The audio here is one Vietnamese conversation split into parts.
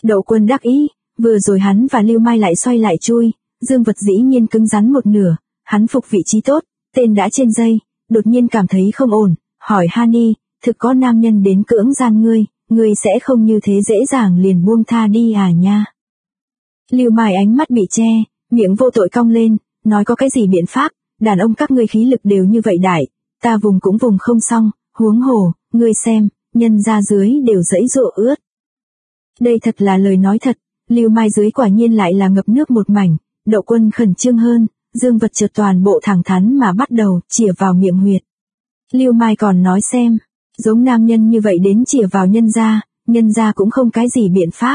Đậu Quân đắc ý, vừa rồi hắn và Lưu Mai lại xoay lại chui, dương vật dĩ nhiên cứng rắn một nửa, hắn phục vị trí tốt, tên đã trên dây, đột nhiên cảm thấy không ổn, hỏi Hani, thực có nam nhân đến cưỡng gian ngươi sẽ không như thế dễ dàng liền buông tha đi à nha. Lưu Mai ánh mắt bị che, miệng vô tội cong lên, nói có cái gì biện pháp, đàn ông các ngươi khí lực đều như vậy đại, ta vùng cũng vùng không xong, huống hồ, ngươi xem, nhân ra dưới đều dẫy dụa ướt. Đây thật là lời nói thật, Lưu Mai dưới quả nhiên lại là ngập nước một mảnh, Đậu Quân khẩn trương hơn, dương vật chợt toàn bộ thẳng thắn mà bắt đầu chìa vào miệng huyệt. Lưu Mai còn nói xem, giống nam nhân như vậy đến chìa vào nhân ra cũng không cái gì biện pháp.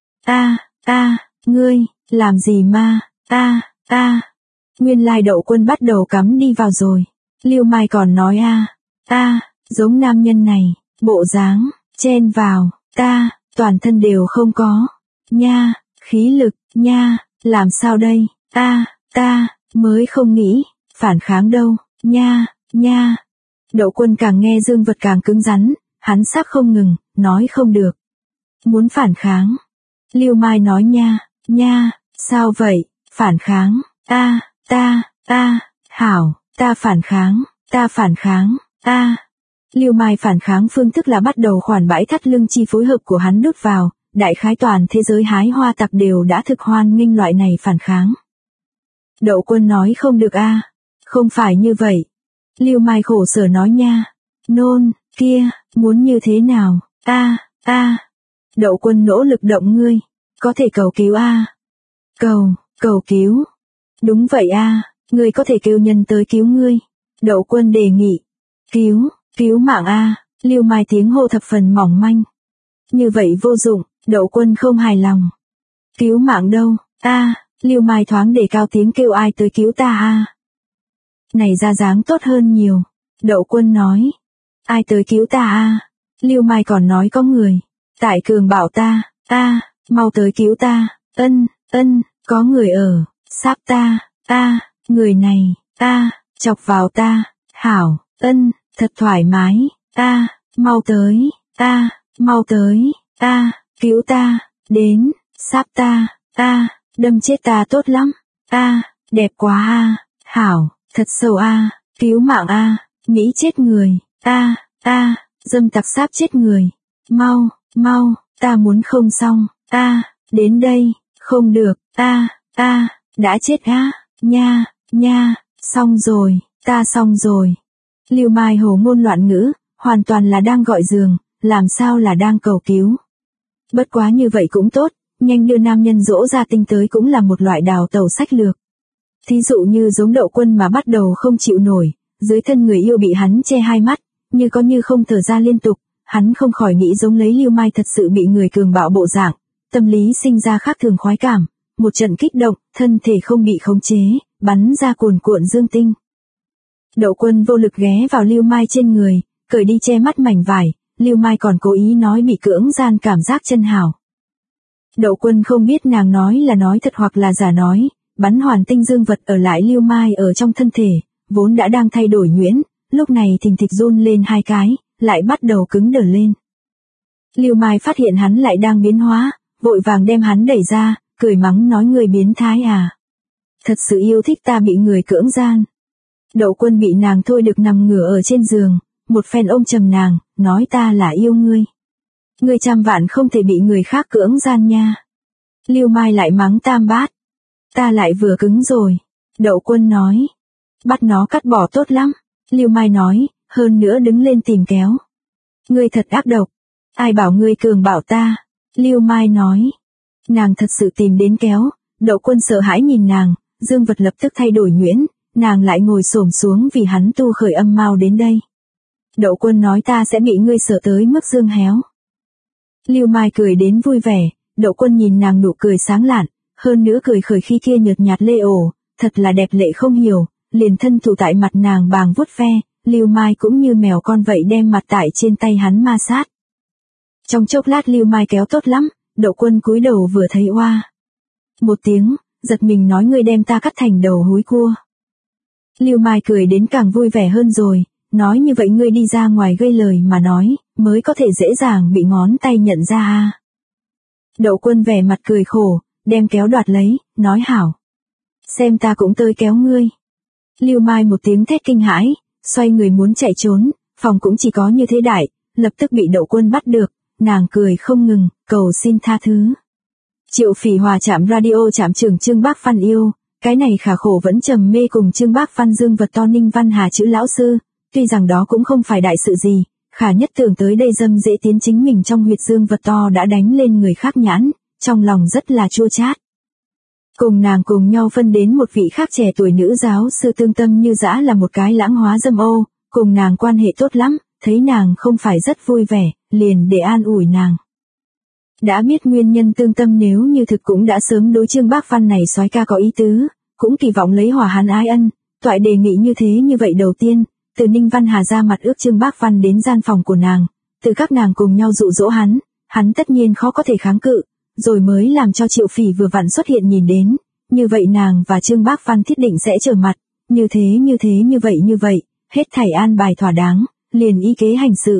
Ngươi, làm gì mà, nguyên lai Đậu Quân bắt đầu cắm đi vào rồi. Lưu Mai còn nói giống nam nhân này, bộ dáng, chen vào, toàn thân đều không có. Nha, khí lực, nha, làm sao đây, ta, mới không nghĩ, phản kháng đâu, nha. Đậu Quân càng nghe dương vật càng cứng rắn, hắn sắc không ngừng, nói không được. Muốn phản kháng. Lưu Mai nói nha, sao vậy, phản kháng, hảo, ta phản kháng, Lưu Mai phản kháng phương thức là bắt đầu khoản bãi thắt lưng chi phối hợp của hắn đút vào, đại khái toàn thế giới hái hoa tặc đều đã thực hoan nghênh loại này phản kháng. Đậu Quân nói không được không phải như vậy. Lưu Mai khổ sở nói nha, nôn, kia, muốn như thế nào, Đậu Quân nỗ lực động ngươi, có thể cầu cứu cầu cứu. Đúng vậy ngươi có thể kêu nhân tới cứu ngươi. Đậu Quân đề nghị, cứu mạng Lưu Mai tiếng hô thập phần mỏng manh. Như vậy vô dụng, Đậu Quân không hài lòng. Cứu mạng đâu, Lưu Mai thoáng đề cao tiếng kêu ai tới cứu ta Này ra dáng tốt hơn nhiều. Đậu Quân nói, ai tới cứu ta Lưu Mai còn nói có người. Tại Cường bảo ta, mau tới cứu ta, ân, có người ở, sáp ta, người này, chọc vào ta, hảo, thật thoải mái, mau tới, cứu ta, đến, sáp ta, đâm chết ta tốt lắm, đẹp quá hảo, thật sâu cứu mạng Mỹ chết người, dâm tặc sáp chết người, mau, ta muốn không xong, đến đây, không được, đã chết nha, xong rồi, ta xong rồi. Lưu Mai hồ ngôn loạn ngữ, hoàn toàn là đang gọi giường, làm sao là đang cầu cứu. Bất quá như vậy cũng tốt, nhanh đưa nam nhân dỗ ra tinh tới cũng là một loại đào tẩu sách lược. Thí dụ như giống Đậu Quân mà bắt đầu không chịu nổi, dưới thân người yêu bị hắn che hai mắt, như có như không thở ra liên tục, hắn không khỏi nghĩ giống lấy Lưu Mai thật sự bị người cường bạo bộ dạng, tâm lý sinh ra khác thường khoái cảm, một trận kích động, thân thể không bị khống chế, bắn ra cuồn cuộn dương tinh. Đậu Quân vô lực ghé vào Lưu Mai trên người, cởi đi che mắt mảnh vải, Lưu Mai còn cố ý nói bị cưỡng gian cảm giác chân hảo. Đậu Quân không biết nàng nói là nói thật hoặc là giả nói, bắn hoàn tinh dương vật ở lại Lưu Mai ở trong thân thể, vốn đã đang thay đổi nhuyễn, lúc này thình thịch run lên hai cái, lại bắt đầu cứng đờ lên. Lưu Mai phát hiện hắn lại đang biến hóa, vội vàng đem hắn đẩy ra, cười mắng nói người biến thái thật sự yêu thích ta bị người cưỡng gian. Đậu Quân bị nàng thôi được nằm ngửa ở trên giường, một phen ôm chầm nàng, nói ta là yêu ngươi. Ngươi trăm vạn không thể bị người khác cưỡng gian nha. Lưu Mai lại mắng tam bát. Ta lại vừa cứng rồi. Đậu Quân nói. Bắt nó cắt bỏ tốt lắm. Lưu Mai nói, hơn nữa đứng lên tìm kéo. Ngươi thật ác độc. Ai bảo ngươi cường bảo ta. Lưu Mai nói. Nàng thật sự tìm đến kéo. Đậu Quân sợ hãi nhìn nàng, dương vật lập tức thay đổi nhuyễn, nàng lại ngồi xổm xuống vì hắn tu khởi âm mau đến đây. Đậu Quân nói ta sẽ bị ngươi sợ tới mức dương héo. Lưu Mai cười đến vui vẻ, Đậu Quân nhìn nàng nụ cười sáng lạn, hơn nữa cười khởi khi kia nhợt nhạt lê ổ, thật là đẹp lệ không hiểu, liền thân thủ tại mặt nàng bàng vuốt ve, Lưu Mai cũng như mèo con vậy đem mặt tại trên tay hắn ma sát. Trong chốc lát Lưu Mai kéo tốt lắm, Đậu Quân cúi đầu vừa thấy oa. Một tiếng, giật mình nói ngươi đem ta cắt thành đầu húi cua. Lưu Mai cười đến càng vui vẻ hơn rồi, nói như vậy ngươi đi ra ngoài gây lời mà nói, mới có thể dễ dàng bị ngón tay nhận ra Đậu Quân vẻ mặt cười khổ, đem kéo đoạt lấy, nói hảo. Xem ta cũng tới kéo ngươi. Lưu Mai một tiếng thét kinh hãi, xoay người muốn chạy trốn, phòng cũng chỉ có như thế đại, lập tức bị Đậu Quân bắt được, nàng cười không ngừng, cầu xin tha thứ. Triệu Phỉ Hòa chạm radio chạm trưởng Trương Bác Văn yêu, cái này khả khổ vẫn trầm mê cùng Trương Bác Văn dương vật to Ninh Văn Hà chữ lão sư, tuy rằng đó cũng không phải đại sự gì, khả nhất tưởng tới đây dâm dễ tiến chính mình trong huyệt dương vật to đã đánh lên người khác nhãn, trong lòng rất là chua chát. Cùng nàng cùng nhau phân đến một vị khác trẻ tuổi nữ giáo sư Tương Tâm Như Dã là một cái lãng hóa dâm ô, cùng nàng quan hệ tốt lắm, thấy nàng không phải rất vui vẻ, liền để an ủi nàng. Đã biết nguyên nhân Tương Tâm nếu như thực cũng đã sớm đối Trương Bác Văn này soái ca có ý tứ, cũng kỳ vọng lấy hòa hắn ái ân, toại đề nghị như vậy đầu tiên, từ Ninh Văn Hà ra mặt ước Trương Bác Văn đến gian phòng của nàng, từ các nàng cùng nhau dụ dỗ hắn tất nhiên khó có thể kháng cự, rồi mới làm cho Triệu Phỉ vừa vặn xuất hiện nhìn đến, như vậy nàng và Trương Bác Văn thiết định sẽ trở mặt, như vậy, hết thảy an bài thỏa đáng, liền ý kế hành sự.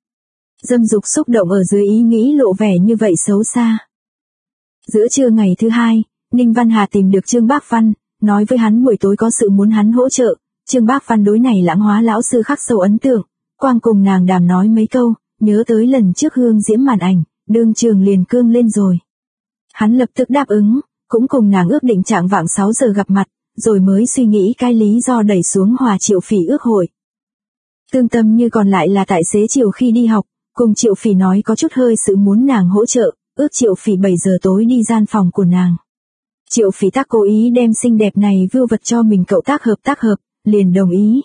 Dâm dục xúc động ở dưới ý nghĩ lộ vẻ như vậy xấu xa. Giữa trưa ngày thứ hai, Ninh Văn Hà tìm được Trương Bác Văn, nói với hắn buổi tối có sự muốn hắn hỗ trợ. Trương Bác Văn đối này lãng hóa lão sư khắc sâu ấn tượng, quang cùng nàng đàm nói mấy câu, nhớ tới lần trước hương diễm màn ảnh, đương trường liền cương lên rồi. Hắn lập tức đáp ứng, cũng cùng nàng ước định trạng vạng 6 giờ gặp mặt, rồi mới suy nghĩ cái lý do đẩy xuống Hòa Triệu Phỉ ước hội. Tương Tâm Như còn lại là tại xế chiều khi đi học, cùng Triệu Phỉ nói có chút hơi sự muốn nàng hỗ trợ, ước Triệu Phỉ 7 giờ tối đi gian phòng của nàng. Triệu Phỉ tác cố ý đem xinh đẹp này vưu vật cho mình cậu tác hợp, liền đồng ý.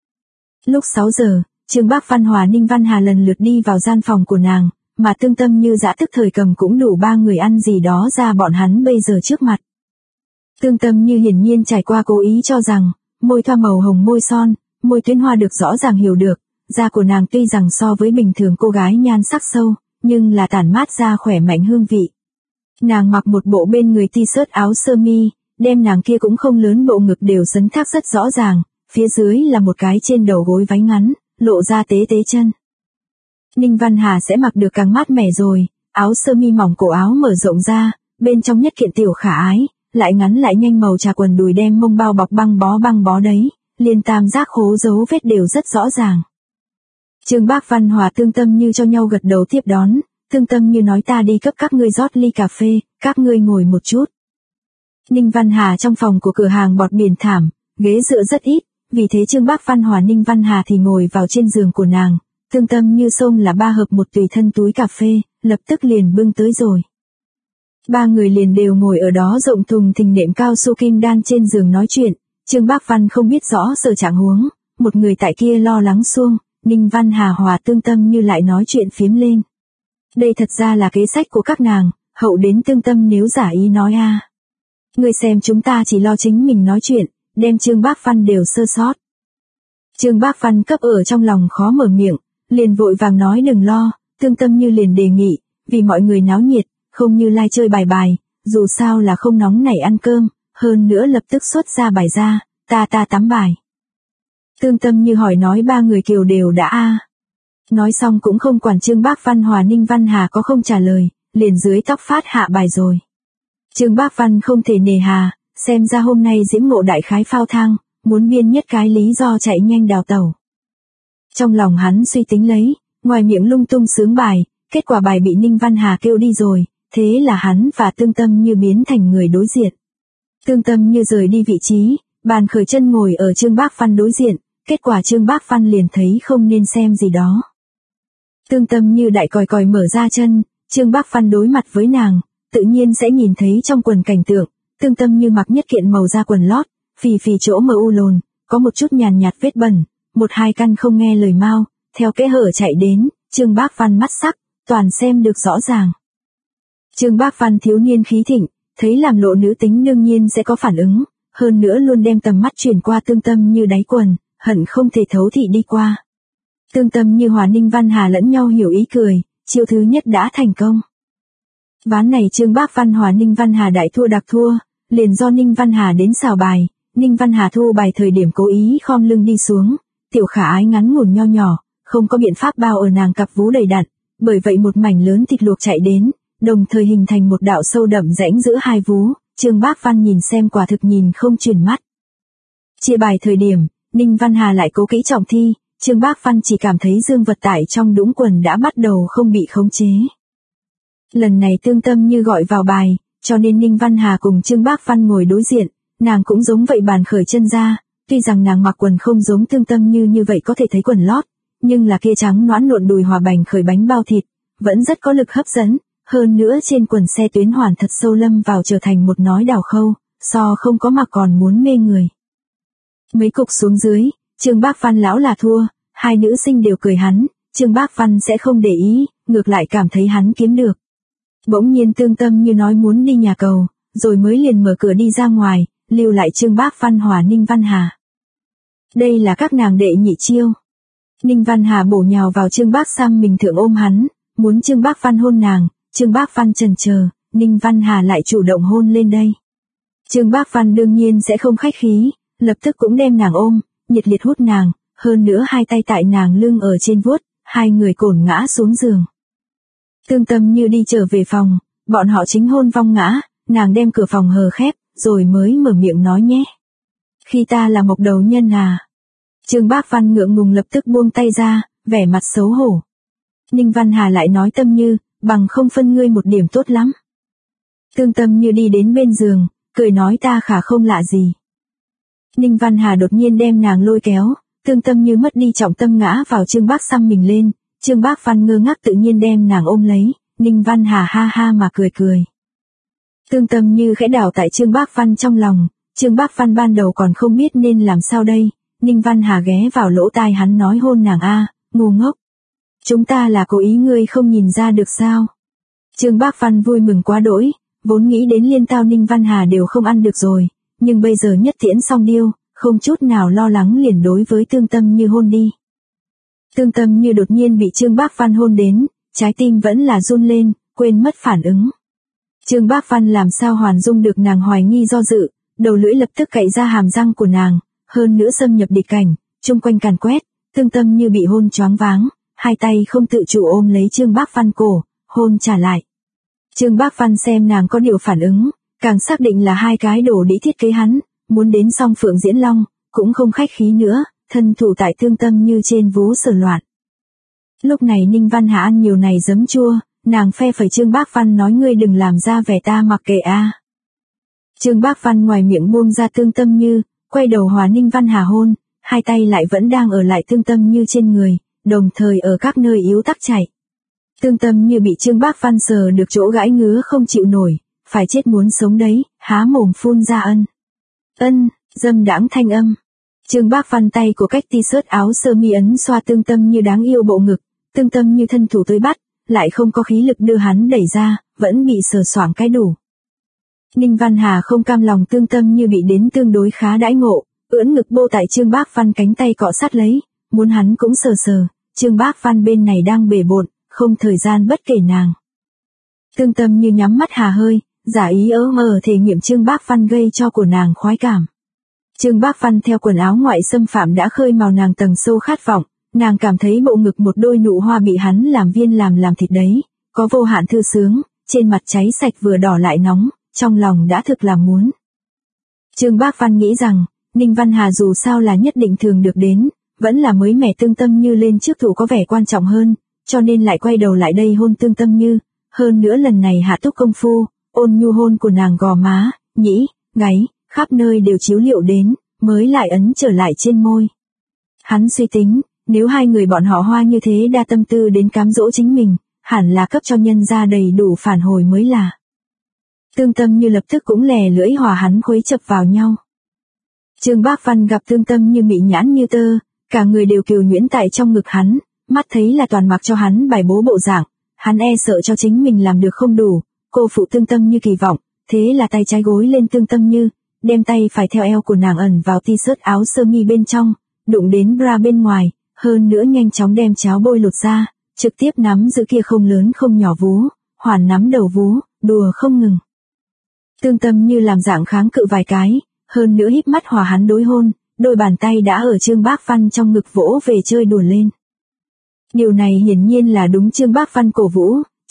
Lúc 6 giờ, Trương Bác Văn Hòa Ninh Văn Hà lần lượt đi vào gian phòng của nàng, mà Tương Tâm Như Dã tức thời cầm cũng đủ 3 người ăn gì đó ra bọn hắn bây giờ trước mặt. Tương Tâm Như hiển nhiên trải qua cố ý cho rằng, môi thoa màu hồng môi son, môi tuyến hoa được rõ ràng hiểu được, da của nàng tuy rằng so với bình thường cô gái nhan sắc sâu, nhưng là tản mát ra khỏe mạnh hương vị. Nàng mặc một bộ bên người t-shirt áo sơ mi, đem nàng kia cũng không lớn bộ ngực đều sấn thác rất rõ ràng, phía dưới là một cái trên đầu gối váy ngắn, lộ ra tế chân. Ninh Văn Hà sẽ mặc được càng mát mẻ rồi, áo sơ mi mỏng cổ áo mở rộng ra, bên trong nhất kiện tiểu khả ái, lại ngắn lại nhanh màu trà quần đùi đem mông bao bọc băng bó đấy, liền tam giác khố dấu vết đều rất rõ ràng. Trương Bác Văn Hòa Tương Tâm Như cho nhau gật đầu tiếp đón, Tương Tâm Như nói ta đi cấp các ngươi rót ly cà phê, các ngươi ngồi một chút. Ninh Văn Hà trong phòng của cửa hàng bọt biển thảm, ghế dựa rất ít, vì thế Trương Bác Văn Hòa Ninh Văn Hà thì ngồi vào trên giường của nàng, Tương Tâm Như xông là 3 hộp một tùy thân túi cà phê, lập tức liền bưng tới rồi. 3 người liền đều ngồi ở đó rộng thùng thình nệm cao su kim đan trên giường nói chuyện, Trương Bác Văn không biết rõ sở trạng huống, một người tại kia lo lắng xuông, Ninh Văn Hà hòa Tương Tâm Như lại nói chuyện phiếm lên. Đây thật ra là kế sách của các nàng, hậu đến Tương Tâm nếu giả ý nói người xem chúng ta chỉ lo chính mình nói chuyện, đem Trương Bác Văn đều sơ sót. Trương Bác Văn cấp ở trong lòng khó mở miệng, liền vội vàng nói đừng lo, Tương Tâm Như liền đề nghị, vì mọi người náo nhiệt, không như lai chơi bài, dù sao là không nóng nảy ăn cơm, hơn nữa lập tức xuất ra bài ra, ta tắm bài. Tương Tâm Như hỏi nói 3 người kiều đều đã Nói xong cũng không quản Trương Bác Văn Hòa Ninh Văn Hà có không trả lời, liền dưới tóc phát hạ bài rồi. Trương Bác Văn không thể nề hà, xem ra hôm nay Diễm Ngộ đại khái phao thang, muốn biên nhất cái lý do chạy nhanh đào tẩu. Trong lòng hắn suy tính lấy, ngoài miệng lung tung sướng bài, kết quả bài bị Ninh Văn Hà kêu đi rồi, thế là hắn và Tương Tâm Như biến thành người đối diện. Tương Tâm Như rời đi vị trí, bàn khởi chân ngồi ở Trương Bác Văn đối diện, kết quả Trương Bác Văn liền thấy không nên xem gì đó. Tương Tâm Như đại còi mở ra chân, Trương Bác Văn đối mặt với nàng, tự nhiên sẽ nhìn thấy trong quần cảnh tượng, Tương Tâm Như mặc nhất kiện màu da quần lót, phì chỗ mờ u lồn, có một chút nhàn nhạt vết bẩn, 1-2 căn không nghe lời mau, theo kẽ hở chạy đến, Trương Bác Văn mắt sắc, toàn xem được rõ ràng. Trương Bác Văn thiếu niên khí thịnh, thấy làm lộ nữ tính đương nhiên sẽ có phản ứng, hơn nữa luôn đem tầm mắt chuyển qua Tương Tâm Như đáy quần, hận không thể thấu thị đi qua. Tương Tâm Như hòa Ninh Văn Hà lẫn nhau hiểu ý cười, chiêu thứ nhất đã thành công. Ván này Trương Bác Văn hòa Ninh Văn Hà đại thua đặc thua, liền do Ninh Văn Hà đến xào bài, Ninh Văn Hà thu bài thời điểm cố ý khom lưng đi xuống, tiểu khả ái ngắn ngủn nho nhỏ, không có biện pháp bao ở nàng cặp vú đầy đặn, bởi vậy một mảnh lớn thịt luộc chạy đến, đồng thời hình thành một đạo sâu đậm rãnh giữa hai vú, Trương Bác Văn nhìn xem quả thực nhìn không chuyển mắt. Chia bài thời điểm, Ninh Văn Hà lại cố kỹ trọng thi, Trương Bác Văn chỉ cảm thấy dương vật tải trong đũng quần đã bắt đầu không bị khống chế. Lần này Tương Tâm Như gọi vào bài, cho nên Ninh Văn Hà cùng Trương Bác Văn ngồi đối diện, nàng cũng giống vậy bàn khởi chân ra, tuy rằng nàng mặc quần không giống Tương Tâm như vậy có thể thấy quần lót, nhưng là kia trắng nõn nộn đùi hòa bành khởi bánh bao thịt, vẫn rất có lực hấp dẫn, hơn nữa trên quần xe tuyến hoàn thật sâu lâm vào trở thành một nói đào khâu, so không có mặc còn muốn mê người. Mấy cục xuống dưới, Trương Bác Văn lão là thua, hai nữ sinh đều cười hắn, Trương Bác Văn sẽ không để ý, ngược lại cảm thấy hắn kiếm được. Bỗng nhiên Tương Tâm Như nói muốn đi nhà cầu, rồi mới liền mở cửa đi ra ngoài, lưu lại Trương Bác Văn hòa Ninh Văn Hà. Đây là các nàng đệ nhị chiêu. Ninh Văn Hà bổ nhào vào Trương Bác Sam mình thượng ôm hắn, muốn Trương Bác Văn hôn nàng, Trương Bác Văn chần chờ, Ninh Văn Hà lại chủ động hôn lên đây. Trương Bác Văn đương nhiên sẽ không khách khí, lập tức cũng đem nàng ôm, nhiệt liệt hút nàng, hơn nữa hai tay tại nàng lưng ở trên vuốt, hai người cổn ngã xuống giường. Tương Tâm Như đi trở về phòng, bọn họ chính hôn vong ngã, nàng đem cửa phòng hờ khép, rồi mới mở miệng nói nhé. Khi ta là mộc đầu nhân à? Trương Bác Văn ngượng ngùng lập tức buông tay ra, vẻ mặt xấu hổ. Ninh Văn Hà lại nói Tâm Như, bằng không phân ngươi một điểm tốt lắm. Tương Tâm Như đi đến bên giường, cười nói ta khả không lạ gì. Ninh Văn Hà đột nhiên đem nàng lôi kéo, Tương Tâm Như mất đi trọng tâm ngã vào Trương Bác xăm mình lên, Trương Bác Văn ngơ ngác tự nhiên đem nàng ôm lấy, Ninh Văn Hà ha ha mà cười cười. Tương Tâm Như khẽ đảo tại Trương Bác Văn trong lòng, Trương Bác Văn ban đầu còn không biết nên làm sao đây, Ninh Văn Hà ghé vào lỗ tai hắn nói hôn nàng a, ngu ngốc. Chúng ta là cố ý ngươi không nhìn ra được sao? Trương Bác Văn vui mừng quá đỗi, vốn nghĩ đến liên tao Ninh Văn Hà đều không ăn được rồi, nhưng bây giờ nhất tiễn xong điêu, không chút nào lo lắng liền đối với Tương Tâm Như hôn đi. Tương Tâm Như đột nhiên bị Trương Bác Văn hôn đến, trái tim vẫn là run lên, quên mất phản ứng. Trương Bác Văn làm sao hoàn dung được nàng hoài nghi do dự, đầu lưỡi lập tức cạy ra hàm răng của nàng, hơn nữa xâm nhập địch cảnh, chung quanh càn quét, Tương Tâm Như bị hôn choáng váng, hai tay không tự chủ ôm lấy Trương Bác Văn cổ, hôn trả lại. Trương Bác Văn xem nàng có điều phản ứng, càng xác định là hai cái đồ đĩ thiết kế hắn, muốn đến song phượng diễn long, cũng không khách khí nữa, thân thủ tại Tương Tâm Như trên vú sờ loạn. Lúc này Ninh Văn Hà ăn nhiều này giấm chua, nàng phe phẩy Trương Bác Văn nói ngươi đừng làm ra vẻ ta mặc kệ a. Trương Bác Văn ngoài miệng buông ra Tương Tâm Như, quay đầu hòa Ninh Văn Hà hôn, hai tay lại vẫn đang ở lại Tương Tâm Như trên người, đồng thời ở các nơi yếu tắc chạy. Tương Tâm Như bị Trương Bác Văn sờ được chỗ gãi ngứa không chịu nổi, phải chết muốn sống đấy, há mồm phun ra ân, dâm đãng thanh âm. Trương Bác Văn tay của cách t-shirt áo sơ mi ấn xoa Tương Tâm Như đáng yêu bộ ngực, Tương Tâm Như thân thủ tới bắt, lại không có khí lực đưa hắn đẩy ra, vẫn bị sờ soạng cái đủ. Ninh Văn Hà không cam lòng Tương Tâm Như bị đến tương đối khá đãi ngộ, ưỡn ngực bô tại Trương Bác Văn cánh tay cọ sát lấy, muốn hắn cũng sờ sờ, Trương Bác Văn bên này đang bể bộn, không thời gian bất kể nàng. Tương Tâm Như nhắm mắt hà hơi, giả ý thể nghiệm Trương Bác Văn gây cho của nàng khoái cảm. Trương Bác Văn theo quần áo ngoại xâm phạm đã khơi mào nàng tầng sâu khát vọng, nàng cảm thấy bộ ngực một đôi nụ hoa bị hắn làm viên làm thịt đấy, có vô hạn thư sướng, trên mặt cháy sạch vừa đỏ lại nóng, trong lòng đã thực làm muốn. Trương Bác Văn nghĩ rằng, Ninh Văn Hà dù sao là nhất định thường được đến, vẫn là mới mẻ Tương Tâm Như lên trước thủ có vẻ quan trọng hơn, cho nên lại quay đầu lại đây hôn Tương Tâm Như, hơn nữa lần này hạ túc công phu, ôn nhu hôn của nàng gò má, nhĩ, gáy, khắp nơi đều chiếu liệu đến, mới lại ấn trở lại trên môi. Hắn suy tính, nếu hai người bọn họ hoa như thế đa tâm tư đến cám dỗ chính mình, hẳn là cấp cho nhân ra đầy đủ phản hồi mới là. Tương Tâm Như lập tức cũng lè lưỡi hòa hắn khuấy chập vào nhau. Trương Bác Văn gặp Tương Tâm Như mị nhãn như tơ, cả người đều kiều nhuyễn tại trong ngực hắn, mắt thấy là toàn mặc cho hắn bài bố bộ dạng, hắn e sợ cho chính mình làm được không đủ, cô phụ Tương Tâm Như kỳ vọng, thế là tay trái gối lên Tương Tâm Như, đem tay phải theo eo của nàng ẩn vào t-shirt áo sơ mi bên trong, đụng đến bra bên ngoài, hơn nữa nhanh chóng đem cháo bôi lột ra, trực tiếp nắm giữ kia không lớn không nhỏ vú, hoàn nắm đầu vú, đùa không ngừng. Tương Tâm Như làm dạng kháng cự vài cái, hơn nữa híp mắt hòa hắn đối hôn, đôi bàn tay đã ở Trương Bác Văn trong ngực vỗ về chơi đùa lên. Điều này hiển nhiên là đúng Trương Bác Văn cổ vũ,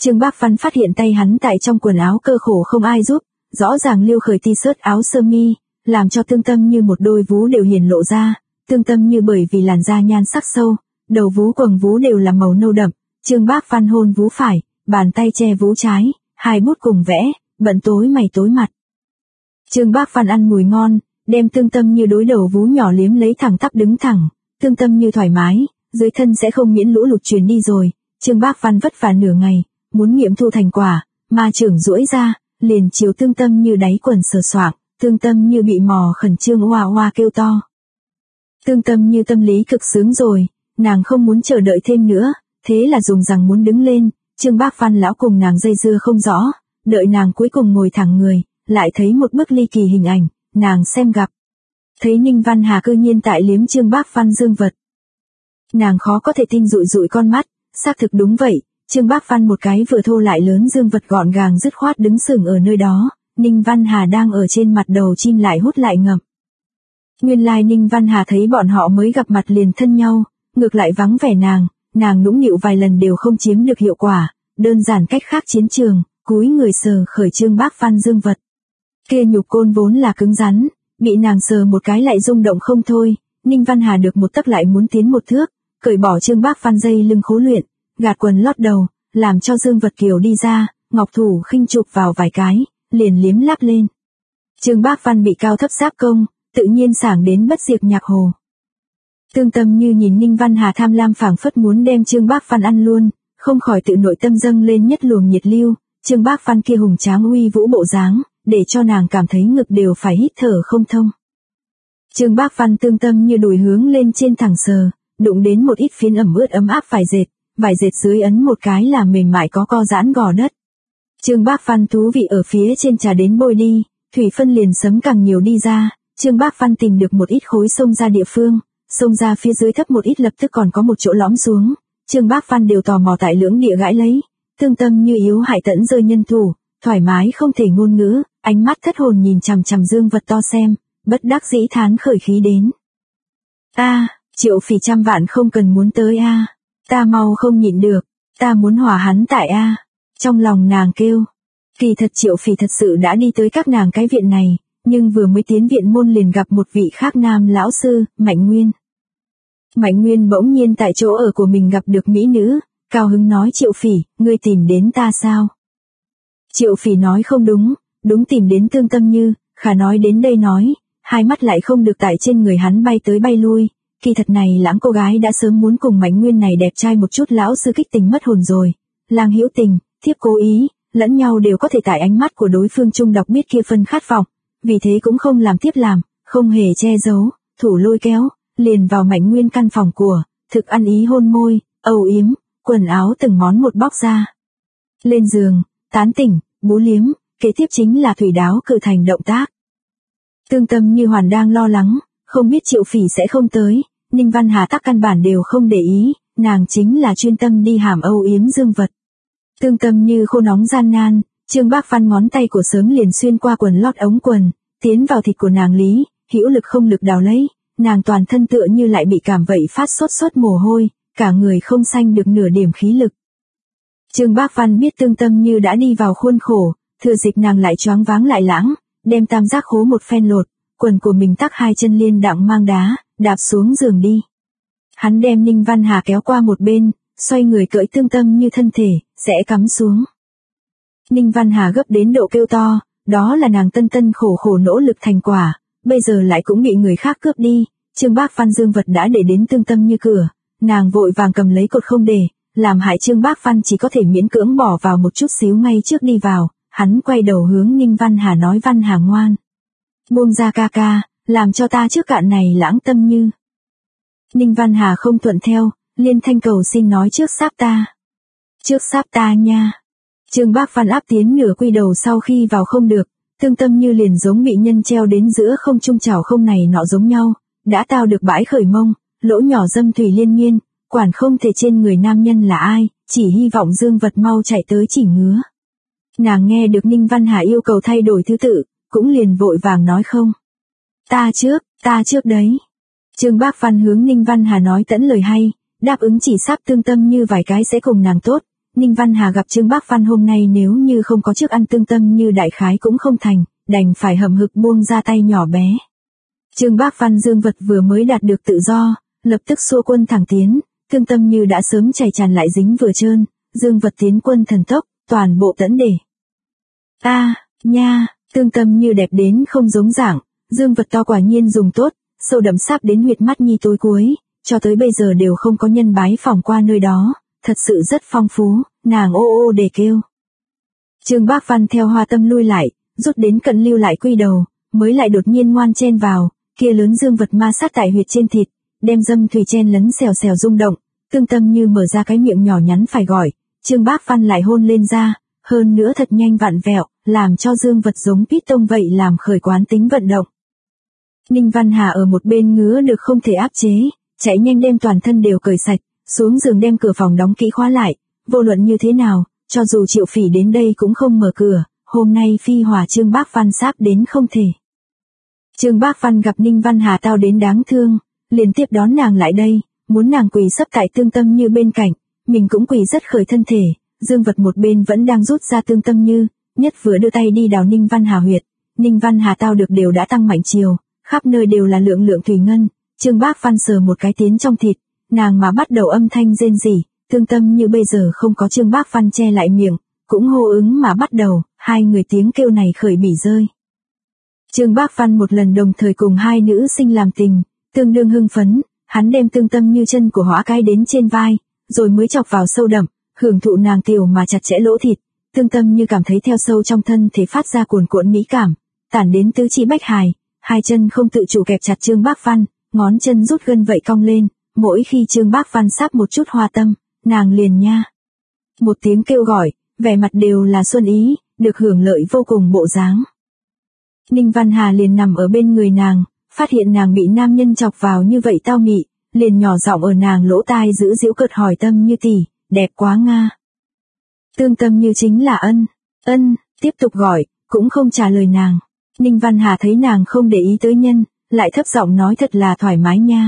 Trương Bác Văn phát hiện tay hắn tại trong quần áo cơ khổ không ai giúp, rõ ràng liêu khởi t-shirt áo sơ mi, làm cho Tương Tâm Như một đôi vú đều hiển lộ ra. Tương Tâm Như bởi vì làn da nhan sắc sâu, đầu vú quầng vú đều là màu nâu đậm. Trương Bác Văn hôn vú phải, bàn tay che vú trái, hai bút cùng vẽ, bận tối mày tối mặt. Trương Bác Văn ăn mùi ngon, đem Tương Tâm Như đối đầu vú nhỏ liếm lấy thẳng tắp đứng thẳng. Tương Tâm Như thoải mái, dưới thân sẽ không miễn lũ lụt truyền đi rồi. Trương Bác Văn vất vả nửa ngày, muốn nghiệm thu thành quả, mà trưởng duỗi ra, liền chiếu Tương Tâm Như đáy quần sờ soạng. Tương Tâm Như bị mò khẩn trương oa oa kêu to. Tương Tâm Như tâm lý cực sướng rồi, nàng không muốn chờ đợi thêm nữa, thế là dùng rằng muốn đứng lên. Trương Bác Văn lão cùng nàng dây dưa không rõ, đợi nàng cuối cùng ngồi thẳng người, lại thấy một bức ly kỳ hình ảnh, nàng xem gặp. Thấy Ninh Văn Hà cư nhiên tại liếm Trương Bác Văn dương vật. Nàng khó có thể tin dụi dụi con mắt, xác thực đúng vậy, Trương Bác Văn một cái vừa thô lại lớn dương vật gọn gàng dứt khoát đứng sừng ở nơi đó, Ninh Văn Hà đang ở trên mặt đầu chim lại hút lại ngậm. Nguyên lai Ninh Văn Hà thấy bọn họ mới gặp mặt liền thân nhau, ngược lại vắng vẻ nàng nũng nịu vài lần đều không chiếm được hiệu quả, đơn giản cách khác chiến trường, cúi người sờ khởi Trương Bác Văn dương vật. Kia nhục côn vốn là cứng rắn, bị nàng sờ một cái lại rung động không thôi, Ninh Văn Hà được một tấc lại muốn tiến một thước, cởi bỏ Trương Bác Văn dây lưng khố luyện, gạt quần lót đầu, làm cho dương vật kiều đi ra, ngọc thủ khinh chụp vào vài cái, liền liếm láp lên. Trương Bác Văn bị cao thấp giáp công, tự nhiên sảng đến bất diệt nhạc hồ. Tương Tâm Như nhìn Ninh Văn Hà tham lam phảng phất muốn đem Trương Bác Văn ăn luôn, không khỏi tự nội tâm dâng lên nhất luồng nhiệt lưu, Trương Bác Văn kia hùng tráng uy vũ bộ dáng, để cho nàng cảm thấy ngực đều phải hít thở không thông. Trương Bác Văn Tương Tâm Như đùi hướng lên trên thẳng sờ, đụng đến một ít phiến ẩm ướt ấm áp vải dệt dưới ấn một cái là mềm mại có co giãn gò đất. Trương Bác Văn thú vị ở phía trên trà đến bôi đi, thủy phân liền sấm càng nhiều đi ra, Trương Bác Văn tìm được một ít khối xông ra địa phương, xông ra phía dưới thấp một ít lập tức còn có một chỗ lõm xuống, Trương Bác Văn đều tò mò tại lưỡng địa gãi lấy, Tương Tâm Như yếu hại tẫn rơi nhân thủ, thoải mái không thể ngôn ngữ, ánh mắt thất hồn nhìn chằm chằm dương vật to xem, bất đắc dĩ thán khởi khí đến. Triệu Phỉ trăm vạn không cần muốn tới ta mau không nhịn được, ta muốn hòa hắn tại Trong lòng nàng kêu. Kỳ thật Triệu Phỉ thật sự đã đi tới các nàng cái viện này, nhưng vừa mới tiến viện môn liền gặp một vị khác nam lão sư, Mạnh Nguyên. Mạnh Nguyên bỗng nhiên tại chỗ ở của mình gặp được mỹ nữ, cao hứng nói Triệu Phỉ, ngươi tìm đến ta sao? Triệu Phỉ nói không đúng, đúng tìm đến Tương Tâm Như, khả nói đến đây nói, hai mắt lại không được tại trên người hắn bay tới bay lui, kỳ thật này lãng cô gái đã sớm muốn cùng Mạnh Nguyên này đẹp trai một chút lão sư kích tình mất hồn rồi, lang hữu tình, thiếp cố ý, lẫn nhau đều có thể tại ánh mắt của đối phương chung đọc biết kia phân khát vọng, vì thế cũng không làm tiếp làm, không hề che giấu, thủ lôi kéo, liền vào Mạnh Nguyên căn phòng của, thực ăn ý hôn môi, âu yếm, quần áo từng món một bóc ra. Lên giường, tán tỉnh, bú liếm, kế tiếp chính là thủy đáo cự thành động tác. Tương Tâm Như hoàn đang lo lắng, không biết Triệu Phỉ sẽ không tới, Ninh Văn Hà tắc căn bản đều không để ý, nàng chính là chuyên tâm đi hàm âu yếm dương vật. Tương Tâm Như khô nóng gian nan, Trương Bác Văn ngón tay của sớm liền xuyên qua quần lót ống quần, tiến vào thịt của nàng lý, hữu lực không lực đào lấy, nàng toàn thân tựa như lại bị cảm vậy phát sốt mồ hôi, cả người không sanh được nửa điểm khí lực. Trương Bác Văn biết Tương Tâm Như đã đi vào khuôn khổ, thừa dịp nàng lại choáng váng lại lãng, đem tam giác khố một phen lột, quần của mình tắc hai chân liên đặng mang đá, đạp xuống giường đi. Hắn đem Ninh Văn Hà kéo qua một bên, xoay người cởi Tương Tâm Như thân thể, sẽ cắm xuống. Ninh Văn Hà gấp đến độ kêu to, đó là nàng tân khổ nỗ lực thành quả, bây giờ lại cũng bị người khác cướp đi. Trương Bác Văn dương vật đã để đến Tương Tâm Như cửa, nàng vội vàng cầm lấy cột không để, làm hại Trương Bác Văn chỉ có thể miễn cưỡng bỏ vào một chút xíu ngay trước đi vào. Hắn quay đầu hướng Ninh Văn Hà nói Văn Hà ngoan, buông ra ca ca, làm cho ta trước cạn này lãng Tâm Như. Ninh Văn Hà không thuận theo, liên thanh cầu xin nói trước sáp ta nha. Trương Bác Văn áp tiến nửa quy đầu sau khi vào không được, Tương Tâm Như liền giống bị nhân treo đến giữa không trung chảo không này nọ giống nhau, đã tao được bãi khởi mông, lỗ nhỏ dâm thủy liên miên, quản không thể trên người nam nhân là ai, chỉ hy vọng dương vật mau chạy tới chỉ ngứa. Nàng nghe được Ninh Văn Hà yêu cầu thay đổi thứ tự, cũng liền vội vàng nói không. Ta trước đấy. Trương Bác Văn hướng Ninh Văn Hà nói tẫn lời hay, đáp ứng chỉ sắp Tương Tâm Như vài cái sẽ cùng nàng tốt, Ninh Văn Hà gặp Trương Bác Văn hôm nay nếu như không có chức ăn Tương Tâm Như đại khái cũng không thành, đành phải hậm hực buông ra tay nhỏ bé. Trương Bác Văn Dương Vật vừa mới đạt được tự do, lập tức xua quân thẳng tiến, Tương Tâm Như đã sớm chảy tràn lại dính vừa trơn, Dương Vật tiến quân thần tốc, toàn bộ tẫn để. Nha, Tương Tâm Như đẹp đến không giống dạng, Dương Vật to quả nhiên dùng tốt, sâu đậm sáp đến huyệt mắt nhi tối cuối, cho tới bây giờ đều không có nhân bái phỏng qua nơi đó, thật sự rất phong phú, nàng ô ô để kêu. Trương Bác Văn theo Hoa Tâm lui lại, rút đến cận lưu lại quy đầu, mới lại đột nhiên ngoan chen vào, kia lớn Dương Vật ma sát tại huyệt trên thịt, đem dâm thủy chen lấn xèo xèo rung động, Tương Tâm Như mở ra cái miệng nhỏ nhắn phải gọi, Trương Bác Văn lại hôn lên ra, hơn nữa thật nhanh vặn vẹo, làm cho Dương Vật giống piston vậy làm khởi quán tính vận động. Ninh Văn Hà ở một bên ngứa được không thể áp chế, chạy nhanh đem toàn thân đều cởi sạch, xuống giường đem cửa phòng đóng kỹ khóa lại, vô luận như thế nào, cho dù Triệu Phỉ đến đây cũng không mở cửa, hôm nay phi hòa Trương Bác Văn sáp đến không thể. Trương Bác Văn gặp Ninh Văn Hà tao đến đáng thương, liền tiếp đón nàng lại đây, muốn nàng quỳ sấp tại Tương Tâm Như bên cạnh, mình cũng quỳ rất khởi thân thể, Dương Vật một bên vẫn đang rút ra Tương Tâm Như, nhất vừa đưa tay đi đào Ninh Văn Hà huyệt, Ninh Văn Hà tao được đều đã tăng mạnh chiều, khắp nơi đều là lượng lượng thủy ngân, Trương Bác Văn sờ một cái tiến trong thịt, nàng mà bắt đầu âm thanh rên rỉ, Tương Tâm Như bây giờ không có Trương Bác Văn che lại miệng, cũng hô ứng mà bắt đầu, hai người tiếng kêu này khởi bỉ rơi. Trương Bác Văn một lần đồng thời cùng hai nữ sinh làm tình, tương đương hưng phấn, hắn đem Tương Tâm Như chân của hõa cái đến trên vai, rồi mới chọc vào sâu đậm, hưởng thụ nàng tiểu mà chặt chẽ lỗ thịt, Tương Tâm Như cảm thấy theo sâu trong thân thể phát ra cuồn cuộn mỹ cảm, tản đến tứ chi bách hài, hai chân không tự chủ kẹp chặt Trương Bác Văn, ngón chân rút gân vậy cong lên, mỗi khi Trương Bác Văn sắp một chút Hoa Tâm, nàng liền nha. Một tiếng kêu gọi, vẻ mặt đều là xuân ý, được hưởng lợi vô cùng bộ dáng. Ninh Văn Hà liền nằm ở bên người nàng, phát hiện nàng bị nam nhân chọc vào như vậy tao mị, liền nhỏ giọng ở nàng lỗ tai giữ giễu cợt hỏi Tâm Như tỷ, đẹp quá nga. Tương Tâm Như chính là ân, tiếp tục gọi, cũng không trả lời nàng. Ninh Văn Hà thấy nàng không để ý tới nhân, lại thấp giọng nói thật là thoải mái nha.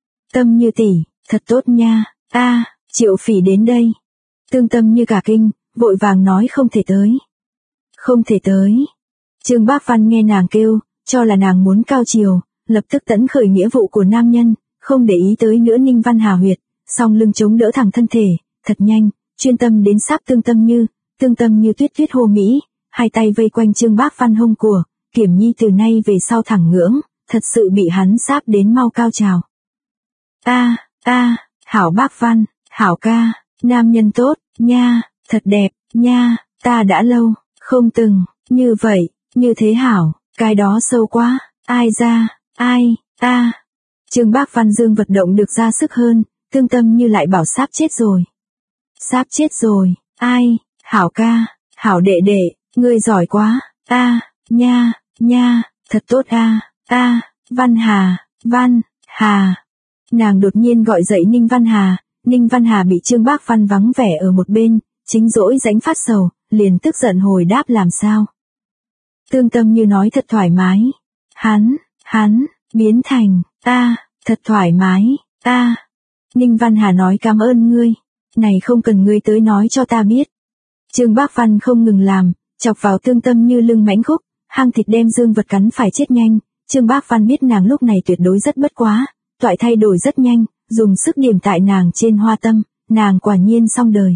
Tâm Như tỷ, thật tốt nha, Triệu Phỉ đến đây. Tương Tâm Như cả kinh, vội vàng nói không thể tới. Không thể tới. Trương Bác Văn nghe nàng kêu, cho là nàng muốn cao chiều, lập tức tẫn khởi nghĩa vụ của nam nhân, không để ý tới nữa Ninh Văn Hà huyệt, song lưng chống đỡ thẳng thân thể, thật nhanh, chuyên tâm đến sáp Tương Tâm Như tuyết tuyết hô mỹ, hai tay vây quanh Trương Bác Văn hông của, Kiểm Nhi từ nay về sau thẳng ngưỡng, thật sự bị hắn sáp đến mau cao trào. Hảo Bác Văn, hảo ca, nam nhân tốt, nha, thật đẹp, nha, ta đã lâu, không từng, như vậy, như thế hảo, cái đó sâu quá, ai ra, ta. Trương Bác Văn Dương vật động được ra sức hơn, Tương Tâm Như lại bảo sáp chết rồi. Sáp chết rồi, hảo ca, hảo đệ đệ, ngươi giỏi quá, nha, thật tốt Văn Hà. Nàng đột nhiên gọi dậy Ninh Văn Hà bị Trương Bác Văn vắng vẻ ở một bên, chính dỗi rãnh phát sầu, liền tức giận hồi đáp làm sao. Tương Tâm Như nói thật thoải mái, hắn, biến thành, thật thoải mái, Ninh Văn Hà nói cảm ơn ngươi, này không cần ngươi tới nói cho ta biết. Trương Bác Văn không ngừng làm, chọc vào Tương Tâm Như lưng mãnh khúc, hang thịt đem Dương vật cắn phải chết nhanh, Trương Bác Văn biết nàng lúc này tuyệt đối rất bất quá, toại thay đổi rất nhanh, dùng sức điểm tại nàng trên Hoa Tâm, nàng quả nhiên xong đời.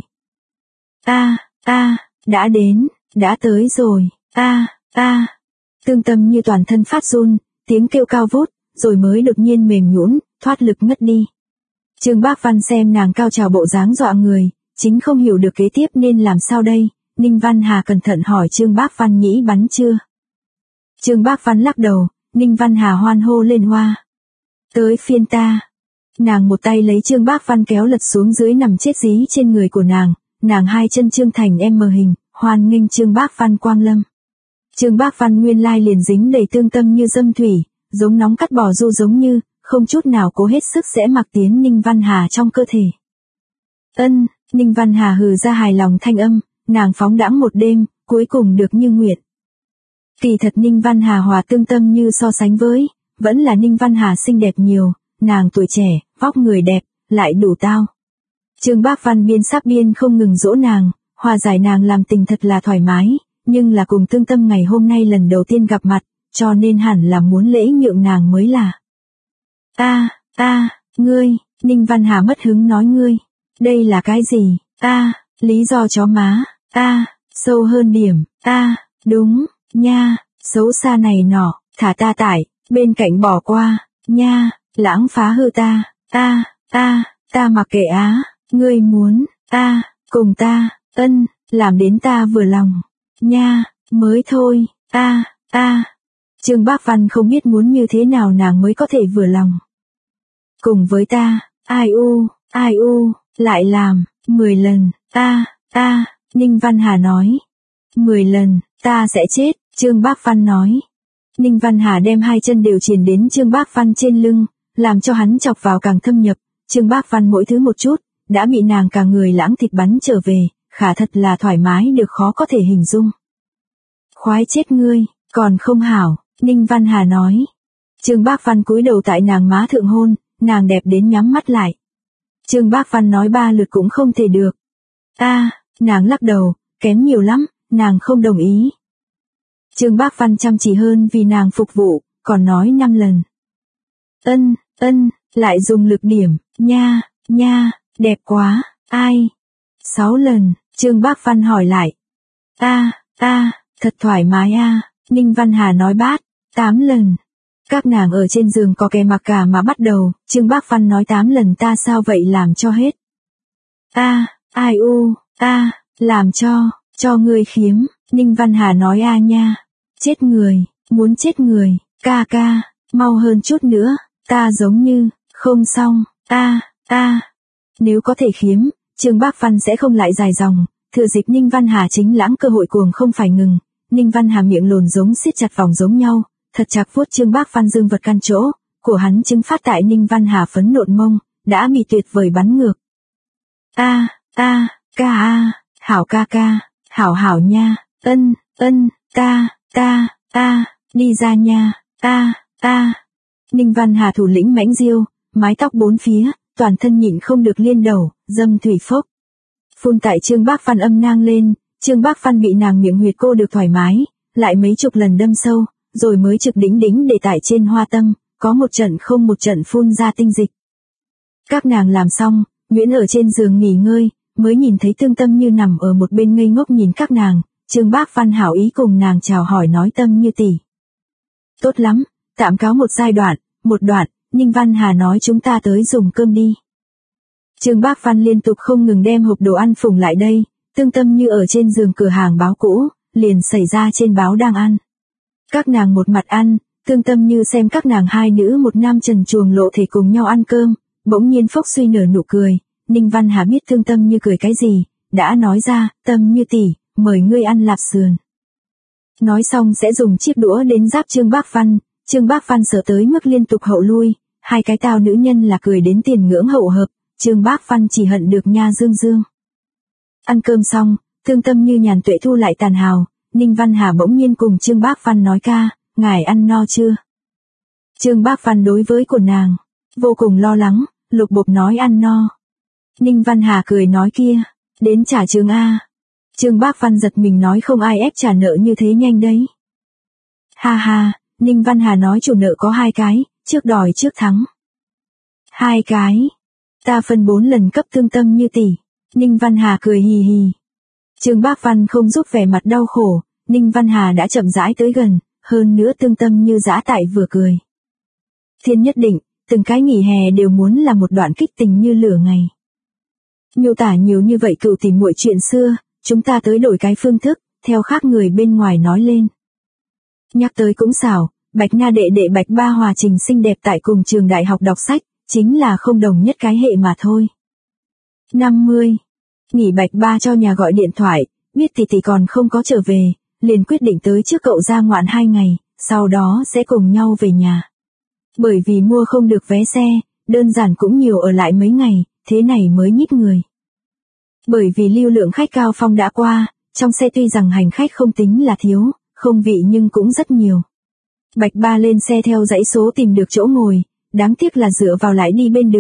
Đã đến, đã tới rồi, Tương Tâm Như toàn thân phát run, tiếng kêu cao vút, rồi mới đột nhiên mềm nhũn, thoát lực ngất đi. Trương Bác Văn xem nàng cao trào bộ dáng dọa người, chính không hiểu được kế tiếp nên làm sao đây, Ninh Văn Hà cẩn thận hỏi Trương Bác Văn nhĩ bắn chưa. Trương Bác Văn lắc đầu, Ninh Văn Hà hoan hô lên hoa. Tới phiên ta. Nàng một tay lấy Trương Bác Văn kéo lật xuống dưới nằm chết dí trên người của nàng hai chân trương thành M hình, hoan nghênh Trương Bác Văn quang lâm. Trương Bác Văn nguyên lai liền dính đầy Tương Tâm Như dâm thủy, giống nóng cắt bò du giống như, không chút nào cố hết sức sẽ mặc tiến Ninh Văn Hà trong cơ thể. Ninh Văn Hà hừ ra hài lòng thanh âm, nàng phóng đãng một đêm, cuối cùng được như nguyện. Kỳ thật Ninh Văn Hà hòa Tương Tâm Như so sánh với, vẫn là Ninh Văn Hà xinh đẹp nhiều, nàng tuổi trẻ, vóc người đẹp, lại đủ tao. Trương Bác Văn biên sắp biên không ngừng dỗ nàng, hòa giải nàng làm tình thật là thoải mái, nhưng là cùng Tương Tâm ngày hôm nay lần đầu tiên gặp mặt, cho nên hẳn là muốn lễ nhượng nàng mới là. Ngươi, Ninh Văn Hà mất hứng nói ngươi, đây là cái gì, lý do chó má, sâu hơn điểm, đúng, nha, xấu xa này nọ, thả ta tại, bên cạnh bỏ qua, nha, lãng phá hư ta, ta mặc kệ ngươi muốn, cùng ta, làm đến ta vừa lòng, nha, mới thôi, Trương Bác Văn không biết muốn như thế nào nàng mới có thể vừa lòng. Cùng với ta, ai u, lại làm, 10 lần, Ninh Văn Hà nói. 10 lần, ta sẽ chết, Trương Bác Văn nói. Ninh Văn Hà đem hai chân đều chìền đến Trương Bác Văn trên lưng, làm cho hắn chọc vào càng thâm nhập, Trương Bác Văn mỗi thứ một chút, đã bị nàng cả người lãng thịt bắn trở về, khả thật là thoải mái được khó có thể hình dung. Khoái chết ngươi, còn không hảo, Ninh Văn Hà nói. Trương Bác Văn cúi đầu tại nàng má thượng hôn, nàng đẹp đến nhắm mắt lại. Trương Bác Văn nói 3 lượt cũng không thể được. Nàng lắc đầu, kém nhiều lắm, nàng không đồng ý. Trương Bác Văn chăm chỉ hơn vì nàng phục vụ, còn nói 5 lần. Lại dùng lực điểm, nha, đẹp quá, ai? 6 lần, Trương Bác Văn hỏi lại. Thật thoải mái Ninh Văn Hà nói 8 lần. Các nàng ở trên giường có kè mặc cả mà bắt đầu, Trương Bác Văn nói 8 lần ta sao vậy làm cho hết. Ai u, làm cho ngươi khiếm, Ninh Văn Hà nói nha, chết người, muốn chết người, ca, mau hơn chút nữa, ta giống như, không xong, Nếu có thể khiếm, Trương Bác Văn sẽ không lại dài dòng, thừa dịp Ninh Văn Hà chính lãng cơ hội cuồng không phải ngừng, Ninh Văn Hà miệng lồn giống siết chặt vòng giống nhau, thật chặt vuốt Trương Bác Văn dương vật căn chỗ, của hắn chứng phát tại Ninh Văn Hà phấn nộn mông, đã bị tuyệt vời bắn ngược. Hảo ca, hảo nha, ta, đi ra nha, Ninh Văn Hà thủ lĩnh mãnh diêu, mái tóc bốn phía, toàn thân nhịn không được liên đầu, dâm thủy phốc. Phun tại Trương Bác Văn âm nang lên, Trương Bác Văn bị nàng miệng huyệt cô được thoải mái, lại mấy chục lần đâm sâu, rồi mới trực đính để tại trên hoa tâm, có một trận không một trận phun ra tinh dịch. Các nàng làm xong, Nguyễn ở trên giường nghỉ ngơi, mới nhìn thấy Tương Tâm Như nằm ở một bên ngây ngốc nhìn các nàng, Trương Bác Văn hảo ý cùng nàng chào hỏi nói Tâm Như tỷ. Tốt lắm, tạm cáo một giai đoạn, một đoạn, Ninh Văn Hà nói chúng ta tới dùng cơm đi. Trương Bác Văn liên tục không ngừng đem hộp đồ ăn phùng lại đây, Tương Tâm Như ở trên giường cửa hàng báo cũ, liền xảy ra trên báo đang ăn. Các nàng một mặt ăn, Tương Tâm Như xem các nàng hai nữ một nam trần truồng lộ thể cùng nhau ăn cơm, bỗng nhiên phốc suy nở nụ cười, Ninh Văn Hà biết Tương Tâm Như cười cái gì, đã nói ra, Tâm Như tỷ, mời ngươi ăn lạp sườn. Nói xong sẽ dùng chiếc đũa đến giáp Trương Bác Văn sợ tới mức liên tục hậu lui, hai cái tao nữ nhân là cười đến tiền ngưỡng hậu hợp, Trương Bác Văn chỉ hận được nha dương. Ăn cơm xong, Tương Tâm Như nhàn tuệ thu lại tàn hào, Ninh Văn Hà bỗng nhiên cùng Trương Bác Văn nói ca, ngài ăn no chưa? Trương Bác Văn đối với của nàng, vô cùng lo lắng, lục bộp nói ăn no. Ninh Văn Hà cười nói kia, đến trả Trương A. Trương Bác Văn giật mình nói không ai ép trả nợ như thế nhanh đấy. Ha, Ninh Văn Hà nói chủ nợ có 2 cái, trước đòi trước thắng. 2 cái, ta phân 4 lần cấp Tương Tâm Như tỷ. Ninh Văn Hà cười hì hì. Trương Bác Văn không giúp vẻ mặt đau khổ, Ninh Văn Hà đã chậm rãi tới gần, hơn nữa Tương Tâm Như giã tại vừa cười. Thiên nhất định, từng cái nghỉ hè đều muốn là một đoạn kích tình như lửa ngày. Miêu tả nhiều như vậy cựu tỉ muội chuyện xưa, chúng ta tới đổi cái phương thức, theo khác người bên ngoài nói lên. Nhắc tới cũng xảo, Bạch Na đệ đệ Bạch Ba hòa trình xinh đẹp tại cùng trường đại học đọc sách, chính là không đồng nhất cái hệ mà thôi. 50. Nghỉ Bạch Ba cho nhà gọi điện thoại, biết tỷ còn không có trở về, liền quyết định tới trước cậu ra ngoạn 2 ngày, sau đó sẽ cùng nhau về nhà. Bởi vì mua không được vé xe, đơn giản cũng nhiều ở lại mấy ngày, thế này mới nhích người. Bởi vì lưu lượng khách cao phong đã qua, trong xe tuy rằng hành khách không tính là thiếu, không vị nhưng cũng rất nhiều. Bạch Ba lên xe theo dãy số tìm được chỗ ngồi, đáng tiếc là dựa vào lại đi bên đường,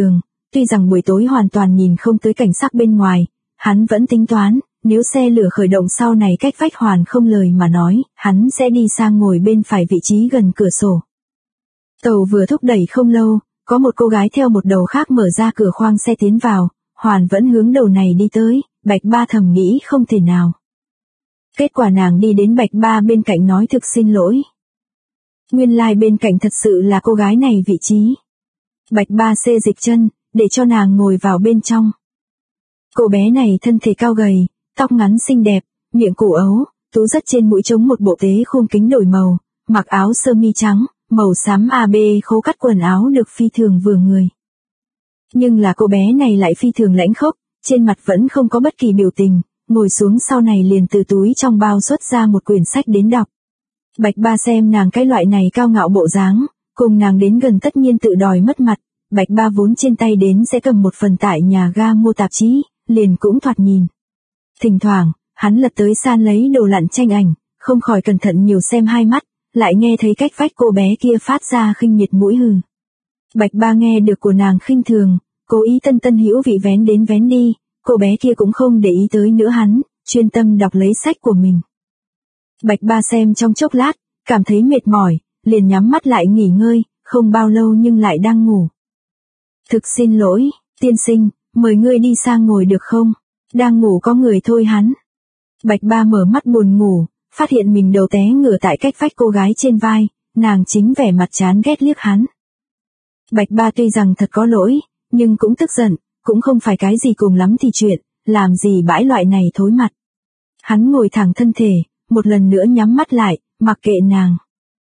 Tuy rằng buổi tối hoàn toàn nhìn không tới cảnh sắc bên ngoài, hắn vẫn tính toán, nếu xe lửa khởi động sau này cách vách hoàn không lời mà nói, hắn sẽ đi sang ngồi bên phải vị trí gần cửa sổ. Tàu vừa thúc đẩy không lâu, có một cô gái theo một đầu khác mở ra cửa khoang xe tiến vào, Hoàn vẫn hướng đầu này đi tới, Bạch Ba thầm nghĩ không thể nào. Kết quả nàng đi đến Bạch Ba bên cạnh nói thực xin lỗi. Nguyên lai bên cạnh thật sự là cô gái này vị trí. Bạch Ba xê dịch chân, để cho nàng ngồi vào bên trong. Cô bé này thân thể cao gầy, tóc ngắn xinh đẹp, miệng cổ ấu, tú rất trên mũi trống một bộ tế khung kính đổi màu, mặc áo sơ mi trắng, màu xám AB khố cắt quần áo được phi thường vừa người. Nhưng là cô bé này lại phi thường lãnh khốc, trên mặt vẫn không có bất kỳ biểu tình, ngồi xuống sau này liền từ túi trong bao xuất ra một quyển sách đến đọc. Bạch Ba xem nàng cái loại này cao ngạo bộ dáng, cùng nàng đến gần tất nhiên tự đòi mất mặt, Bạch Ba vốn trên tay đến sẽ cầm một phần tại nhà ga mua tạp chí, liền cũng thoạt nhìn. Thỉnh thoảng, hắn lật tới san lấy đồ lặn tranh ảnh, không khỏi cẩn thận nhiều xem hai mắt, lại nghe thấy cách vách cô bé kia phát ra khinh miệt mũi hừ. Bạch Ba nghe được của nàng khinh thường, cố ý tân tân hữu vị vén đến vén đi, cô bé kia cũng không để ý tới nữa hắn, chuyên tâm đọc lấy sách của mình. Bạch Ba xem trong chốc lát, cảm thấy mệt mỏi, liền nhắm mắt lại nghỉ ngơi, không bao lâu nhưng lại đang ngủ. Thực xin lỗi, tiên sinh, mời ngươi đi sang ngồi được không? Đang ngủ có người thôi hắn. Bạch Ba mở mắt buồn ngủ, phát hiện mình đầu té ngửa tại cách vách cô gái trên vai, nàng chính vẻ mặt chán ghét liếc hắn. Bạch Ba tuy rằng thật có lỗi, nhưng cũng tức giận, cũng không phải cái gì cùng lắm thì chuyện, làm gì bãi loại này thối mặt. Hắn ngồi thẳng thân thể, một lần nữa nhắm mắt lại, mặc kệ nàng.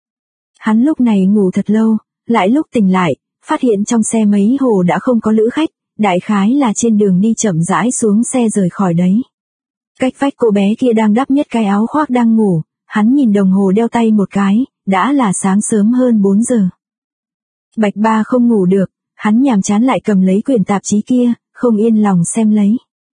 Hắn lúc này ngủ thật lâu, lại lúc tỉnh lại, phát hiện trong xe mấy hồ đã không có lữ khách, đại khái là trên đường đi chậm rãi xuống xe rời khỏi đấy. Cách vách cô bé kia đang đắp nhất cái áo khoác đang ngủ, hắn nhìn đồng hồ đeo tay một cái, đã là sáng sớm hơn 4 giờ. Bạch Ba không ngủ được, hắn nhàm chán lại cầm lấy quyển tạp chí kia, không yên lòng xem lấy.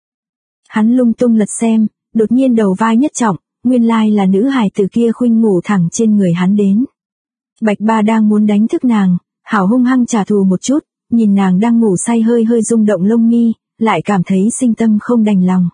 Hắn lung tung lật xem, đột nhiên đầu vai nhất trọng, nguyên lai là nữ hài tử kia khuynh ngủ thẳng trên người hắn đến. Bạch Ba đang muốn đánh thức nàng, hảo hung hăng trả thù một chút, nhìn nàng đang ngủ say hơi hơi rung động lông mi, lại cảm thấy sinh tâm không đành lòng.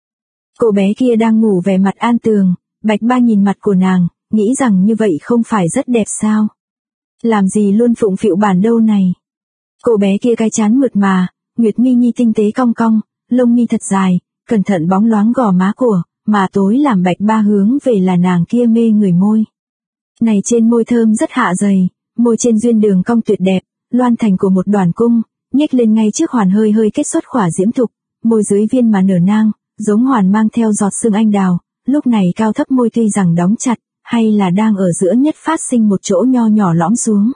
Cô bé kia đang ngủ vẻ mặt an tường, Bạch Ba nhìn mặt của nàng, nghĩ rằng như vậy không phải rất đẹp sao? Làm gì luôn phụng phịu bản đâu này? Cô bé kia cái trán mượt nguyệt mi nhi tinh tế cong cong, lông mi thật dài, cẩn thận bóng loáng gò má của, mà tối làm Bạch Ba hướng về là nàng kia mê người môi. Này trên môi thơm rất hạ dày, môi trên duyên đường cong tuyệt đẹp, loan thành của một đoàn cung, nhếch lên ngay trước Hoàn hơi hơi kết xuất khỏa diễm thục, môi dưới viên mà nở nang, giống Hoàn mang theo giọt sương anh đào, lúc này cao thấp môi tuy rằng đóng chặt, hay là đang ở giữa nhất phát sinh một chỗ nho nhỏ lõm xuống.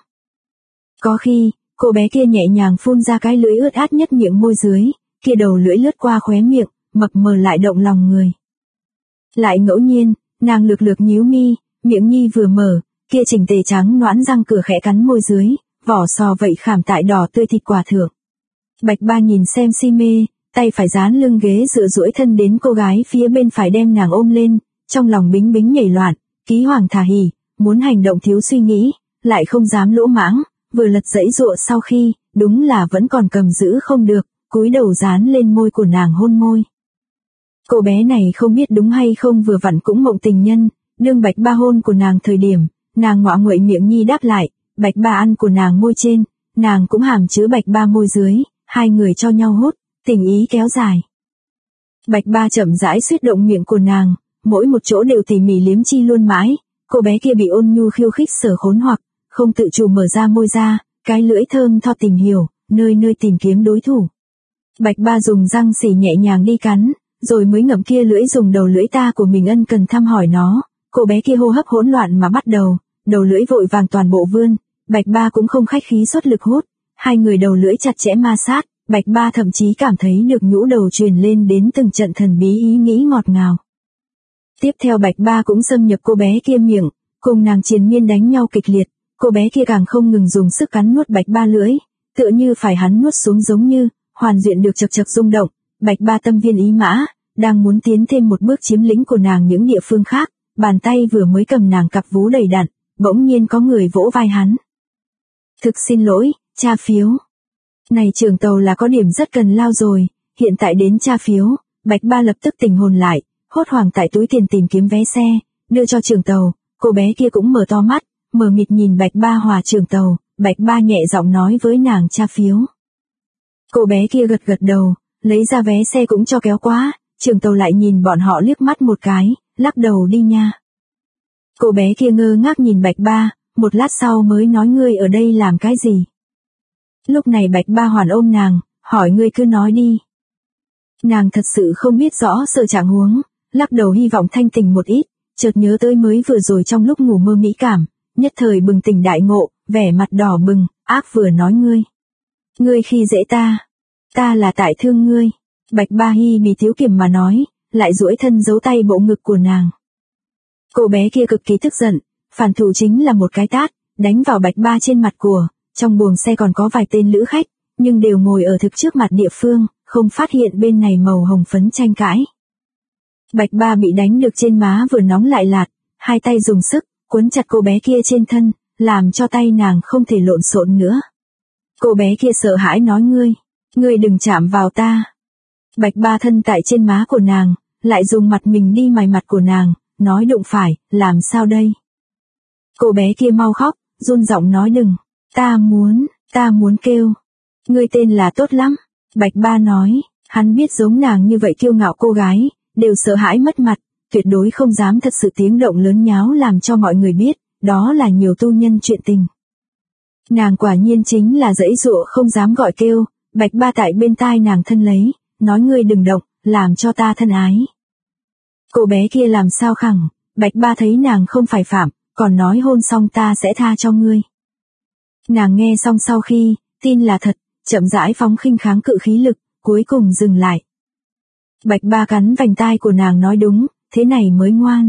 Có khi, cô bé kia nhẹ nhàng phun ra cái lưỡi ướt át nhất miệng môi dưới, kia đầu lưỡi lướt qua khóe miệng, mập mờ lại động lòng người. Lại ngẫu nhiên, nàng lược lược nhíu mi, miệng nhi vừa mở, kia chỉnh tề trắng noãn răng cửa khẽ cắn môi dưới, vỏ sò vậy khảm tại đỏ tươi thịt quả thượng. Bạch Ba nhìn xem si mê, tay phải dán lưng ghế dựa duỗi thân đến cô gái phía bên phải đem nàng ôm lên, trong lòng bính bính nhảy loạn, ký hoàng thả hỉ, muốn hành động thiếu suy nghĩ, lại không dám lỗ mãng, vừa lật dãy dụa sau khi, đúng là vẫn còn cầm giữ không được, cúi đầu dán lên môi của nàng hôn môi. Cô bé này không biết đúng hay không vừa vặn cũng mộng tình nhân, đương Bạch Ba hôn của nàng thời điểm, nàng ngọa nguậy miệng nhi đáp lại, Bạch Ba ăn của nàng môi trên, nàng cũng hàm chứa Bạch Ba môi dưới, hai người cho nhau hút, tình ý kéo dài. Bạch Ba chậm rãi suýt động miệng của nàng, mỗi một chỗ đều tỉ mỉ liếm chi luôn mãi, cô bé kia bị ôn nhu khiêu khích sở khốn hoặc, không tự chủ mở ra môi ra, cái lưỡi thơm tho tìm hiểu, nơi nơi tìm kiếm đối thủ. Bạch Ba dùng răng xỉ nhẹ nhàng đi cắn, rồi mới ngậm kia lưỡi dùng đầu lưỡi ta của mình ân cần thăm hỏi nó, cô bé kia hô hấp hỗn loạn mà bắt đầu, đầu lưỡi vội vàng toàn bộ vươn, Bạch Ba cũng không khách khí xuất lực hút, hai người đầu lưỡi chặt chẽ ma sát, Bạch Ba thậm chí cảm thấy được nhũ đầu truyền lên đến từng trận thần bí ý nghĩ ngọt ngào. Tiếp theo Bạch Ba cũng xâm nhập cô bé kia miệng, cùng nàng triền miên đánh nhau kịch liệt, cô bé kia càng không ngừng dùng sức cắn nuốt Bạch Ba lưỡi, tựa như phải hắn nuốt xuống giống như, Hoàn duyện được chật chật rung động, Bạch Ba tâm viên ý mã, đang muốn tiến thêm một bước chiếm lĩnh của nàng những địa phương khác, bàn tay vừa mới cầm nàng cặp vú đầy đặn, bỗng nhiên có người vỗ vai hắn. Thực xin lỗi, cha phiếu. Này Trường Tàu là có điểm rất cần lao rồi, hiện tại đến tra phiếu, Bạch Ba lập tức tỉnh hồn lại, hốt hoảng tại túi tiền tìm kiếm vé xe, đưa cho Trường Tàu, cô bé kia cũng mở to mắt, mờ mịt nhìn Bạch Ba hòa Trường Tàu, Bạch Ba nhẹ giọng nói với nàng tra phiếu. Cô bé kia gật gật đầu, lấy ra vé xe cũng cho kéo quá, Trường Tàu lại nhìn bọn họ liếc mắt một cái, lắc đầu đi nha. Cô bé kia ngơ ngác nhìn Bạch Ba, một lát sau mới nói ngươi ở đây làm cái gì. Lúc này Bạch Ba hoàn ôm nàng, hỏi ngươi cứ nói đi. Nàng thật sự không biết rõ sự trạng huống, lắc đầu hy vọng thanh tỉnh một ít, chợt nhớ tới mới vừa rồi trong lúc ngủ mơ mỹ cảm, nhất thời bừng tỉnh đại ngộ, vẻ mặt đỏ bừng, ác vừa nói ngươi. Ngươi khi dễ ta là tại thương ngươi. Bạch Ba hi bị thiếu kiểm mà nói, lại duỗi thân giấu tay bộ ngực của nàng. Cô bé kia cực kỳ tức giận, phản thủ chính là một cái tát, đánh vào Bạch Ba trên mặt của, trong buồng xe còn có vài tên lữ khách, nhưng đều ngồi ở thực trước mặt địa phương, không phát hiện bên này màu hồng phấn tranh cãi. Bạch Ba bị đánh được trên má vừa nóng lại lạt, hai tay dùng sức, quấn chặt cô bé kia trên thân, làm cho tay nàng không thể lộn xộn nữa. Cô bé kia sợ hãi nói ngươi đừng chạm vào ta. Bạch Ba thân tại trên má của nàng, lại dùng mặt mình đi mài mặt của nàng, nói đụng phải, làm sao đây? Cô bé kia mau khóc, run giọng nói đừng, ta muốn kêu. Ngươi tên là tốt lắm, Bạch Ba nói, hắn biết giống nàng như vậy kiêu ngạo cô gái, đều sợ hãi mất mặt, tuyệt đối không dám thật sự tiếng động lớn nháo làm cho mọi người biết, đó là nhiều tu nhân chuyện tình. Nàng quả nhiên chính là giãy giụa không dám gọi kêu, Bạch Ba tại bên tai nàng thân lấy, nói ngươi đừng động, làm cho ta thân ái. Cô bé kia làm sao khẳng, Bạch Ba thấy nàng không phải phạm, còn nói hôn xong ta sẽ tha cho ngươi. Nàng nghe xong sau khi, tin là thật, chậm rãi phóng khinh kháng cự khí lực, cuối cùng dừng lại. Bạch Ba cắn vành tai của nàng nói đúng, thế này mới ngoan.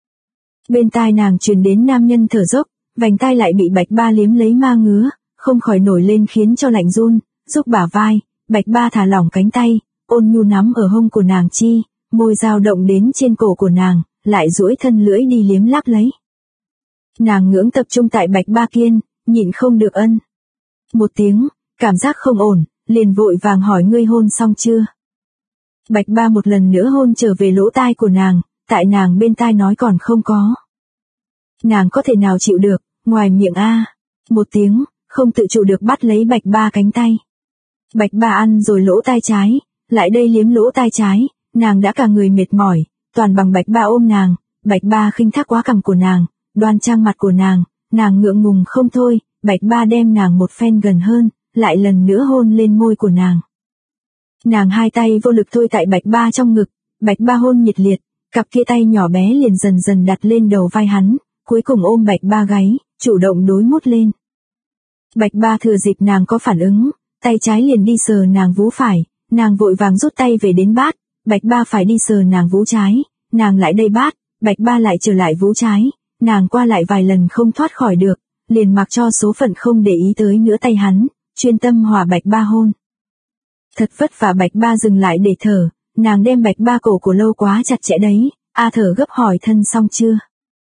Bên tai nàng truyền đến nam nhân thở dốc, vành tai lại bị Bạch Ba liếm lấy ma ngứa, không khỏi nổi lên khiến cho lạnh run, giúp bả vai, Bạch Ba thả lỏng cánh tay, ôn nhu nắm ở hông của nàng chi, môi dao động đến trên cổ của nàng, lại duỗi thân lưỡi đi liếm láp lấy. Nàng ngưỡng tập trung tại Bạch Ba kiên, nhịn không được ân. Một tiếng, cảm giác không ổn, liền vội vàng hỏi ngươi hôn xong chưa? Bạch Ba một lần nữa hôn trở về lỗ tai của nàng, tại nàng bên tai nói còn không có. Nàng có thể nào chịu được, ngoài miệng a. Một tiếng, không tự chủ được bắt lấy Bạch Ba cánh tay. Bạch Ba ăn rồi lỗ tai trái, lại đây liếm lỗ tai trái, nàng đã cả người mệt mỏi, toàn bằng Bạch Ba ôm nàng, Bạch Ba khinh thác quá cằm của nàng, đoan trang mặt của nàng ngượng ngùng không thôi, Bạch Ba đem nàng một phen gần hơn, lại lần nữa hôn lên môi của nàng. Nàng hai tay vô lực thôi tại Bạch Ba trong ngực, Bạch Ba hôn nhiệt liệt, cặp kia tay nhỏ bé liền dần dần đặt lên đầu vai hắn, cuối cùng ôm Bạch Ba gáy, chủ động đối mút lên. Bạch Ba thừa dịp nàng có phản ứng, tay trái liền đi sờ nàng vú phải, nàng vội vàng rút tay về đến bát, Bạch Ba phải đi sờ nàng vú trái, nàng lại đây bát, Bạch Ba lại trở lại vú trái, nàng qua lại vài lần không thoát khỏi được, liền mặc cho số phận không để ý tới nữa tay hắn, chuyên tâm hòa Bạch Ba hôn. Thật vất vả Bạch Ba dừng lại để thở, nàng đem Bạch Ba cổ của lâu quá chặt chẽ đấy, thở gấp hỏi thân xong chưa.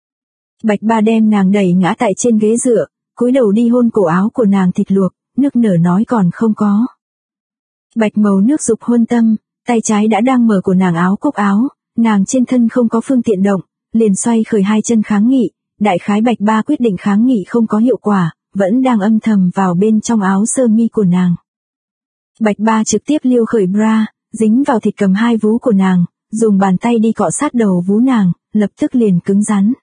Bạch Ba đem nàng đẩy ngã tại trên ghế dựa, cúi đầu đi hôn cổ áo của nàng thịt luộc, nước nở nói còn không có. Bạch màu nước dục hôn tâm, tay trái đã đang mở của nàng áo cúc áo, nàng trên thân không có phương tiện động, liền xoay khởi hai chân kháng nghị, đại khái Bạch Ba quyết định kháng nghị không có hiệu quả, vẫn đang âm thầm vào bên trong áo sơ mi của nàng. Bạch Ba trực tiếp liêu khởi bra, dính vào thịt cầm hai vú của nàng, dùng bàn tay đi cọ sát đầu vú nàng, lập tức liền cứng rắn.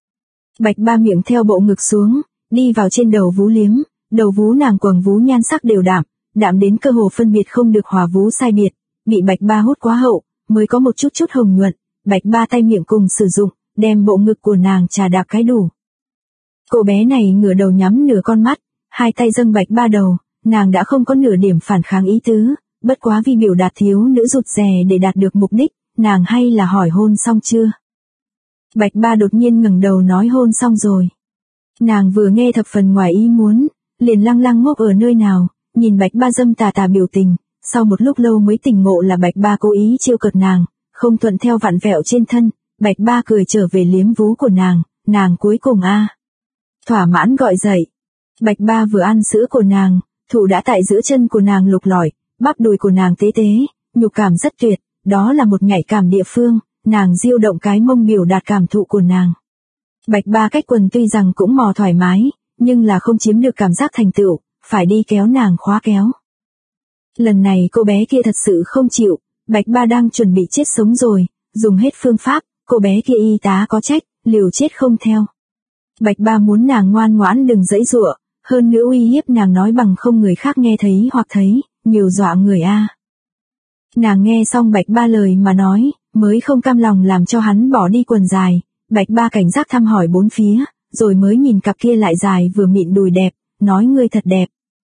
Bạch Ba miệng theo bộ ngực xuống, đi vào trên đầu vú liếm, đầu vú nàng quầng vú nhan sắc đều đạm đến cơ hồ phân biệt không được hòa vú sai biệt, bị Bạch Ba hút quá hậu, mới có một chút hồng nhuận, Bạch Ba tay miệng cùng sử dụng, đem bộ ngực của nàng trà đạp cái đủ. Cô bé này ngửa đầu nhắm nửa con mắt, hai tay dâng Bạch Ba đầu, nàng đã không có nửa điểm phản kháng ý tứ, bất quá vì biểu đạt thiếu nữ rụt rè để đạt được mục đích, nàng hay là hỏi hôn xong chưa. Bạch Ba đột nhiên ngẩng đầu nói hôn xong rồi. Nàng vừa nghe thập phần ngoài ý muốn, liền lăng lăng ngốc ở nơi nào, nhìn Bạch Ba dâm tà biểu tình, sau một lúc lâu mới tỉnh ngộ là Bạch Ba cố ý trêu cợt nàng, không thuận theo vặn vẹo trên thân, Bạch Ba cười trở về liếm vú của nàng cuối cùng thỏa mãn gọi dậy. Bạch Ba vừa ăn sữa của nàng, Thủ đã tại giữa chân của nàng lục lọi, bắp đùi của nàng tế tế, nhục cảm rất tuyệt, đó là một nhạy cảm địa phương, nàng diêu động cái mông biểu đạt cảm thụ của nàng. Bạch Ba cách quần tuy rằng cũng mò thoải mái, nhưng là không chiếm được cảm giác thành tựu, phải đi kéo nàng khóa kéo. Lần này cô bé kia thật sự không chịu, Bạch Ba đang chuẩn bị chết sống rồi, dùng hết phương pháp, cô bé kia y tá có trách, liều chết không theo. Bạch Ba muốn nàng ngoan ngoãn đừng giãy giụa, hơn nữa uy hiếp nàng nói bằng không người khác nghe thấy hoặc thấy, nhiều dọa người a. Nàng nghe xong Bạch Ba lời mà nói, mới không cam lòng làm cho hắn bỏ đi quần dài, Bạch Ba cảnh giác thăm hỏi bốn phía, rồi mới nhìn cặp kia lại dài vừa mịn đùi đẹp, nói ngươi thật đẹp.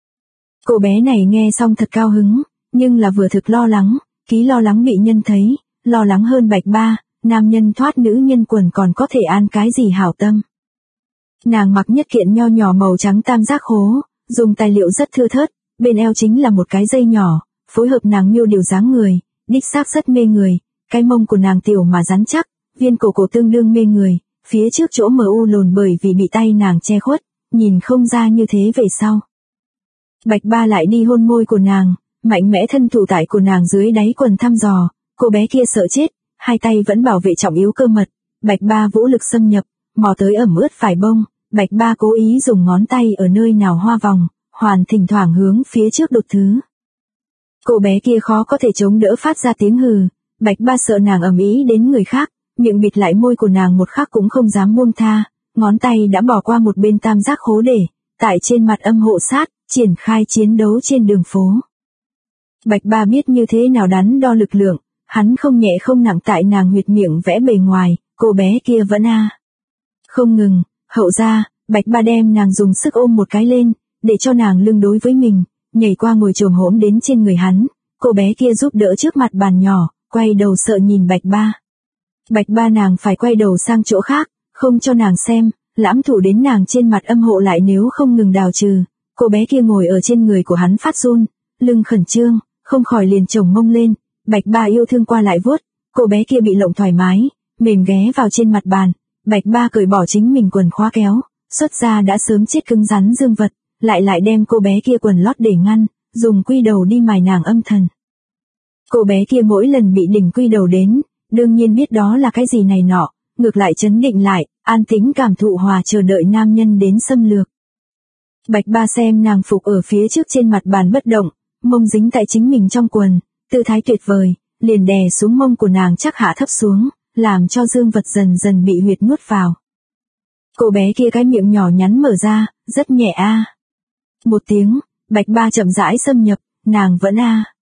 Cô bé này nghe xong thật cao hứng, nhưng là vừa thực lo lắng, ký lo lắng bị nhân thấy, lo lắng hơn Bạch Ba, nam nhân thoát nữ nhân quần còn có thể an cái gì hảo tâm. Nàng mặc nhất kiện nho nhỏ màu trắng tam giác khố, dùng tài liệu rất thưa thớt, bên eo chính là một cái dây nhỏ, phối hợp nàng miêu điều dáng người, đích xác rất mê người, cái mông của nàng tiểu mà rắn chắc, viên cổ tương đương mê người, phía trước chỗ mờ u lồn bởi vì bị tay nàng che khuất, nhìn không ra như thế về sau. Bạch Ba lại đi hôn môi của nàng, mạnh mẽ thân thủ tại của nàng dưới đáy quần thăm dò, cô bé kia sợ chết, hai tay vẫn bảo vệ trọng yếu cơ mật, Bạch Ba vũ lực xâm nhập, mò tới ẩm ướt phải bông, Bạch Ba cố ý dùng ngón tay ở nơi nào hoa vòng, hoàn thỉnh thoảng hướng phía trước đột thứ. Cô bé kia khó có thể chống đỡ phát ra tiếng hừ, Bạch Ba sợ nàng ầm ĩ đến người khác, miệng bịt lại môi của nàng một khắc cũng không dám buông tha, ngón tay đã bỏ qua một bên tam giác khố để, tại trên mặt âm hộ sát, triển khai chiến đấu trên đường phố. Bạch Ba biết như thế nào đắn đo lực lượng, hắn không nhẹ không nặng tại nàng huyệt miệng vẽ bề ngoài, cô bé kia vẫn không ngừng, hậu ra, Bạch Ba đem nàng dùng sức ôm một cái lên, để cho nàng lưng đối với mình, nhảy qua ngồi chồm hổm đến trên người hắn, cô bé kia giúp đỡ trước mặt bàn nhỏ, quay đầu sợ nhìn Bạch Ba. Bạch Ba nàng phải quay đầu sang chỗ khác, không cho nàng xem, lãm thủ đến nàng trên mặt âm hộ lại nếu không ngừng đào trừ, cô bé kia ngồi ở trên người của hắn phát run, lưng khẩn trương, không khỏi liền chồng mông lên, Bạch Ba yêu thương qua lại vuốt, cô bé kia bị lộng thoải mái, mềm ghé vào trên mặt bàn, Bạch Ba cởi bỏ chính mình quần khóa kéo, xuất ra đã sớm chết cứng rắn dương vật, lại đem cô bé kia quần lót để ngăn, dùng quy đầu đi mài nàng âm thần. Cô bé kia mỗi lần bị đỉnh quy đầu đến, đương nhiên biết đó là cái gì này nọ, ngược lại chấn định lại, an tĩnh cảm thụ hòa chờ đợi nam nhân đến xâm lược. Bạch Ba xem nàng phục ở phía trước trên mặt bàn bất động, mông dính tại chính mình trong quần, tư thái tuyệt vời, liền đè xuống mông của nàng chắc hạ thấp xuống, làm cho dương vật dần dần bị huyệt nuốt vào. Cô bé kia cái miệng nhỏ nhắn mở ra, rất nhẹ a. Một tiếng, Bạch Ba chậm rãi xâm nhập, nàng vẫn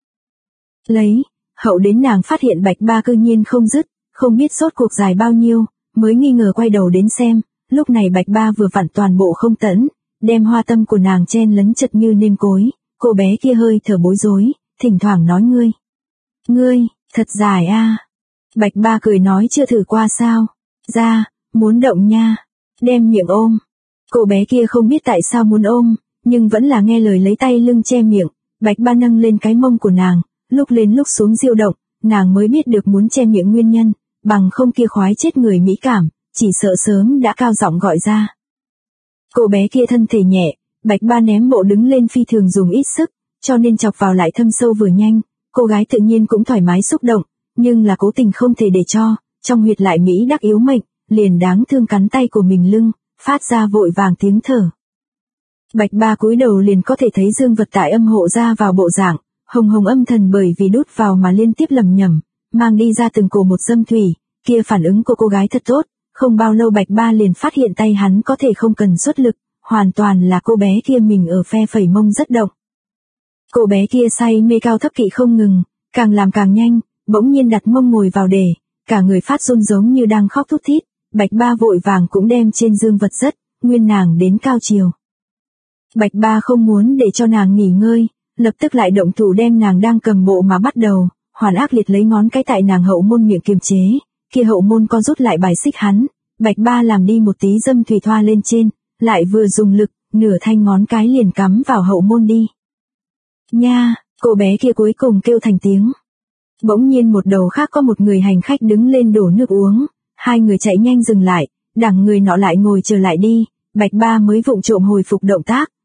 lấy, hậu đến nàng phát hiện Bạch Ba cư nhiên không dứt, không biết sốt cuộc dài bao nhiêu, mới nghi ngờ quay đầu đến xem, lúc này Bạch Ba vừa vặn toàn bộ không tẫn, đem hoa tâm của nàng chen lấn chật như nêm cối, cô bé kia hơi thở bối rối, thỉnh thoảng nói ngươi, thật dài a. Bạch Ba cười nói chưa thử qua sao, ra, muốn động nha, đem miệng ôm. Cô bé kia không biết tại sao muốn ôm, nhưng vẫn là nghe lời lấy tay lưng che miệng, Bạch Ba nâng lên cái mông của nàng, lúc lên lúc xuống diêu động, nàng mới biết được muốn che miệng nguyên nhân, bằng không kia khoái chết người mỹ cảm, chỉ sợ sớm đã cao giọng gọi ra. Cô bé kia thân thể nhẹ, Bạch Ba ném bộ đứng lên phi thường dùng ít sức, cho nên chọc vào lại thâm sâu vừa nhanh, cô gái tự nhiên cũng thoải mái xúc động, nhưng là cố tình không thể để cho, trong huyệt lại mỹ đắc yếu mệnh, liền đáng thương cắn tay của mình lưng, phát ra vội vàng tiếng thở. Bạch Ba cúi đầu liền có thể thấy dương vật tại âm hộ ra vào bộ dạng, hồng hồng âm thần bởi vì đút vào mà liên tiếp lầm nhầm, mang đi ra từng cổ một dâm thủy, kia phản ứng của cô gái thật tốt, không bao lâu Bạch Ba liền phát hiện tay hắn có thể không cần xuất lực, hoàn toàn là cô bé kia mình ở phe phẩy mông rất động. Cô bé kia say mê cao thấp kỵ không ngừng, càng làm càng nhanh, bỗng nhiên đặt mông ngồi vào để, cả người phát run giống như đang khóc thút thít, Bạch Ba vội vàng cũng đem trên dương vật rất, nguyên nàng đến cao chiều. Bạch Ba không muốn để cho nàng nghỉ ngơi, lập tức lại động thủ đem nàng đang cầm bộ mà bắt đầu, hoàn ác liệt lấy ngón cái tại nàng hậu môn miệng kiềm chế, kia hậu môn co rút lại bài xích hắn, Bạch Ba làm đi một tí dâm thủy thoa lên trên, lại vừa dùng lực, nửa thanh ngón cái liền cắm vào hậu môn đi. Nha, cô bé kia cuối cùng kêu thành tiếng. Bỗng nhiên một đầu khác có một người hành khách đứng lên đổ nước uống, hai người chạy nhanh dừng lại, đằng người nọ lại ngồi trở lại đi, Bạch Ba mới vụng trộm hồi phục động tác,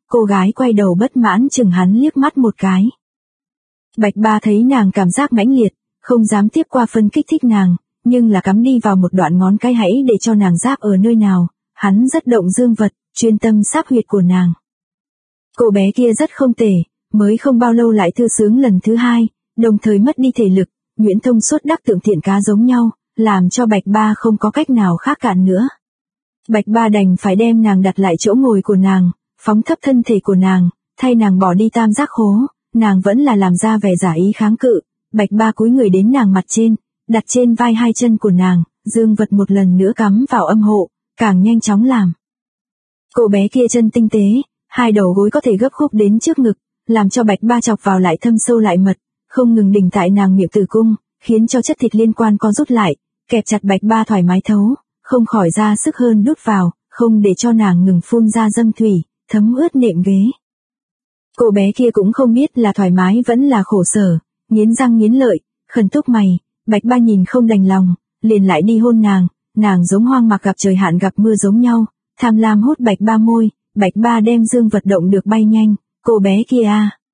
cô gái quay đầu bất mãn chừng hắn liếc mắt một cái. Bạch Ba thấy nàng cảm giác mãnh liệt, không dám tiếp qua phân kích thích nàng, nhưng là cắm đi vào một đoạn ngón cái hãy để cho nàng giáp ở nơi nào, hắn rất động dương vật, chuyên tâm sáp huyệt của nàng. Cô bé kia rất không tệ, mới không bao lâu lại thư sướng lần thứ hai, đồng thời mất đi thể lực, Nguyễn thông suốt đắc tượng thiện cá giống nhau, làm cho Bạch Ba không có cách nào khác cạn nữa. Bạch Ba đành phải đem nàng đặt lại chỗ ngồi của nàng, phóng thấp thân thể của nàng, thay nàng bỏ đi tam giác khố, nàng vẫn là làm ra vẻ giả ý kháng cự. Bạch Ba cúi người đến nàng mặt trên, đặt trên vai hai chân của nàng, dương vật một lần nữa cắm vào âm hộ, càng nhanh chóng làm. Cô bé kia chân tinh tế, hai đầu gối có thể gấp khúc đến trước ngực, làm cho Bạch Ba chọc vào lại thâm sâu lại mật, không ngừng đỉnh tại nàng miệng tử cung, khiến cho chất thịt liên quan co rút lại, kẹp chặt Bạch Ba thoải mái thấu, không khỏi ra sức hơn đút vào, không để cho nàng ngừng phun ra dâm thủy, thấm ướt nệm ghế. Cô bé kia cũng không biết là thoải mái vẫn là khổ sở, nghiến răng nghiến lợi, khẩn túc mày, Bạch Ba nhìn không đành lòng, liền lại đi hôn nàng giống hoang mạc gặp trời hạn gặp mưa giống nhau, tham lam hút Bạch Ba môi, Bạch Ba đem dương vật động được bay nhanh, cô bé kia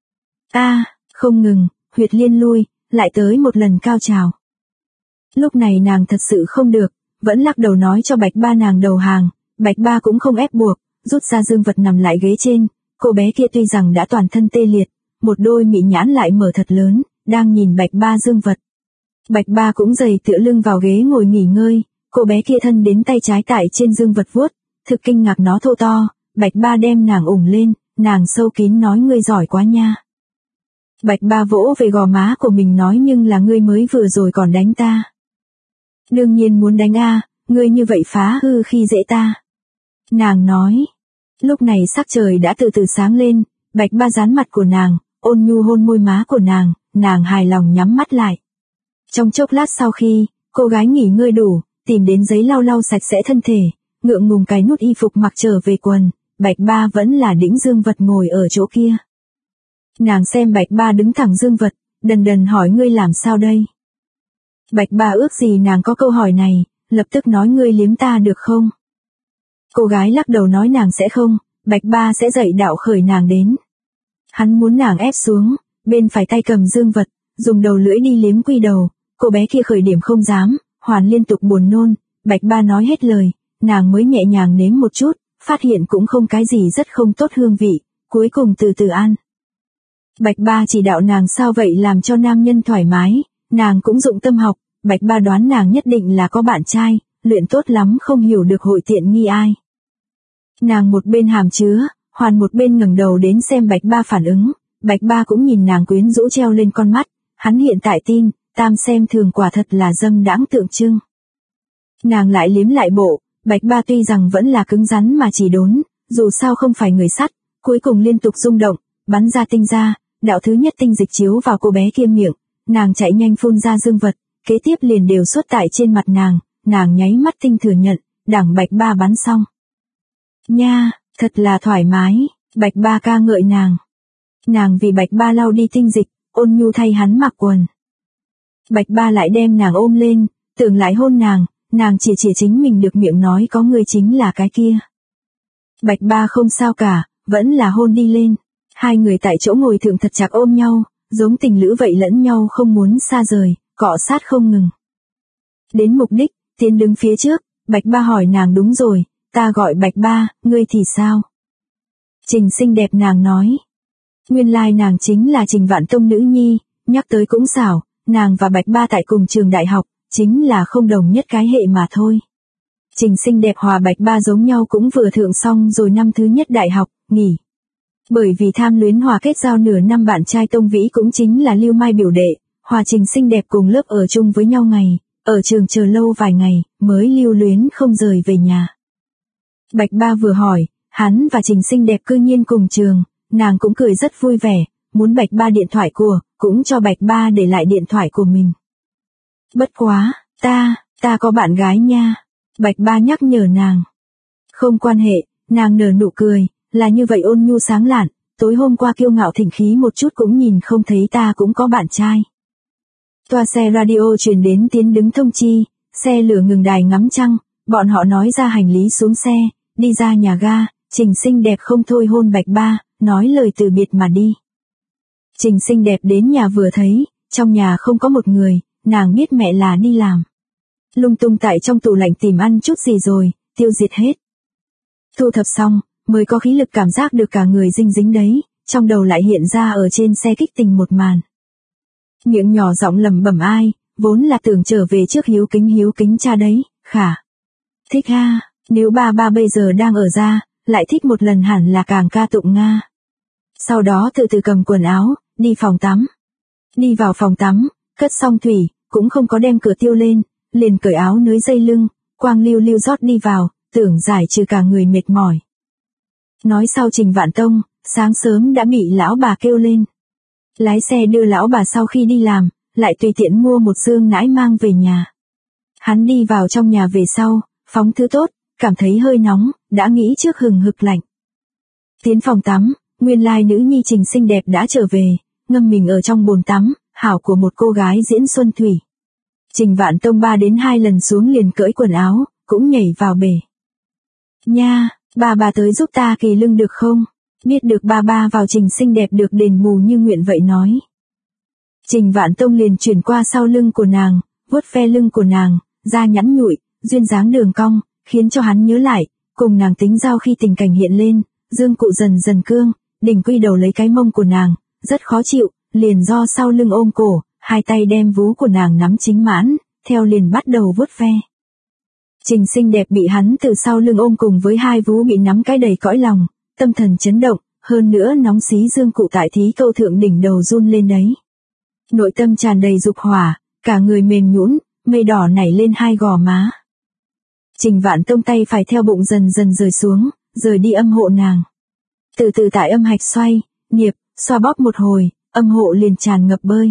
không ngừng, huyệt liên lui, lại tới một lần cao trào. Lúc này nàng thật sự không được, vẫn lắc đầu nói cho Bạch Ba nàng đầu hàng, Bạch Ba cũng không ép buộc, rút ra dương vật nằm lại ghế trên, cô bé kia tuy rằng đã toàn thân tê liệt, một đôi mị nhãn lại mở thật lớn, đang nhìn Bạch Ba dương vật. Bạch Ba cũng dày tựa lưng vào ghế ngồi nghỉ ngơi, cô bé kia thân đến tay trái tại trên dương vật vuốt, thực kinh ngạc nó thô to, Bạch Ba đem nàng ủng lên, nàng sâu kín nói ngươi giỏi quá nha. Bạch Ba vỗ về gò má của mình nói nhưng là ngươi mới vừa rồi còn đánh ta. Đương nhiên muốn đánh ngươi như vậy phá hư khi dễ ta. Nàng nói. Lúc này sắc trời đã từ từ sáng lên, Bạch Ba dán mặt của nàng, ôn nhu hôn môi má của nàng hài lòng nhắm mắt lại. Trong chốc lát sau khi, cô gái nghỉ ngơi đủ, tìm đến giấy lau sạch sẽ thân thể, ngượng ngùng cái nút y phục mặc trở về quần, Bạch Ba vẫn là đĩnh dương vật ngồi ở chỗ kia. Nàng xem Bạch Ba đứng thẳng dương vật, đần đần hỏi ngươi làm sao đây? Bạch Ba ước gì nàng có câu hỏi này, lập tức nói ngươi liếm ta được không? Cô gái lắc đầu nói nàng sẽ không, Bạch Ba sẽ dạy đạo khởi nàng đến. Hắn muốn nàng ép xuống, bên phải tay cầm dương vật, dùng đầu lưỡi đi liếm quy đầu, cô bé kia khởi điểm không dám, hoàn liên tục buồn nôn, Bạch Ba nói hết lời, nàng mới nhẹ nhàng nếm một chút, phát hiện cũng không cái gì rất không tốt hương vị, cuối cùng từ từ ăn. Bạch Ba chỉ đạo nàng sao vậy làm cho nam nhân thoải mái, nàng cũng dụng tâm học, Bạch Ba đoán nàng nhất định là có bạn trai, luyện tốt lắm không hiểu được hội tiện nghi ai. Nàng một bên hàm chứa, hoàn một bên ngẩng đầu đến xem Bạch Ba phản ứng, Bạch Ba cũng nhìn nàng quyến rũ treo lên con mắt, hắn hiện tại tin, tam xem thường quả thật là dâm đãng tượng trưng. Nàng lại liếm lại bộ, Bạch Ba tuy rằng vẫn là cứng rắn mà chỉ đốn, dù sao không phải người sắt, cuối cùng liên tục rung động, bắn ra tinh ra, đạo thứ nhất tinh dịch chiếu vào cô bé kia miệng, nàng chạy nhanh phun ra dương vật, kế tiếp liền đều xuất tại trên mặt nàng nháy mắt tinh thừa nhận, đảng Bạch Ba bắn xong. Nha, thật là thoải mái, Bạch Ba ca ngợi nàng. Nàng vì Bạch Ba lau đi tinh dịch, ôn nhu thay hắn mặc quần. Bạch Ba lại đem nàng ôm lên, tưởng lại hôn nàng chỉ chính mình được miệng nói có người chính là cái kia. Bạch Ba không sao cả, vẫn là hôn đi lên. Hai người tại chỗ ngồi thượng thật chặt ôm nhau, giống tình lữ vậy lẫn nhau không muốn xa rời, cọ sát không ngừng. Đến mục đích, tiến đứng phía trước, Bạch Ba hỏi nàng đúng rồi, ta gọi Bạch Ba, ngươi thì sao? Trình xinh đẹp nàng nói. Nguyên lai nàng chính là Trình Vạn Tông nữ nhi, nhắc tới cũng xảo, nàng và Bạch Ba tại cùng trường đại học, chính là không đồng nhất cái hệ mà thôi. Trình xinh đẹp hòa Bạch Ba giống nhau cũng vừa thượng xong rồi năm thứ nhất đại học, nghỉ. Bởi vì tham luyến hòa kết giao nửa năm bạn trai Tông Vĩ cũng chính là Lưu Mai biểu đệ, hòa Trình xinh đẹp cùng lớp ở chung với nhau ngày, ở trường chờ lâu vài ngày, mới lưu luyến không rời về nhà. Bạch Ba vừa hỏi, hắn và Trình xinh đẹp cư nhiên cùng trường, nàng cũng cười rất vui vẻ, muốn Bạch Ba điện thoại của, cũng cho Bạch Ba để lại điện thoại của mình. Bất quá, ta có bạn gái nha, Bạch Ba nhắc nhở nàng. Không quan hệ, nàng nở nụ cười, là như vậy ôn nhu sáng lạn, tối hôm qua kiêu ngạo thỉnh khí một chút cũng nhìn không thấy ta cũng có bạn trai. Toa xe radio truyền đến tiến đứng thông chi, xe lửa ngừng đài ngắm trăng, bọn họ nói ra hành lý xuống xe, đi ra nhà ga, Trình xinh đẹp không thôi hôn Bạch Ba, nói lời từ biệt mà đi. Trình xinh đẹp đến nhà vừa thấy, trong nhà không có một người, nàng biết mẹ là đi làm. Lung tung tại trong tủ lạnh tìm ăn chút gì rồi, tiêu diệt hết. Thu thập xong, mới có khí lực cảm giác được cả người dinh dính đấy, trong đầu lại hiện ra ở trên xe kích tình một màn. Miệng nhỏ giọng lẩm bẩm ai, vốn là tưởng trở về trước hiếu kính cha đấy, khả. Thích ha, nếu ba bây giờ đang ở ra, lại thích một lần hẳn là càng ca tụng Nga. Sau đó từ từ cầm quần áo, đi phòng tắm. Đi vào phòng tắm, cất xong thủy, cũng không có đem cửa tiêu lên, liền cởi áo nới dây lưng, quang lưu rót đi vào, tưởng giải trừ cả người mệt mỏi. Nói sau Trình Vạn Tông, sáng sớm đã bị lão bà kêu lên. Lái xe đưa lão bà sau khi đi làm, lại tùy tiện mua một dương nãi mang về nhà. Hắn đi vào trong nhà về sau, phóng thứ tốt, cảm thấy hơi nóng, đã nghĩ trước hừng hực lạnh. Tiến phòng tắm, nguyên lai nữ nhi Trình xinh đẹp đã trở về, ngâm mình ở trong bồn tắm, hảo của một cô gái diễn xuân thủy. Trình Vạn Tông 3 đến 2 lần xuống liền cởi quần áo, cũng nhảy vào bể. Nha, bà tới giúp ta kỳ lưng được không? Biết được ba vào Trình xinh đẹp được đền bù như nguyện vậy nói. Trình Vạn Tông liền chuyển qua sau lưng của nàng, vuốt ve lưng của nàng, da nhẵn nhụi, duyên dáng đường cong, khiến cho hắn nhớ lại, cùng nàng tính giao khi tình cảnh hiện lên, dương cụ dần cương, đỉnh quy đầu lấy cái mông của nàng, rất khó chịu, liền do sau lưng ôm cổ, hai tay đem vú của nàng nắm chính mãn, theo liền bắt đầu vuốt ve. Trình xinh đẹp bị hắn từ sau lưng ôm cùng với hai vú bị nắm cái đầy cõi lòng, tâm thần chấn động, hơn nữa nóng xí dương cụ tại thí câu thượng đỉnh đầu run lên đấy. Nội tâm tràn đầy dục hỏa, cả người mềm nhũn, mây đỏ nảy lên hai gò má. Trình Vạn Tông tay phải theo bụng dần rời xuống, rời đi âm hộ nàng. Từ từ tại âm hạch xoay, niệp, xoa bóp một hồi, âm hộ liền tràn ngập bơi.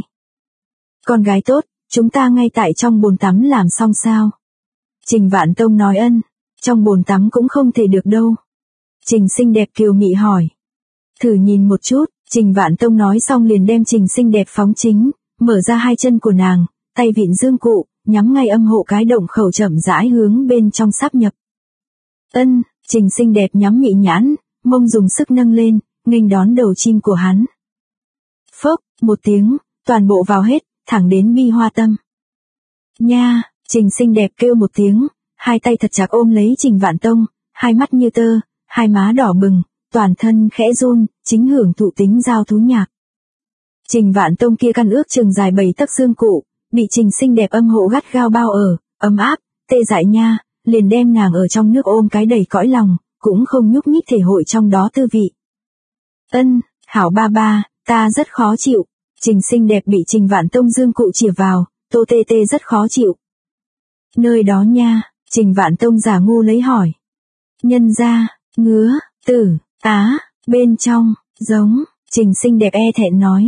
Con gái tốt, chúng ta ngay tại trong bồn tắm làm xong sao? Trình Vạn Tông nói ân, trong bồn tắm cũng không thể được đâu. Trình xinh đẹp kiều mị hỏi. Thử nhìn một chút, Trình Vạn Tông nói xong liền đem Trình xinh đẹp phóng chính, mở ra hai chân của nàng, tay vịn dương cụ, nhắm ngay âm hộ cái động khẩu chậm rãi hướng bên trong sáp nhập. Ân, Trình xinh đẹp nhắm mị nhãn, mông dùng sức nâng lên, nghênh đón đầu chim của hắn. Phốc, một tiếng, toàn bộ vào hết, thẳng đến bi hoa tâm. Nha, Trình xinh đẹp kêu một tiếng, hai tay thật chặt ôm lấy Trình Vạn Tông, hai mắt như tơ, hai má đỏ bừng, toàn thân khẽ run, chính hưởng thụ tính giao thú nhạc. Trình Vạn Tông kia căn ước chừng dài 7 tấc xương cụ, bị Trình xinh đẹp âm hộ gắt gao bao ở, ấm áp, tê dại nha, liền đem nàng ở trong nước ôm cái đầy cõi lòng, cũng không nhúc nhích thể hội trong đó tư vị. Ân, hảo ba, ta rất khó chịu. Trình xinh đẹp bị Trình Vạn Tông dương cụ chìa vào, tô tê rất khó chịu. Nơi đó nha, Trình Vạn Tông giả ngu lấy hỏi. Nhân ra, ngứa, tử, á, bên trong, giống, Trình xinh đẹp e thẹn nói.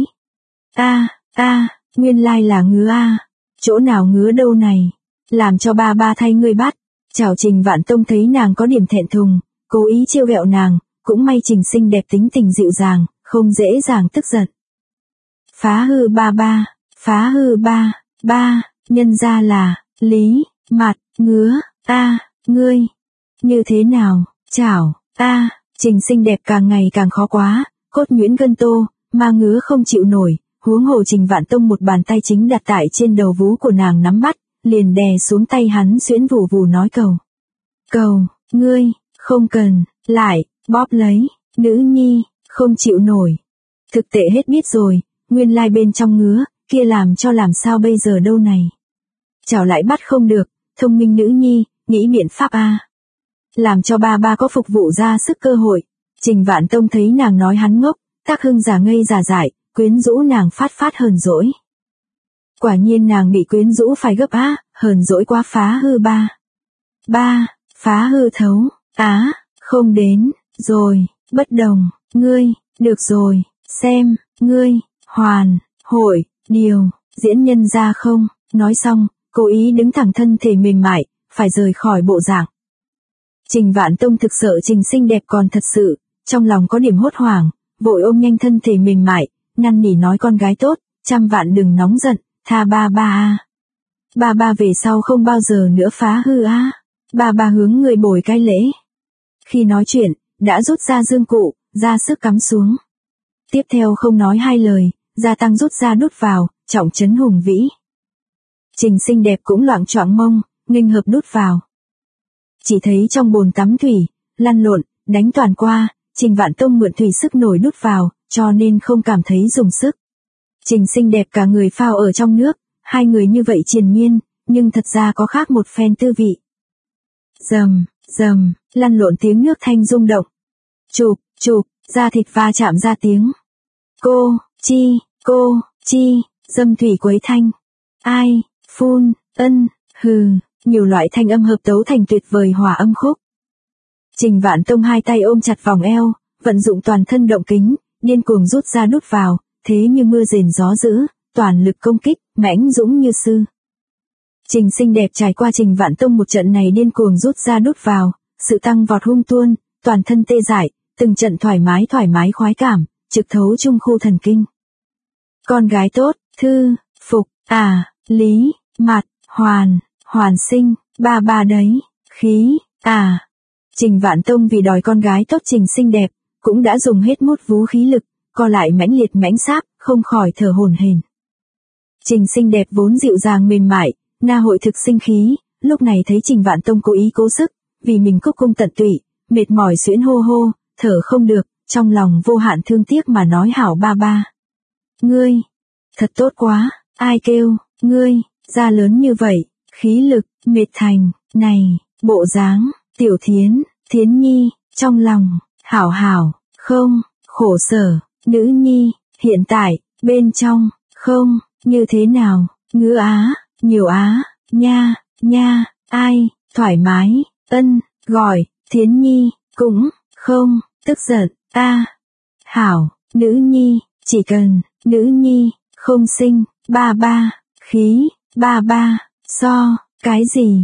Nguyên lai là ngứa chỗ nào ngứa đâu này, làm cho ba thay ngươi bắt. Chào Trình Vạn Tông thấy nàng có điểm thẹn thùng, cố ý trêu ghẹo nàng, cũng may Trình xinh đẹp tính tình dịu dàng, không dễ dàng tức giận. Phá hư phá hư ba, nhân ra là, lý, mặt, ngứa, ngươi, như thế nào, chảo, Trình xinh đẹp càng ngày càng khó quá, cốt nhuyễn gân tô, mà ngứa không chịu nổi, huống hồ Trình Vạn Tông một bàn tay chính đặt tại trên đầu vú của nàng nắm bắt, liền đè xuống tay hắn xuyễn vù nói cầu, ngươi, không cần, lại, bóp lấy, nữ nhi, không chịu nổi. Thực tệ hết biết rồi, nguyên lai bên trong ngứa, kia làm sao bây giờ đâu này. Chảo lại bắt không được, thông minh nữ nhi, nghĩ biện pháp làm cho ba có phục vụ ra sức cơ hội. Trình Vạn Tông thấy nàng nói hắn ngốc, tác hưng giả ngây giả dại, quyến rũ nàng phát hờn dỗi. Quả nhiên nàng bị quyến rũ phải gấp hờn dỗi quá phá hư ba, phá hư thấu, không đến, rồi, bất đồng, ngươi, được rồi, xem, ngươi, hoàn, hội, điều, diễn nhân ra không, nói xong, cố ý đứng thẳng thân thể mềm mại, phải rời khỏi bộ dạng. Trình Vạn Tông thực sợ Trình xinh đẹp còn thật sự, trong lòng có điểm hốt hoảng, vội ôm nhanh thân thể mềm mại, năn nỉ nói con gái tốt, trăm vạn đừng nóng giận, tha ba ba về sau không bao giờ nữa phá hư ba hướng người bồi cái lễ. Khi nói chuyện, đã rút ra dương cụ, ra sức cắm xuống. Tiếp theo không nói hai lời, gia tăng rút ra đút vào, trọng trấn hùng vĩ. Trình xinh đẹp cũng loạng choạng mông, nghênh hợp đút vào. Chỉ thấy trong bồn tắm thủy, lăn lộn, đánh toàn qua, Trình Vạn Tông mượn thủy sức nổi đút vào, cho nên không cảm thấy dùng sức. Trình xinh đẹp cả người phao ở trong nước, hai người như vậy triền miên, nhưng thật ra có khác một phen tư vị. Rầm, rầm, lăn lộn tiếng nước thanh rung động. Chụp, chụp, da thịt va chạm ra tiếng. Cô, chi, dâm thủy quấy thanh. Ai, phun, ân, hừ, nhiều loại thanh âm hợp tấu thành tuyệt vời hòa âm khúc. Trình Vạn Tông hai tay ôm chặt vòng eo, vận dụng toàn thân động kính, điên cuồng rút ra đút vào, thế như mưa rền gió dữ, toàn lực công kích, mãnh dũng như sư. Trình xinh đẹp trải qua Trình Vạn Tông một trận này điên cuồng rút ra đút vào, sự tăng vọt hung tuôn, toàn thân tê dại, từng trận thoải mái khoái cảm, trực thấu trung khu thần kinh. Con gái tốt, thư, phục, lý, mặt, hoàn sinh, ba đấy, khí, Trình Vạn Tông vì đòi con gái tốt Trình xinh đẹp, cũng đã dùng hết mút vú khí lực, co lại mãnh liệt mãnh sáp, không khỏi thở hổn hển. Trình xinh đẹp vốn dịu dàng mềm mại, na hội thực sinh khí, lúc này thấy Trình Vạn Tông cố ý cố sức, vì mình cúc cung tận tụy, mệt mỏi xuyễn hô hô, thở không được, trong lòng vô hạn thương tiếc mà nói hảo ba. Ngươi, thật tốt quá, ai kêu, ngươi, da lớn như vậy, khí lực, mệt thành, này, bộ dáng, tiểu thiến nhi, trong lòng, hảo, không, khổ sở, nữ nhi, hiện tại, bên trong, không, như thế nào, ngứa á, nhiều á, nha, ai, thoải mái, ân, gọi, thiến nhi, cũng, không, tức giận, hảo, nữ nhi, chỉ cần, nữ nhi, không sinh, ba, khí, ba, so, cái gì,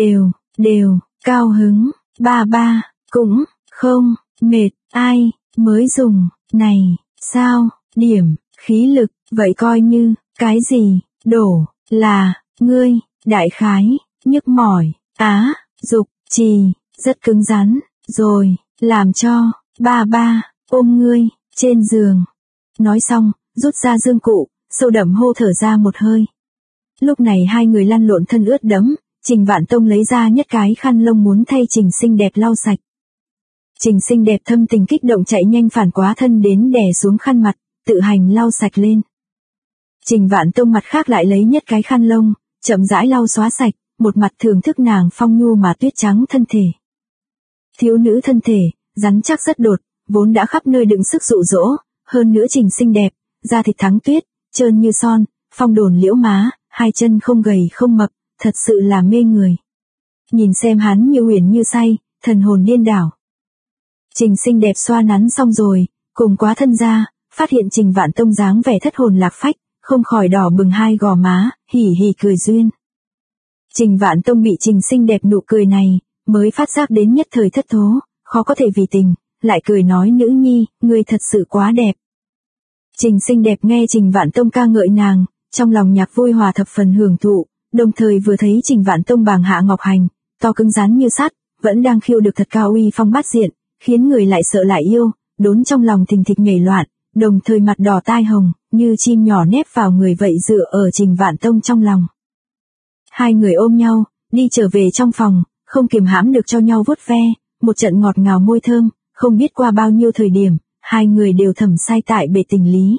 đều, cao hứng, ba, cũng, không, mệt, ai, mới dùng, này, sao, điểm, khí lực, vậy coi như, cái gì, đổ, là, ngươi, đại khái, nhức mỏi, dục, trì, rất cứng rắn, rồi, làm cho, ba, ôm ngươi, trên giường. Nói xong, rút ra dương cụ, sâu đậm hô thở ra một hơi. Lúc này hai người lăn lộn thân ướt đẫm, Trình Vạn Tông lấy ra nhất cái khăn lông muốn thay Trình xinh đẹp lau sạch. Trình xinh đẹp thâm tình kích động chạy nhanh phản quá thân đến đè xuống khăn mặt, tự hành lau sạch lên. Trình Vạn Tông mặt khác lại lấy nhất cái khăn lông, chậm rãi lau xóa sạch, một mặt thưởng thức nàng phong nhu mà tuyết trắng thân thể. Thiếu nữ thân thể, rắn chắc rất đột, vốn đã khắp nơi đựng sức dụ dỗ, hơn nữa Trình xinh đẹp, da thịt thắng tuyết, trơn như son, phong đồn liễu má, hai chân không gầy không mập, thật sự là mê người. Nhìn xem hắn như uyển như say, thần hồn điên đảo. Trình xinh đẹp xoa nắn xong rồi, cùng quá thân ra, phát hiện Trình Vạn Tông dáng vẻ thất hồn lạc phách, không khỏi đỏ bừng hai gò má, hỉ cười duyên. Trình Vạn Tông bị Trình xinh đẹp nụ cười này, mới phát giác đến nhất thời thất thố, khó có thể vì tình, lại cười nói nữ nhi, ngươi thật sự quá đẹp. Trình xinh đẹp nghe Trình Vạn Tông ca ngợi nàng, trong lòng nhạc vui hòa thập phần hưởng thụ, đồng thời vừa thấy Trình Vạn Tông bàng hạ ngọc hành, to cứng rắn như sắt, vẫn đang khiêu được thật cao uy phong bát diện, khiến người lại sợ lại yêu, đốn trong lòng thình thịch nhảy loạn, đồng thời mặt đỏ tai hồng, như chim nhỏ nép vào người vậy dựa ở Trình Vạn Tông trong lòng. Hai người ôm nhau, đi trở về trong phòng, không kiềm hãm được cho nhau vuốt ve, một trận ngọt ngào môi thơm, không biết qua bao nhiêu thời điểm, hai người đều thầm say tại bể tình lý.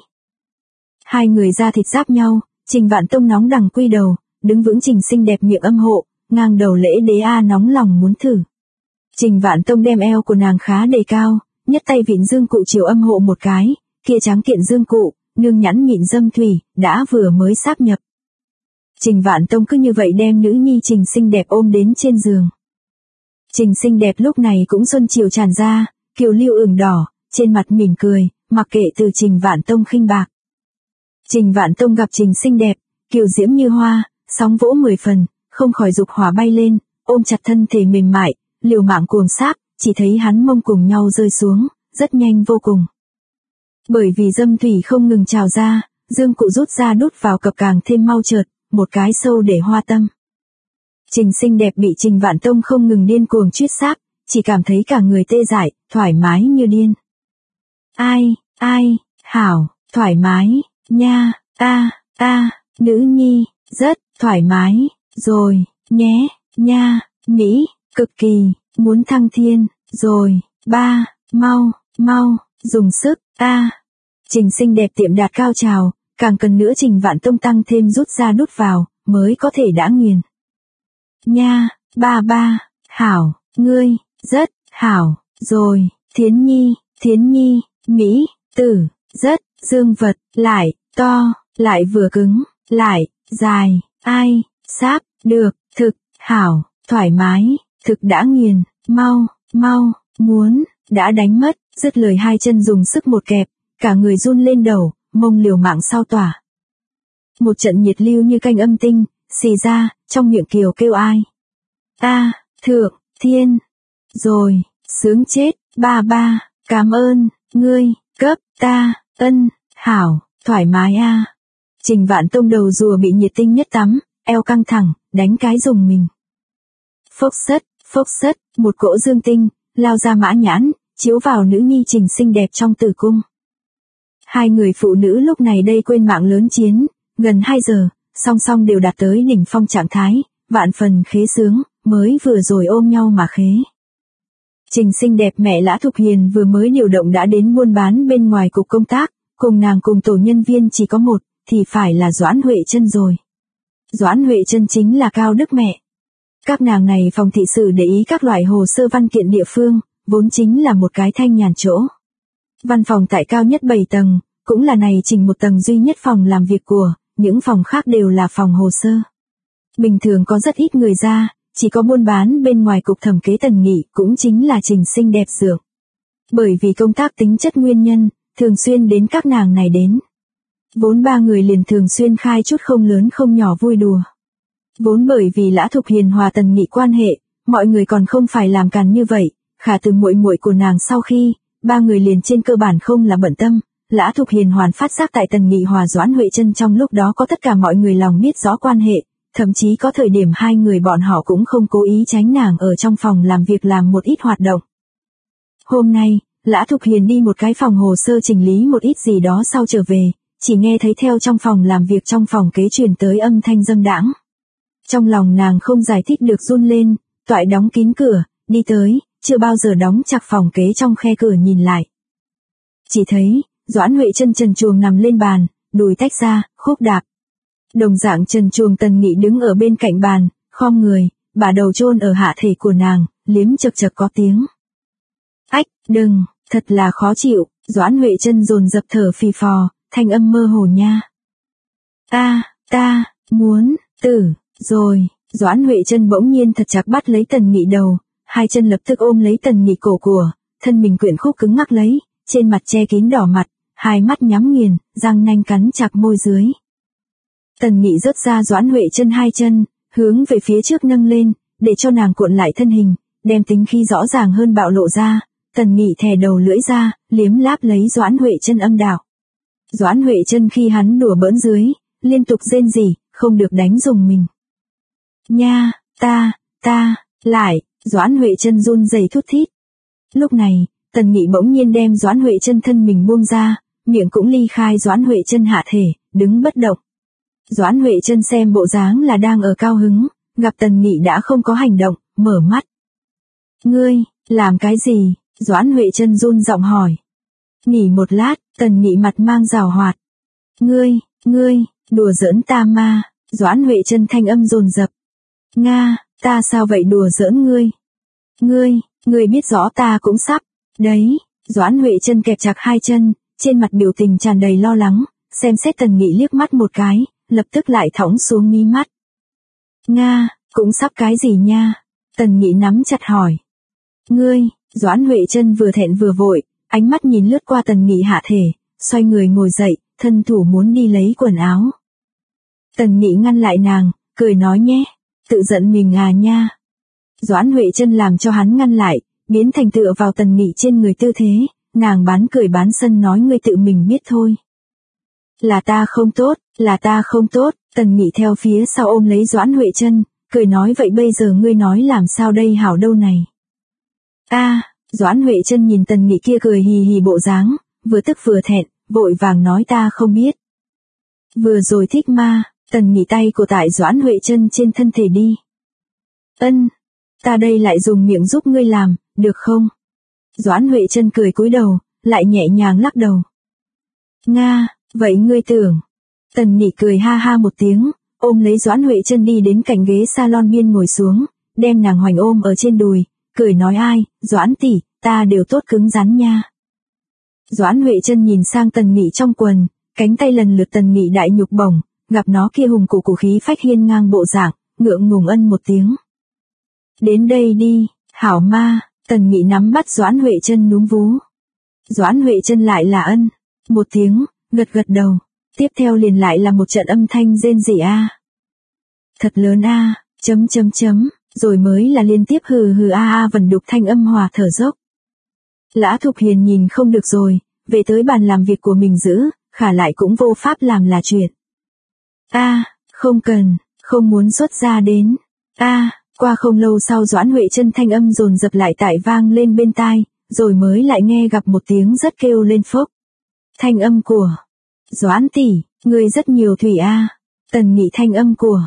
Hai người da thịt giáp nhau, Trình Vạn Tông nóng đằng quy đầu, đứng vững Trình xinh đẹp miệng âm hộ, ngang đầu lễ đế nóng lòng muốn thử. Trình Vạn Tông đem eo của nàng khá đề cao, nhất tay vịn dương cụ chiều âm hộ một cái, kia tráng kiện dương cụ, nương nhẵn mịn dâm thủy, đã vừa mới sáp nhập. Trình Vạn Tông cứ như vậy đem nữ nhi Trình xinh đẹp ôm đến trên giường. Trình xinh đẹp lúc này cũng xuân chiều tràn ra, kiều lưu ửng đỏ, trên mặt mỉm cười, mặc kệ từ Trình Vạn Tông khinh bạc. Trình Vạn Tông gặp Trình xinh đẹp, kiều diễm như hoa, sóng vỗ 10 phần, không khỏi dục hỏa bay lên, ôm chặt thân thể mềm mại, liều mạng cuồng sáp, chỉ thấy hắn mông cùng nhau rơi xuống, rất nhanh vô cùng. Bởi vì dâm thủy không ngừng trào ra, dương cụ rút ra đút vào cập càng thêm mau chợt, một cái sâu để hoa tâm. Trình xinh đẹp bị Trình Vạn Tông không ngừng điên cuồng truýt sáp, chỉ cảm thấy cả người tê dại, thoải mái như điên. ai, hảo, thoải mái, nha, nữ nhi, rất, thoải mái, rồi, nhé, nha, Mỹ, cực kỳ, muốn thăng thiên, rồi, ba, mau, dùng sức, Trình xinh đẹp tiệm đạt cao trào, càng cần nữa Trình Vạn Tông tăng thêm rút ra đút vào, mới có thể đã nghiền. Nha, ba, hảo, ngươi, rất, hảo, rồi, Thiến Nhi, Mỹ, tử, rất, dương vật, lại, to, lại vừa cứng, lại, dài, sáp, được, thực, hảo, thoải mái, thực đã nghiền, mau, muốn, đã đánh mất, dứt lời hai chân dùng sức một kẹp, cả người run lên đầu, mông liều mạng sao tỏa. Một trận nhiệt lưu như canh âm tinh, xì ra, trong miệng kiều kêu ai. Thượng, thiên, rồi, sướng chết, ba, cảm ơn, ngươi, cấp, ta, ân, hảo, thoải mái Trình Vạn Tông đầu rùa bị nhiệt tinh nhất tắm, eo căng thẳng, đánh cái rùng mình. Phốc sất, một cỗ dương tinh, lao ra mã nhãn, chiếu vào nữ nhi Trình xinh đẹp trong tử cung. Hai người phụ nữ lúc này đây quên mạng lớn chiến, gần 2 giờ, song song đều đạt tới đỉnh phong trạng thái, vạn phần khế sướng, mới vừa rồi ôm nhau mà khế. Trình xinh đẹp mẹ Lã Thục Hiền vừa mới điều động đã đến buôn bán bên ngoài cục công tác, cùng nàng cùng tổ nhân viên chỉ có một, thì phải là Doãn Huệ Trân rồi. Doãn Huệ Trân chính là Cao Đức mẹ. Các nàng này phòng thị sự để ý các loại hồ sơ văn kiện địa phương, vốn chính là một cái thanh nhàn chỗ. Văn phòng tại cao nhất 7 tầng, cũng là này Trình một tầng duy nhất phòng làm việc của, những phòng khác đều là phòng hồ sơ. Bình thường có rất ít người ra, chỉ có buôn bán bên ngoài cục thẩm kế Tần Nghị cũng chính là Trình xinh đẹp dượng. Bởi vì công tác tính chất nguyên nhân, thường xuyên đến các nàng này đến. Vốn ba người liền thường xuyên khai chút không lớn không nhỏ vui đùa. Vốn bởi vì Lã Thục Hiền hòa Tần Nghị quan hệ, mọi người còn không phải làm càn như vậy, khả từ muội muội của nàng sau khi, ba người liền trên cơ bản không là bận tâm. Lã Thục Hiền hoàn phát giác tại Tần Nghị hòa Doãn Huệ Trân trong lúc đó có tất cả mọi người lòng biết rõ quan hệ, thậm chí có thời điểm hai người bọn họ cũng không cố ý tránh nàng ở trong phòng làm việc làm một ít hoạt động. Hôm nay, Lã Thục Hiền đi một cái phòng hồ sơ chỉnh lý một ít gì đó sau trở về, chỉ nghe thấy theo trong phòng làm việc trong phòng kế truyền tới âm thanh dâm đãng. Trong lòng nàng không giải thích được run lên, toại đóng kín cửa, đi tới, chưa bao giờ đóng chặt phòng kế trong khe cửa nhìn lại. Chỉ thấy, Doãn Huệ Trân trần truồng nằm lên bàn, đùi tách ra, khúc đạp. Đồng dạng trần truồng Tần Nghị đứng ở bên cạnh bàn, khom người, bà đầu chôn ở hạ thể của nàng, liếm chật có tiếng. Ách, đừng, thật là khó chịu, Doãn Huệ Trân dồn dập thở phì phò, thanh âm mơ hồ nha. Ta, muốn, tử, rồi, Doãn Huệ Trân bỗng nhiên thật chặt bắt lấy Tần Nghị đầu, hai chân lập tức ôm lấy Tần Nghị cổ của, thân mình quyện khúc cứng ngắc lấy, trên mặt che kín đỏ mặt, hai mắt nhắm nghiền, răng nanh cắn chặt môi dưới. Tần Nghị rớt ra Doãn Huệ Trân hai chân, hướng về phía trước nâng lên, để cho nàng cuộn lại thân hình, đem tính khi rõ ràng hơn bạo lộ ra. Tần Nghị thè đầu lưỡi ra, liếm láp lấy Doãn Huệ Trân âm đạo. Doãn Huệ Trân khi hắn đùa bỡn dưới, liên tục rên rỉ, không được đánh dùng mình. Nha, ta, lại, Doãn Huệ Trân run rẩy thút thít. Lúc này, Tần Nghị bỗng nhiên đem Doãn Huệ Trân thân mình buông ra, miệng cũng ly khai Doãn Huệ Trân hạ thể, đứng bất động. Doãn Huệ Trân xem bộ dáng là đang ở cao hứng, gặp Tần Nghị đã không có hành động, mở mắt. Ngươi, làm cái gì? Doãn Huệ Trân run giọng hỏi. Nghỉ một lát, Tần Nghị mặt mang giảo hoạt. Ngươi, đùa giỡn ta ma, Doãn Huệ Trân thanh âm dồn dập. Nga, ta sao vậy đùa giỡn ngươi? Ngươi biết rõ ta cũng sắp. Đấy, Doãn Huệ Trân kẹp chặt hai chân, trên mặt biểu tình tràn đầy lo lắng, xem xét Tần Nghị liếc mắt một cái, lập tức lại thõng xuống mí mắt. Nga, cũng sắp cái gì nha? Tần Nghị nắm chặt hỏi. Ngươi, Doãn Huệ Trân vừa thẹn vừa vội, ánh mắt nhìn lướt qua Tần Nghị hạ thể, xoay người ngồi dậy, thân thủ muốn đi lấy quần áo. Tần Nghị ngăn lại nàng, cười nói nhé, tự giận mình à nha. Doãn Huệ Trân làm cho hắn ngăn lại, biến thành tựa vào Tần Nghị trên người tư thế, nàng bán cười bán sân nói ngươi tự mình biết thôi. Là ta không tốt, Tần Nghị theo phía sau ôm lấy Doãn Huệ Trân, cười nói vậy bây giờ ngươi nói làm sao đây hảo đâu này. Doãn Huệ Trân nhìn Tần Nghị kia cười hì hì bộ dáng, vừa tức vừa thẹn, vội vàng nói ta không biết. Vừa rồi thích ma, Tần Nghị tay của tại Doãn Huệ Trân trên thân thể đi. Ân, ta đây lại dùng miệng giúp ngươi làm, được không? Doãn Huệ Trân cười cúi đầu, lại nhẹ nhàng lắc đầu. Nga, vậy ngươi tưởng. Tần Nghị cười ha ha một tiếng, ôm lấy Doãn Huệ Trân đi đến cạnh ghế salon biên ngồi xuống, đem nàng hoành ôm ở trên đùi, cười nói ai, Doãn tỷ, ta đều tốt cứng rắn nha. Doãn Huệ Trân nhìn sang Tần Nghị trong quần, cánh tay lần lượt Tần Nghị đại nhục bổng, gặp nó kia hùng cụ khí phách hiên ngang bộ dạng, ngượng ngùng ân một tiếng. Đến đây đi, hảo ma, Tần Nghị nắm bắt Doãn Huệ Trân núm vú. Doãn Huệ Trân lại là ân, một tiếng, gật gật đầu, tiếp theo liền lại là một trận âm thanh rên rỉ a. Thật lớn a, rồi mới là liên tiếp hừ hừ a vần đục thanh âm hòa thở dốc. Lã Thục Hiền nhìn không được rồi, về tới bàn làm việc của mình giữ, khả lại cũng vô pháp làm là chuyện. Không cần, không muốn xuất ra đến. Qua không lâu sau Doãn Huệ Trân thanh âm dồn dập lại tại vang lên bên tai, rồi mới lại nghe gặp một tiếng rất kêu lên phốc. Thanh âm của Doãn tỷ, người rất nhiều thủy a. Tần Nghị thanh âm của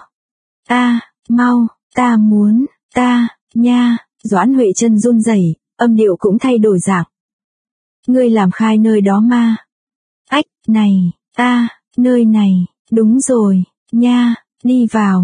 mau, ta muốn, nha, Doãn Huệ Trân run rẩy, âm điệu cũng thay đổi dạng. Ngươi làm khai nơi đó ma. Ách, này, nơi này, đúng rồi, nha, đi vào,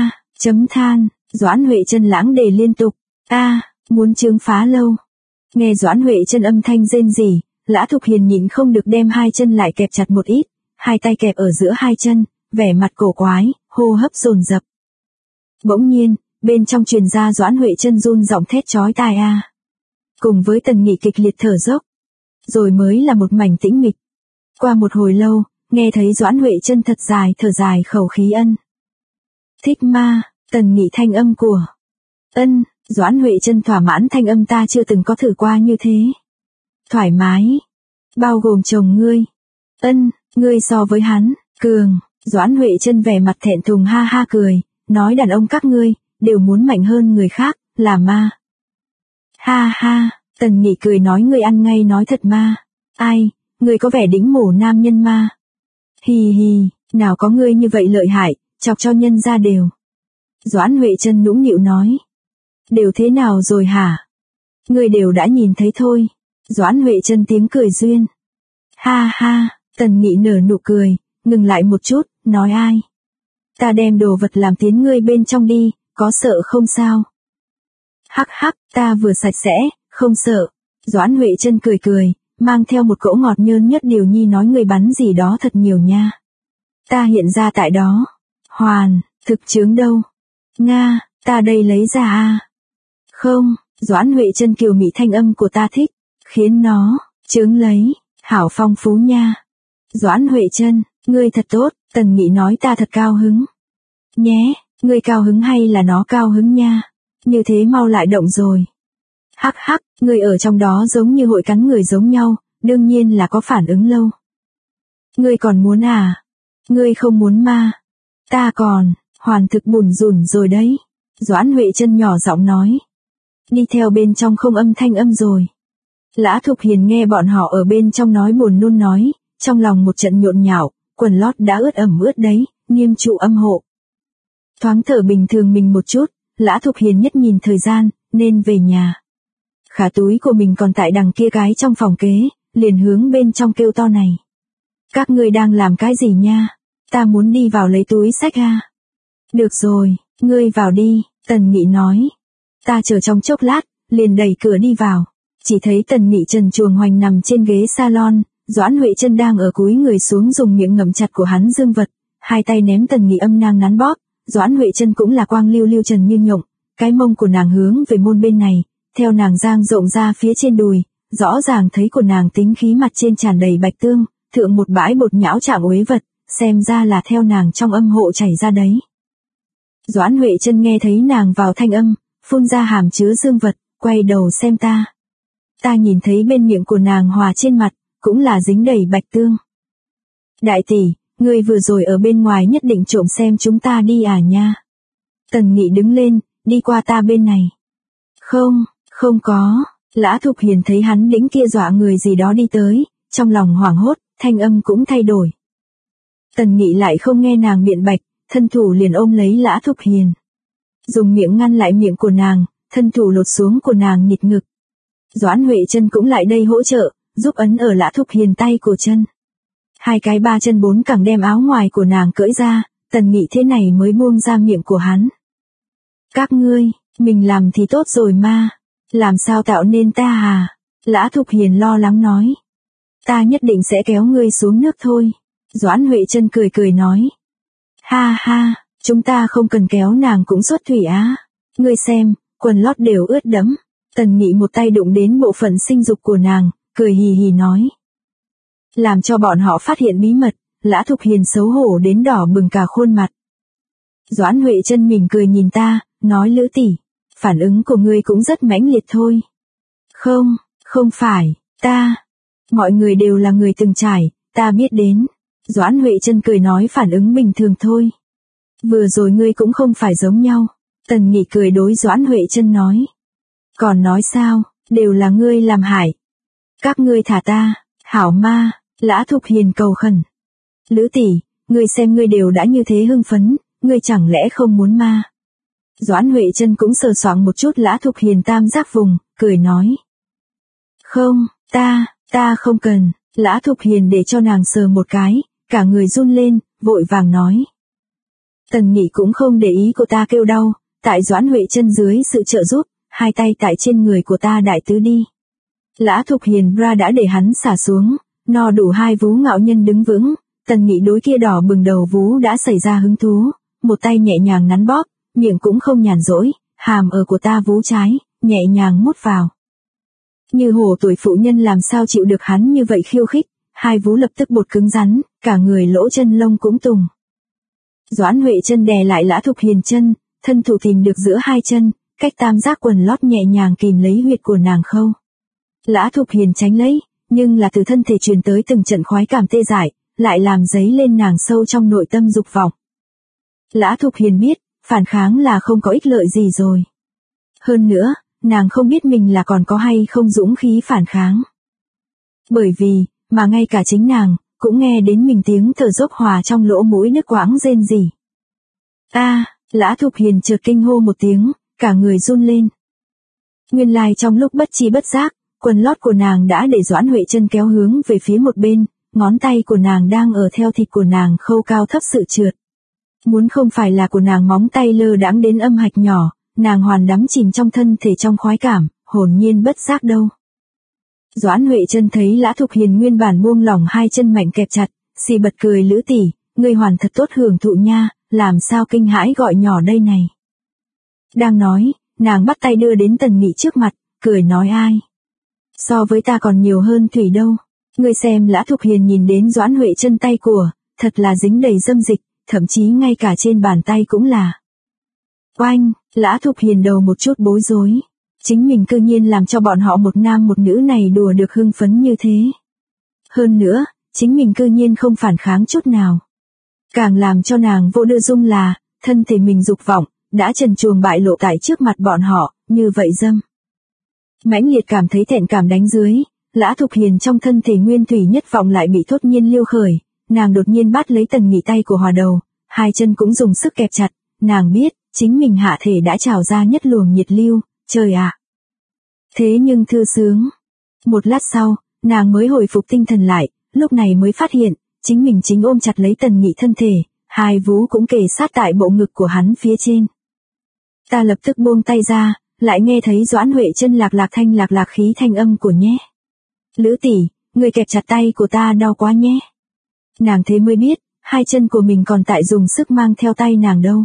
than, Doãn Huệ Trân lãng đề liên tục, muốn chướng phá lâu. Nghe Doãn Huệ Trân âm thanh rên rỉ, Lã Thục Hiền nhịn không được đem hai chân lại kẹp chặt một ít, hai tay kẹp ở giữa hai chân, vẻ mặt cổ quái, hô hấp dồn dập. Bỗng nhiên, bên trong truyền ra Doãn Huệ Trân run giọng thét chói tai cùng với Tần Nghị kịch liệt thở dốc. Rồi mới là một mảnh tĩnh mịch. Qua một hồi lâu, nghe thấy Doãn Huệ Trân thật dài thở dài khẩu khí ân. Thích ma, Tần Nghị thanh âm của ân, Doãn Huệ Trân thỏa mãn thanh âm ta chưa từng có thử qua như thế. Thoải mái, bao gồm chồng ngươi. Ân, ngươi so với hắn, cường, Doãn Huệ Trân vẻ mặt thẹn thùng ha ha cười, nói đàn ông các ngươi, đều muốn mạnh hơn người khác, là ma. Ha ha, Tần Nghị cười nói ngươi ăn ngay nói thật ma. Ai, ngươi có vẻ đĩnh mổ nam nhân ma. Hì hì, nào có ngươi như vậy lợi hại, chọc cho nhân ra đều. Doãn Huệ Trân nũng nịu nói. Đều thế nào rồi hả? Ngươi đều đã nhìn thấy thôi. Doãn Huệ Trân tiếng cười duyên. Ha ha, Tần Nghị nở nụ cười, ngừng lại một chút, nói ai? Ta đem đồ vật làm tiến ngươi bên trong đi, có sợ không sao? Hắc hắc, ta vừa sạch sẽ, không sợ. Doãn Huệ Trân cười cười, mang theo một cỗ ngọt nhơn nhất điều nhi nói người bắn gì đó thật nhiều nha. Ta hiện ra tại đó. Hoàn, thực chướng đâu? Nga, ta đây lấy ra Không, Doãn Huệ Trân kiều mị thanh âm của ta thích, khiến nó, chướng lấy, hảo phong phú nha. Doãn Huệ Trân, ngươi thật tốt, Tần Nghị nói ta thật cao hứng. Nhé, ngươi cao hứng hay là nó cao hứng nha? Như thế mau lại động rồi. Hắc hắc, ngươi ở trong đó giống như hội cắn người giống nhau, đương nhiên là có phản ứng lâu. Ngươi còn muốn Ngươi không muốn ma. Ta còn, hoàn thực bùn rủn rồi đấy. Doãn Huệ Trân nhỏ giọng nói. Đi theo bên trong không âm thanh âm rồi. Lã Thục Hiền nghe bọn họ ở bên trong nói buồn nôn nói, trong lòng một trận nhộn nhạo, quần lót đã ướt ẩm ướt đấy, nghiêm trụ âm hộ. Thoáng thở bình thường mình một chút, Lã Thục Hiền nhất nhìn thời gian, nên về nhà. Khả túi của mình còn tại đằng kia cái trong phòng kế, liền hướng bên trong kêu to này. Các ngươi đang làm cái gì nha? Ta muốn đi vào lấy túi xách Được rồi, ngươi vào đi, Tần Nghị nói. Ta chờ trong chốc lát, liền đẩy cửa đi vào. Chỉ thấy Tần Nghị trần truồng hoành nằm trên ghế salon, Doãn Huệ Trân đang ở cúi người xuống dùng miệng ngậm chặt của hắn dương vật, hai tay ném Tần Nghị âm nang nắn bóp. Doãn Huệ Trân cũng là quang lưu lưu trần như nhộng, cái mông của nàng hướng về môn bên này, theo nàng dang rộng ra phía trên đùi, rõ ràng thấy của nàng tính khí mặt trên tràn đầy bạch tương, thượng một bãi bột nhão trạng uế vật, xem ra là theo nàng trong âm hộ chảy ra đấy. Doãn Huệ Trân nghe thấy nàng vào thanh âm, phun ra hàm chứa dương vật, quay đầu xem ta. Ta nhìn thấy bên miệng của nàng hòa trên mặt, cũng là dính đầy bạch tương. Đại tỷ, ngươi vừa rồi ở bên ngoài nhất định trộm xem chúng ta đi nha. Tần Nghị đứng lên, đi qua ta bên này. Không có, Lã Thục Hiền thấy hắn đĩnh kia dọa người gì đó đi tới, trong lòng hoảng hốt, thanh âm cũng thay đổi. Tần Nghị lại không nghe nàng biện bạch, thân thủ liền ôm lấy Lã Thục Hiền. Dùng miệng ngăn lại miệng của nàng, thân thủ lột xuống của nàng nhịt ngực. Doãn Huệ Trân cũng lại đây hỗ trợ, giúp ấn ở Lã Thục Hiền tay cổ chân. 2 cái 3 chân 4 cẳng đem áo ngoài của nàng cởi ra, Tần Nghị thế này mới buông ra miệng của hắn. Các ngươi, mình làm thì tốt rồi mà, làm sao tạo nên ta à? Lã Thục Hiền lo lắng nói. Ta nhất định sẽ kéo ngươi xuống nước thôi. Doãn Huệ Trân cười cười nói. Ha ha, chúng ta không cần kéo nàng cũng xuất thủy á. Ngươi xem, quần lót đều ướt đẫm. Tần Nghị một tay đụng đến bộ phận sinh dục của nàng, cười hì hì nói. Làm cho bọn họ phát hiện bí mật, Lã Thục Hiền xấu hổ đến đỏ bừng cả khuôn mặt. Doãn Huệ Trân mỉm cười nhìn ta, nói Lữ tỷ, phản ứng của ngươi cũng rất mãnh liệt thôi. Không phải, mọi người đều là người từng trải, ta biết đến. Doãn Huệ Trân cười nói phản ứng bình thường thôi. Vừa rồi ngươi cũng không phải giống nhau. Tần Nghị cười đối Doãn Huệ Trân nói. Còn nói sao, đều là ngươi làm hại. Các ngươi thả ta, hảo ma, Lã Thục Hiền cầu khẩn. Lữ tỷ, ngươi xem ngươi đều đã như thế hưng phấn, ngươi chẳng lẽ không muốn ma. Doãn Huệ Trân cũng sờ soạng một chút Lã Thục Hiền tam giác vùng, cười nói. Không, ta không cần. Lã Thục Hiền để cho nàng sờ một cái, cả người run lên, vội vàng nói. Tần Nghị cũng không để ý cô ta kêu đau, tại Doãn Huệ Trân dưới sự trợ giúp, 2 tay tại trên người của ta đại tứ đi. Lã Thục Hiền bra đã để hắn xả xuống, no đủ 2 vú ngạo nhân đứng vững, Tần Nghị đối kia đỏ bừng đầu vú đã xảy ra hứng thú, một tay nhẹ nhàng nắn bóp, miệng cũng không nhàn rỗi, hàm ở của ta vú trái, nhẹ nhàng mút vào. Như hồ tuổi phụ nhân làm sao chịu được hắn như vậy khiêu khích, 2 vú lập tức bột cứng rắn, cả người lỗ chân lông cũng tùng. Doãn Huệ Trân đè lại Lã Thục Hiền chân, thân thủ tìm được giữa 2 chân, cách tam giác quần lót nhẹ nhàng kìm lấy huyệt của nàng khâu. Lã Thục Hiền tránh lấy, nhưng là từ thân thể truyền tới từng trận khoái cảm tê dại, lại làm dấy lên nàng sâu trong nội tâm dục vọng. Lã Thục Hiền biết, phản kháng là không có ích lợi gì rồi. Hơn nữa, nàng không biết mình là còn có hay không dũng khí phản kháng. Bởi vì, mà ngay cả chính nàng, cũng nghe đến mình tiếng thở dốc hòa trong lỗ mũi nước quãng rên rỉ. Lã Thục Hiền chợt kinh hô một tiếng, cả người run lên. Nguyên lai trong lúc bất chi bất giác, quần lót của nàng đã để Doãn Huệ Trân kéo hướng về phía một bên, ngón tay của nàng đang ở theo thịt của nàng khâu cao thấp sự trượt. Muốn không phải là của nàng móng tay lơ đãng đến âm hạch nhỏ, nàng hoàn đắm chìm trong thân thể trong khoái cảm, hồn nhiên bất giác đâu. Doãn Huệ Trân thấy Lã Thục Hiền nguyên bản buông lỏng 2 chân mạnh kẹp chặt, xì bật cười Lữ tỷ, ngươi hoàn thật tốt hưởng thụ nha, làm sao kinh hãi gọi nhỏ đây này. Đang nói, nàng bắt tay đưa đến Tần Nghị trước mặt, cười nói ai. So với ta còn nhiều hơn thủy đâu. Ngươi xem Lã Thục Hiền nhìn đến Doãn Huệ Trân tay của, thật là dính đầy dâm dịch, thậm chí ngay cả trên bàn tay cũng là. Oanh, Lã Thục Hiền đầu một chút bối rối. Chính mình cư nhiên làm cho bọn họ một nam một nữ này đùa được hưng phấn như thế. Hơn nữa, chính mình cư nhiên không phản kháng chút nào. Càng làm cho nàng vô đưa dung là, thân thể mình dục vọng, đã trần truồng bại lộ tại trước mặt bọn họ, như vậy dâm. Mãnh liệt cảm thấy thẹn cảm đánh dưới, Lã Thục Hiền trong thân thể nguyên thủy nhất vọng lại bị thốt nhiên liêu khởi, nàng đột nhiên bắt lấy Tần Nghị tay của hòa đầu, 2 chân cũng dùng sức kẹp chặt, nàng biết, chính mình hạ thể đã trào ra nhất luồng nhiệt lưu, trời ạ. Thế nhưng thư sướng. Một lát sau, nàng mới hồi phục tinh thần lại, lúc này mới phát hiện, chính mình chính ôm chặt lấy Tần Nghị thân thể, 2 vú cũng kề sát tại bộ ngực của hắn phía trên. Ta lập tức buông tay ra, lại nghe thấy Doãn Huệ Trân lạc lạc khí thanh âm của nhé. Lữ tỷ, người kẹp chặt tay của ta đau quá nhé. Nàng thế mới biết, 2 chân của mình còn tại dùng sức mang theo tay nàng đâu.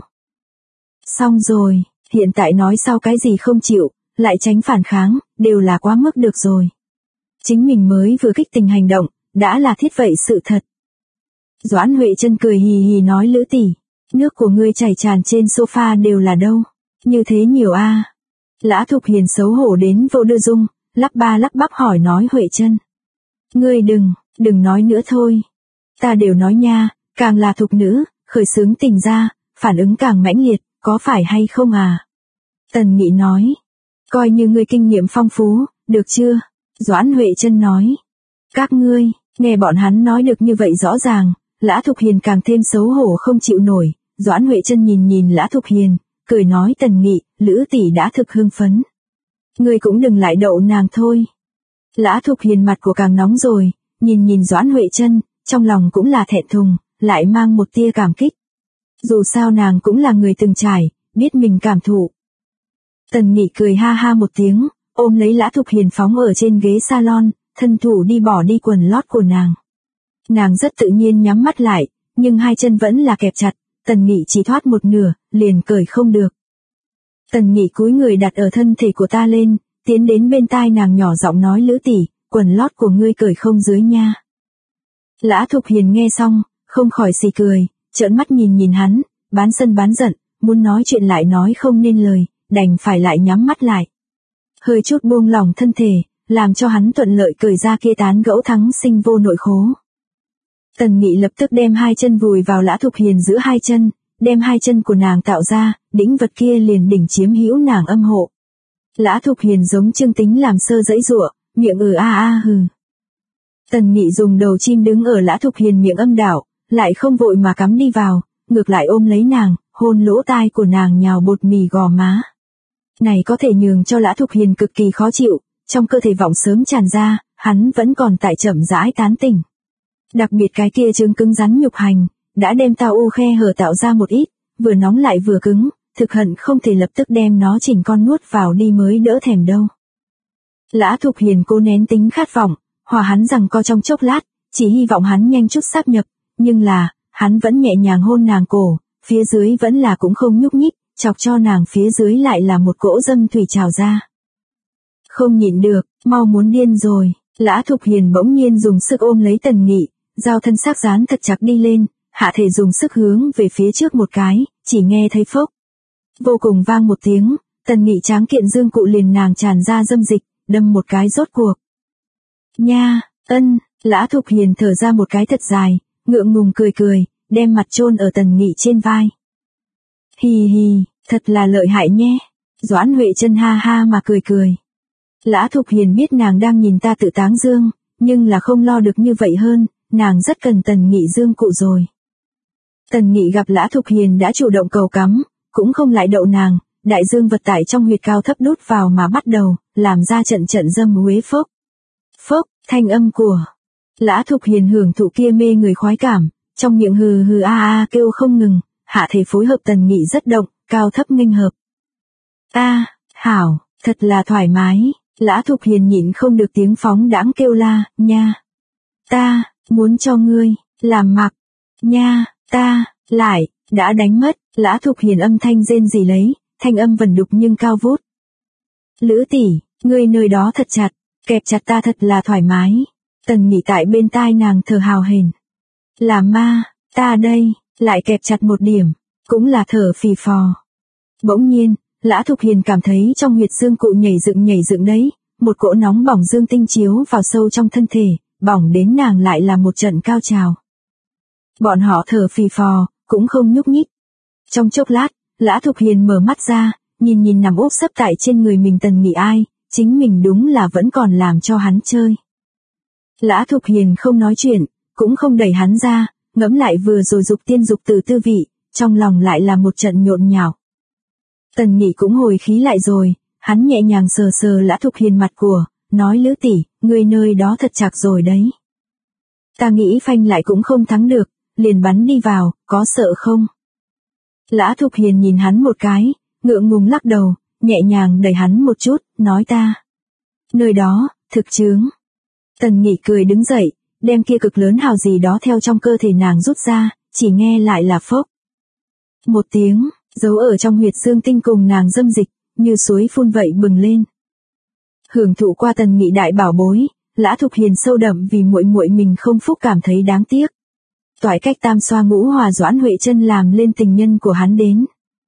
Xong rồi, hiện tại nói sau cái gì không chịu, lại tránh phản kháng, đều là quá mức được rồi. Chính mình mới vừa kích tình hành động, đã là thiết vậy sự thật. Doãn Huệ Trân cười hì hì nói Lữ tỷ, nước của ngươi chảy tràn trên sofa đều là đâu, như thế nhiều a. Lã Thục Hiền xấu hổ đến vô đưa dung, lắp ba lắp bắp hỏi nói Huệ Trân. Ngươi đừng nói nữa thôi. Ta đều nói nha, càng là thục nữ, khởi xướng tình ra, phản ứng càng mãnh liệt, có phải hay không à? Tần Nghị nói, coi như ngươi kinh nghiệm phong phú, được chưa? Doãn Huệ Trân nói, Các ngươi, nghe bọn hắn nói được như vậy rõ ràng, Lã Thục Hiền càng thêm xấu hổ không chịu nổi, Doãn Huệ Trân nhìn Lã Thục Hiền, cười nói Tần Nghị, Lữ tỷ đã thực hưng phấn. Ngươi cũng đừng lại đậu nàng thôi. Lã Thục Hiền mặt của càng nóng rồi, nhìn Doãn Huệ Trân, trong lòng cũng là thẹn thùng, lại mang một tia cảm kích. Dù sao nàng cũng là người từng trải, biết mình cảm thụ. Tần Nghị cười ha ha một tiếng, ôm lấy Lã Thục Hiền phóng ở trên ghế salon, thân thủ đi bỏ đi quần lót của nàng. Nàng rất tự nhiên nhắm mắt lại, nhưng hai chân vẫn là kẹp chặt, Tần Nghị chỉ thoát một nửa, liền cởi không được. Tần Nghị cúi người đặt ở thân thể của ta lên, tiến đến bên tai nàng nhỏ giọng nói Lữ tỷ, quần lót của ngươi cởi không dưới nha. Lã Thục Hiền nghe xong, không khỏi xì cười, trợn mắt nhìn hắn, bán sân bán giận, muốn nói chuyện lại nói không nên lời, đành phải lại nhắm mắt lại. Hơi chút buông lỏng thân thể, làm cho hắn thuận lợi cởi ra kia tán gẫu thắng sinh vô nội khố. Tần Nghị lập tức đem hai chân vùi vào Lã Thục Hiền giữa hai chân, đem hai chân của nàng tạo ra, đĩnh vật kia liền đỉnh chiếm hữu nàng âm hộ. Lã Thục Hiền giống Trương Tính làm sơ dãy giụa, miệng hừ. Tần Nghị dùng đầu chim đứng ở Lã Thục Hiền miệng âm đảo, lại không vội mà cắm đi vào, ngược lại ôm lấy nàng, hôn lỗ tai của nàng nhào bột mì gò má. Này có thể nhường cho Lã Thục Hiền cực kỳ khó chịu, trong cơ thể vọng sớm tràn ra, hắn vẫn còn tại chậm rãi tán tỉnh. Đặc biệt cái kia trứng cứng rắn nhục hành, đã đem tao u khe hở tạo ra một ít, vừa nóng lại vừa cứng, thực hận không thể lập tức đem nó chỉnh con nuốt vào đi mới đỡ thèm đâu. Lã Thục Hiền cố nén tính khát vọng, hòa hắn rằng co trong chốc lát, chỉ hy vọng hắn nhanh chút sáp nhập, nhưng là, hắn vẫn nhẹ nhàng hôn nàng cổ, phía dưới vẫn là cũng không nhúc nhích, chọc cho nàng phía dưới lại là một cỗ dâm thủy trào ra. Không nhịn được, mau muốn điên rồi, Lã Thục Hiền bỗng nhiên dùng sức ôm lấy Tần Nghị, giao thân xác dán thật chặt đi lên, hạ thể dùng sức hướng về phía trước một cái, chỉ nghe thấy phốc. Vô cùng vang một tiếng, Tần Nghị tráng kiện dương cụ liền nàng tràn ra dâm dịch, đâm một cái rốt cuộc. Nha, Lã Thục Hiền thở ra một cái thật dài, ngượng ngùng cười, đem mặt chôn ở Tần Nghị trên vai. Hì, thật là lợi hại nhé. Doãn Huệ Trân ha ha mà cười. Lã Thục Hiền biết nàng đang nhìn ta tự táng dương, nhưng là không lo được như vậy hơn, nàng rất cần Tần Nghị dương cụ rồi. Tần Nghị gặp Lã Thục Hiền đã chủ động cầu cắm, cũng không lại đậu nàng, đại dương vật tải trong huyệt cao thấp đút vào mà bắt đầu, làm ra trận dâm uế phốc. Phốc, thanh âm của Lã Thục Hiền hưởng thụ kia mê người khoái cảm, trong miệng hừ a kêu không ngừng, hạ thể phối hợp Tần Nghị rất động, cao thấp nghênh hợp. Hảo, thật là thoải mái, Lã Thục Hiền nhịn không được tiếng phóng đãng kêu la, nha. Ta, muốn cho ngươi, làm mặc, nha, ta, lại, đã đánh mất, Lã Thục Hiền âm thanh rên rỉ lấy, thanh âm vần đục nhưng cao vút. Lữ tỷ, ngươi nơi đó thật chặt, kẹp chặt ta thật là thoải mái. Tần Nghị tại bên tai nàng thở hào hển. Là ma, ta đây, lại kẹp chặt một điểm, cũng là thở phì phò. Bỗng nhiên, Lã Thục Hiền cảm thấy trong huyệt dương cụ nhảy dựng đấy, một cỗ nóng bỏng dương tinh chiếu vào sâu trong thân thể, bỏng đến nàng lại là một trận cao trào. Bọn họ thở phì phò, cũng không nhúc nhích. Trong chốc lát, Lã Thục Hiền mở mắt ra, nhìn nằm úp sấp tại trên người mình Tần Nghị ai, chính mình đúng là vẫn còn làm cho hắn chơi. Lã Thục Hiền không nói chuyện, cũng không đẩy hắn ra, ngẫm lại vừa rồi dục tiên dục tử tư vị, trong lòng lại là một trận nhộn nhạo. Tần Nghị cũng hồi khí lại rồi, hắn nhẹ nhàng sờ Lã Thục Hiền mặt của, nói Lữ tỷ, người nơi đó thật chạc rồi đấy. Ta nghĩ phanh lại cũng không thắng được, liền bắn đi vào, có sợ không? Lã Thục Hiền nhìn hắn một cái, ngượng ngùng lắc đầu, nhẹ nhàng đẩy hắn một chút, nói ta. Nơi đó, thực chướng. Tần Nghị cười đứng dậy, đem kia cực lớn hào gì đó theo trong cơ thể nàng rút ra, chỉ nghe lại là phốc. Một tiếng, giấu ở trong huyệt dương tinh cùng nàng dâm dịch, như suối phun vậy bừng lên. Hưởng thụ qua Tần Nghị đại bảo bối, Lã Thục Hiền sâu đậm vì muội mình không phúc cảm thấy đáng tiếc. Toại cách tam xoa ngũ hòa Doãn Huệ Trân làm lên tình nhân của hắn đến.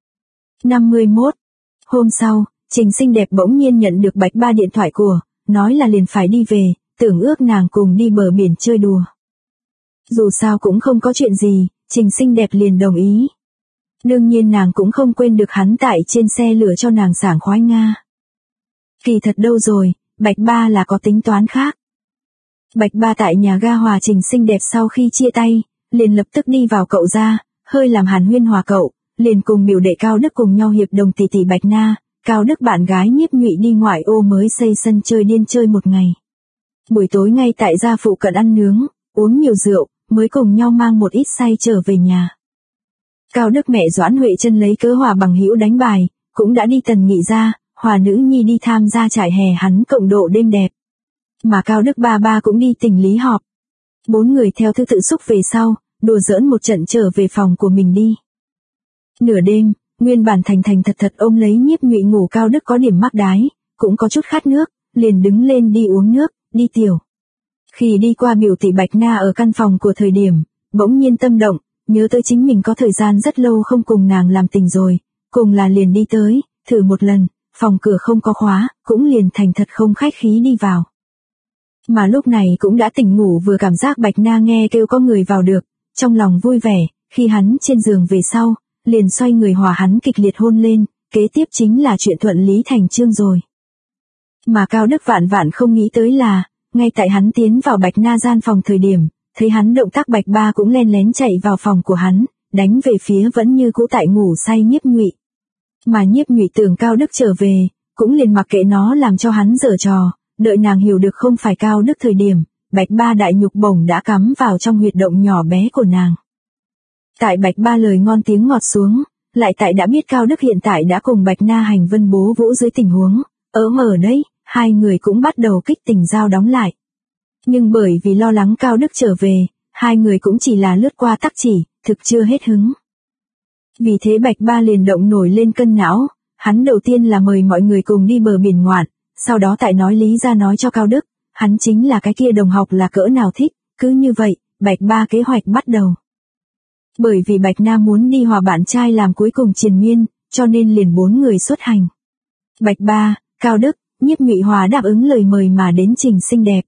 51. Hôm sau, Trình xinh đẹp bỗng nhiên nhận được Bạch Ba điện thoại của, nói là liền phải đi về, tưởng ước nàng cùng đi bờ biển chơi đùa. Dù sao cũng không có chuyện gì, Trình xinh đẹp liền đồng ý. Đương nhiên nàng cũng không quên được hắn tại trên xe lửa cho nàng sảng khoái Nga. Kỳ thật đâu rồi, Bạch Ba là có tính toán khác. Bạch Ba tại nhà ga hòa Trình xinh đẹp sau khi chia tay, liền lập tức đi vào cậu ra, hơi làm hàn huyên hòa cậu, liền cùng biểu đệ Cao Đức cùng nhau hiệp đồng tỷ tỷ Bạch Na, Cao Đức bạn gái Nhiếp Nhụy đi ngoại ô mới xây sân chơi điên chơi một ngày. Buổi tối ngay tại gia phụ cận ăn nướng, uống nhiều rượu, mới cùng nhau mang một ít say trở về nhà. Cao Đức mẹ Doãn Huệ Chân lấy cớ hòa bằng hữu đánh bài, cũng đã đi Tần Nghị ra, hòa nữ nhi đi tham gia trại hè hắn cộng độ đêm đẹp. Mà Cao Đức ba ba cũng đi tỉnh Lý họp. 4 người theo thứ tự xúc về sau, đùa giỡn một trận trở về phòng của mình đi. Nửa đêm, nguyên bản thành thành thật thật ôm lấy Nhiếp Nhụy ngủ. Cao Đức có điểm mắc đái, cũng có chút khát nước, liền đứng lên đi uống nước, đi tiểu. Khi đi qua biểu tỷ Bạch Na ở căn phòng của thời điểm, bỗng nhiên tâm động, nhớ tới chính mình có thời gian rất lâu không cùng nàng làm tình rồi, cùng là liền đi tới, thử một lần, phòng cửa không có khóa, cũng liền thành thật không khách khí đi vào. Mà lúc này cũng đã tỉnh ngủ, vừa cảm giác Bạch Na nghe kêu có người vào được, trong lòng vui vẻ, khi hắn trên giường về sau, liền xoay người hòa hắn kịch liệt hôn lên, kế tiếp chính là chuyện thuận lý thành chương rồi. Mà Cao Đức vạn vạn không nghĩ tới là, ngay tại hắn tiến vào Bạch Na gian phòng thời điểm, thấy hắn động tác, Bạch Ba cũng len lén chạy vào phòng của hắn, đánh về phía vẫn như cũ tại ngủ say Nhiếp Nhụy. Mà Nhiếp Nhụy tưởng Cao Đức trở về, cũng liền mặc kệ nó làm cho hắn giở trò, đợi nàng hiểu được không phải Cao Đức thời điểm, Bạch Ba đại nhục bổng đã cắm vào trong huyệt động nhỏ bé của nàng. Tại Bạch Ba lời ngon tiếng ngọt xuống, lại tại đã biết Cao Đức hiện tại đã cùng Bạch Na hành vân bố vũ dưới tình huống, ở đấy, hai người cũng bắt đầu kích tình giao đóng lại. Nhưng bởi vì lo lắng Cao Đức trở về, hai người cũng chỉ là lướt qua tắc chỉ, thực chưa hết hứng. Vì thế Bạch Ba liền động nổi lên cân não, hắn đầu tiên là mời mọi người cùng đi bờ biển ngoạn, sau đó tại nói lý ra nói cho Cao Đức, hắn chính là cái kia đồng học là cỡ nào thích, cứ như vậy, Bạch Ba kế hoạch bắt đầu. Bởi vì Bạch Na muốn đi hòa bạn trai làm cuối cùng triền miên, cho nên liền 4 người xuất hành. Bạch Ba, Cao Đức, Nhiếp Nhụy hòa đáp ứng lời mời mà đến Trình xinh đẹp.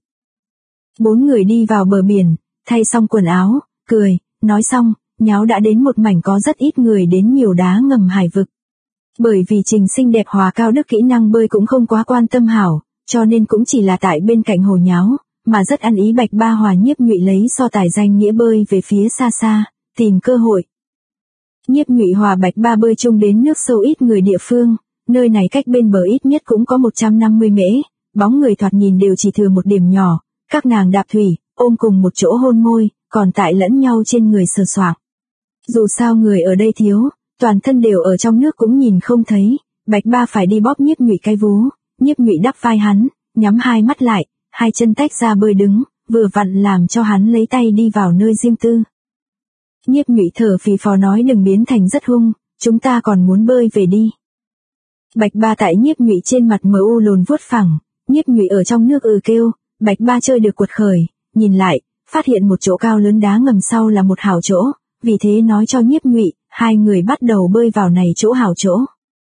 4 người đi vào bờ biển, thay xong quần áo, cười, nói xong, nháo đã đến một mảnh có rất ít người đến nhiều đá ngầm hải vực. Bởi vì Trình xinh đẹp hòa Cao Đức kỹ năng bơi cũng không quá quan tâm hảo, cho nên cũng chỉ là tại bên cạnh hồ nháo, mà rất ăn ý Bạch Ba hòa Nhiếp Nhụy lấy so tài danh nghĩa bơi về phía xa xa, tìm cơ hội. Nhiếp Nhụy hòa Bạch Ba bơi chung đến nước sâu ít người địa phương, nơi này cách bên bờ ít nhất cũng có 150 mễ, bóng người thoạt nhìn đều chỉ thừa một điểm nhỏ, các nàng đạp thủy, ôm cùng một chỗ hôn môi, còn tại lẫn nhau trên người sờ soạng. Dù sao người ở đây thiếu, toàn thân đều ở trong nước cũng nhìn không thấy, Bạch Ba phải đi bóp Nhiếp Nhụy cái vú, Nhiếp Nhụy đắp vai hắn, nhắm hai mắt lại, hai chân tách ra bơi đứng, vừa vặn làm cho hắn lấy tay đi vào nơi riêng tư. Nhiếp Nhụy thở phì phò nói đừng biến thành rất hung, chúng ta còn muốn bơi về đi. Bạch Ba tại Nhiếp Nhụy trên mặt mờ u lồn vuốt phẳng, Nhiếp Nhụy ở trong nước kêu, Bạch Ba chơi được quật khởi, nhìn lại, phát hiện một chỗ cao lớn đá ngầm sau là một hảo chỗ, vì thế nói cho Nhiếp Nhụy, hai người bắt đầu bơi vào này chỗ hảo chỗ.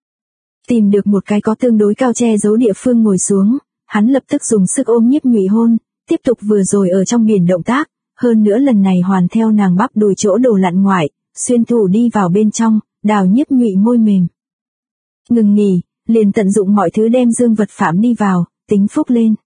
Tìm được một cái có tương đối cao che giấu địa phương ngồi xuống, hắn lập tức dùng sức ôm Nhiếp Nhụy hôn, tiếp tục vừa rồi ở trong biển động tác, hơn nữa lần này hoàn theo nàng bắp đùi chỗ đồ lặn ngoại, xuyên thủ đi vào bên trong, đào Nhiếp Nhụy môi mềm. Ngừng nghỉ, liền tận dụng mọi thứ đem dương vật phạm đi vào, tính phúc lên.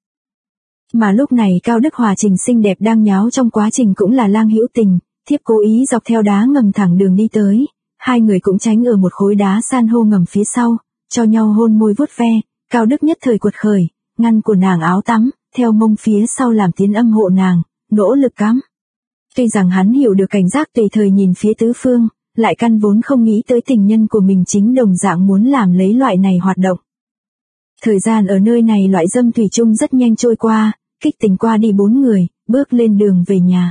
Mà lúc này Cao Đức hòa Trình xinh đẹp đang nháo trong quá trình cũng là lang hữu tình, thiếp cố ý dọc theo đá ngầm thẳng đường đi tới, hai người cũng tránh ở một khối đá san hô ngầm phía sau, cho nhau hôn môi vuốt ve, Cao Đức nhất thời quật khởi, ngăn của nàng áo tắm, theo mông phía sau làm tiến âm hộ nàng, nỗ lực cắm. Tuy rằng hắn hiểu được cảnh giác tùy thời nhìn phía tứ phương, lại căn vốn không nghĩ tới tình nhân của mình chính đồng dạng muốn làm lấy loại này hoạt động. Thời gian ở nơi này loại dâm thủy chung rất nhanh trôi qua, kích tình qua đi 4 người, bước lên đường về nhà.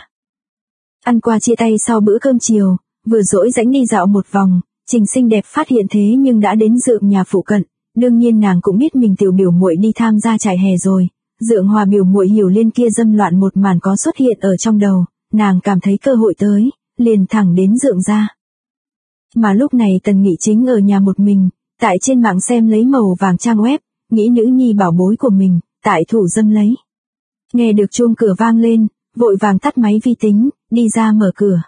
Ăn qua chia tay sau bữa cơm chiều, vừa dỗi rãnh đi dạo một vòng, Trình xinh đẹp phát hiện thế nhưng đã đến Dượng nhà phụ cận, đương nhiên nàng cũng biết mình tiểu biểu muội đi tham gia trại hè rồi. Dượng hòa biểu muội hiểu lên kia dâm loạn một màn có xuất hiện ở trong đầu, nàng cảm thấy cơ hội tới, liền thẳng đến Dượng ra. Mà lúc này Tần Nghị chính ở nhà một mình, tại trên mạng xem lấy màu vàng trang web, nghĩ nữ nhi bảo bối của mình, tại thủ dâm lấy. Nghe được chuông cửa vang lên, vội vàng tắt máy vi tính, đi ra mở cửa.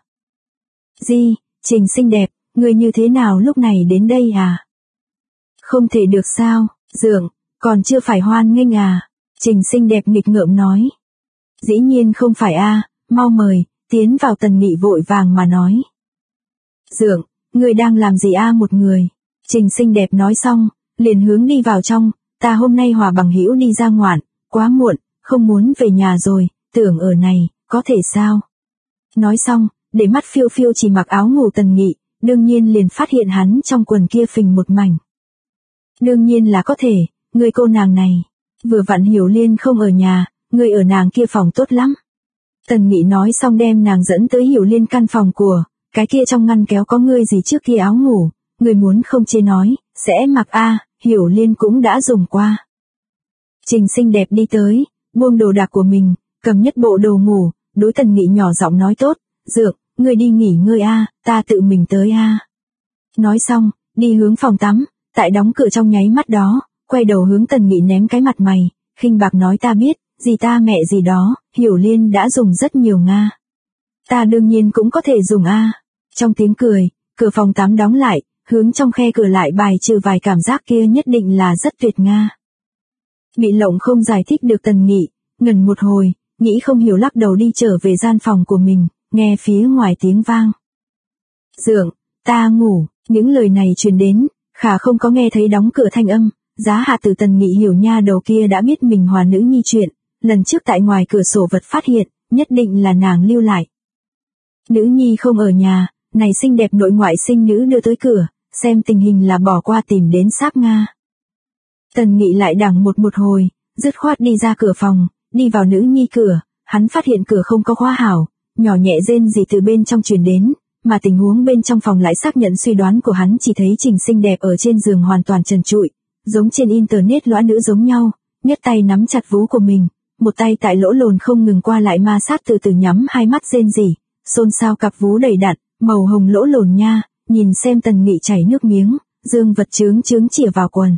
Di, Trình xinh đẹp, người như thế nào lúc này đến đây à? Không thể được sao, Dượng, còn chưa phải hoan nghênh à? Trình xinh đẹp nghịch ngợm nói. Dĩ nhiên không phải a, mau mời, tiến vào. Tần Nghị vội vàng mà nói. Dượng, người đang làm gì a một người? Trình xinh đẹp nói xong, liền hướng đi vào trong, ta hôm nay hòa bằng hữu đi ra ngoạn, quá muộn, không muốn về nhà rồi, tưởng ở này, có thể sao? Nói xong, để mắt phiêu phiêu chỉ mặc áo ngủ Tần Nghị, đương nhiên liền phát hiện hắn trong quần kia phình một mảnh. Đương nhiên là có thể, người cô nàng này, vừa vặn Hiểu Liên không ở nhà, người ở nàng kia phòng tốt lắm. Tần Nghị nói xong đem nàng dẫn tới Hiểu Liên căn phòng của, cái kia trong ngăn kéo có ngươi gì trước kia áo ngủ, người muốn không chê nói, sẽ mặc a, Hiểu Liên cũng đã dùng qua. Trình xinh đẹp đi tới, buông đồ đạc của mình, cầm nhất bộ đồ ngủ, đối Tần Nghị nhỏ giọng nói tốt, Dượng, ngươi đi nghỉ ngơi a, ta tự mình tới a. Nói xong, đi hướng phòng tắm, tại đóng cửa trong nháy mắt đó, quay đầu hướng Tần Nghị ném cái mặt mày, khinh bạc nói ta biết, gì ta mẹ gì đó, Hiểu Liên đã dùng rất nhiều nga. Ta đương nhiên cũng có thể dùng a. Trong tiếng cười, cửa phòng tắm đóng lại, hướng trong khe cửa lại bài trừ vài cảm giác kia nhất định là rất tuyệt nga. Bị lộng không giải thích được Tần Nghị, ngần một hồi, nghĩ không hiểu lắc đầu đi trở về gian phòng của mình, nghe phía ngoài tiếng vang. Dượng, ta ngủ, những lời này truyền đến, khả không có nghe thấy đóng cửa thanh âm, giá hạ từ Tần Nghị hiểu nha đầu kia đã biết mình hòa nữ nhi chuyện, lần trước tại ngoài cửa sổ vật phát hiện, nhất định là nàng lưu lại. Nữ nhi không ở nhà, này xinh đẹp nội ngoại sinh nữ đưa tới cửa, xem tình hình là bỏ qua tìm đến sáp nga. Tần Nghị lại đằng một hồi, dứt khoát đi ra cửa phòng, đi vào nữ nhi cửa, hắn phát hiện cửa không có khóa hảo, nhỏ nhẹ rên gì từ bên trong truyền đến, mà tình huống bên trong phòng lại xác nhận suy đoán của hắn, chỉ thấy Trình xinh đẹp ở trên giường hoàn toàn trần trụi, giống trên internet lõa nữ giống nhau, nhất tay nắm chặt vú của mình, một tay tại lỗ lồn không ngừng qua lại ma sát, từ từ nhắm hai mắt rên rỉ, xôn xao cặp vú đầy đặn, màu hồng lỗ lồn nha, nhìn xem Tần Nghị chảy nước miếng, dương vật chướng chìa vào quần.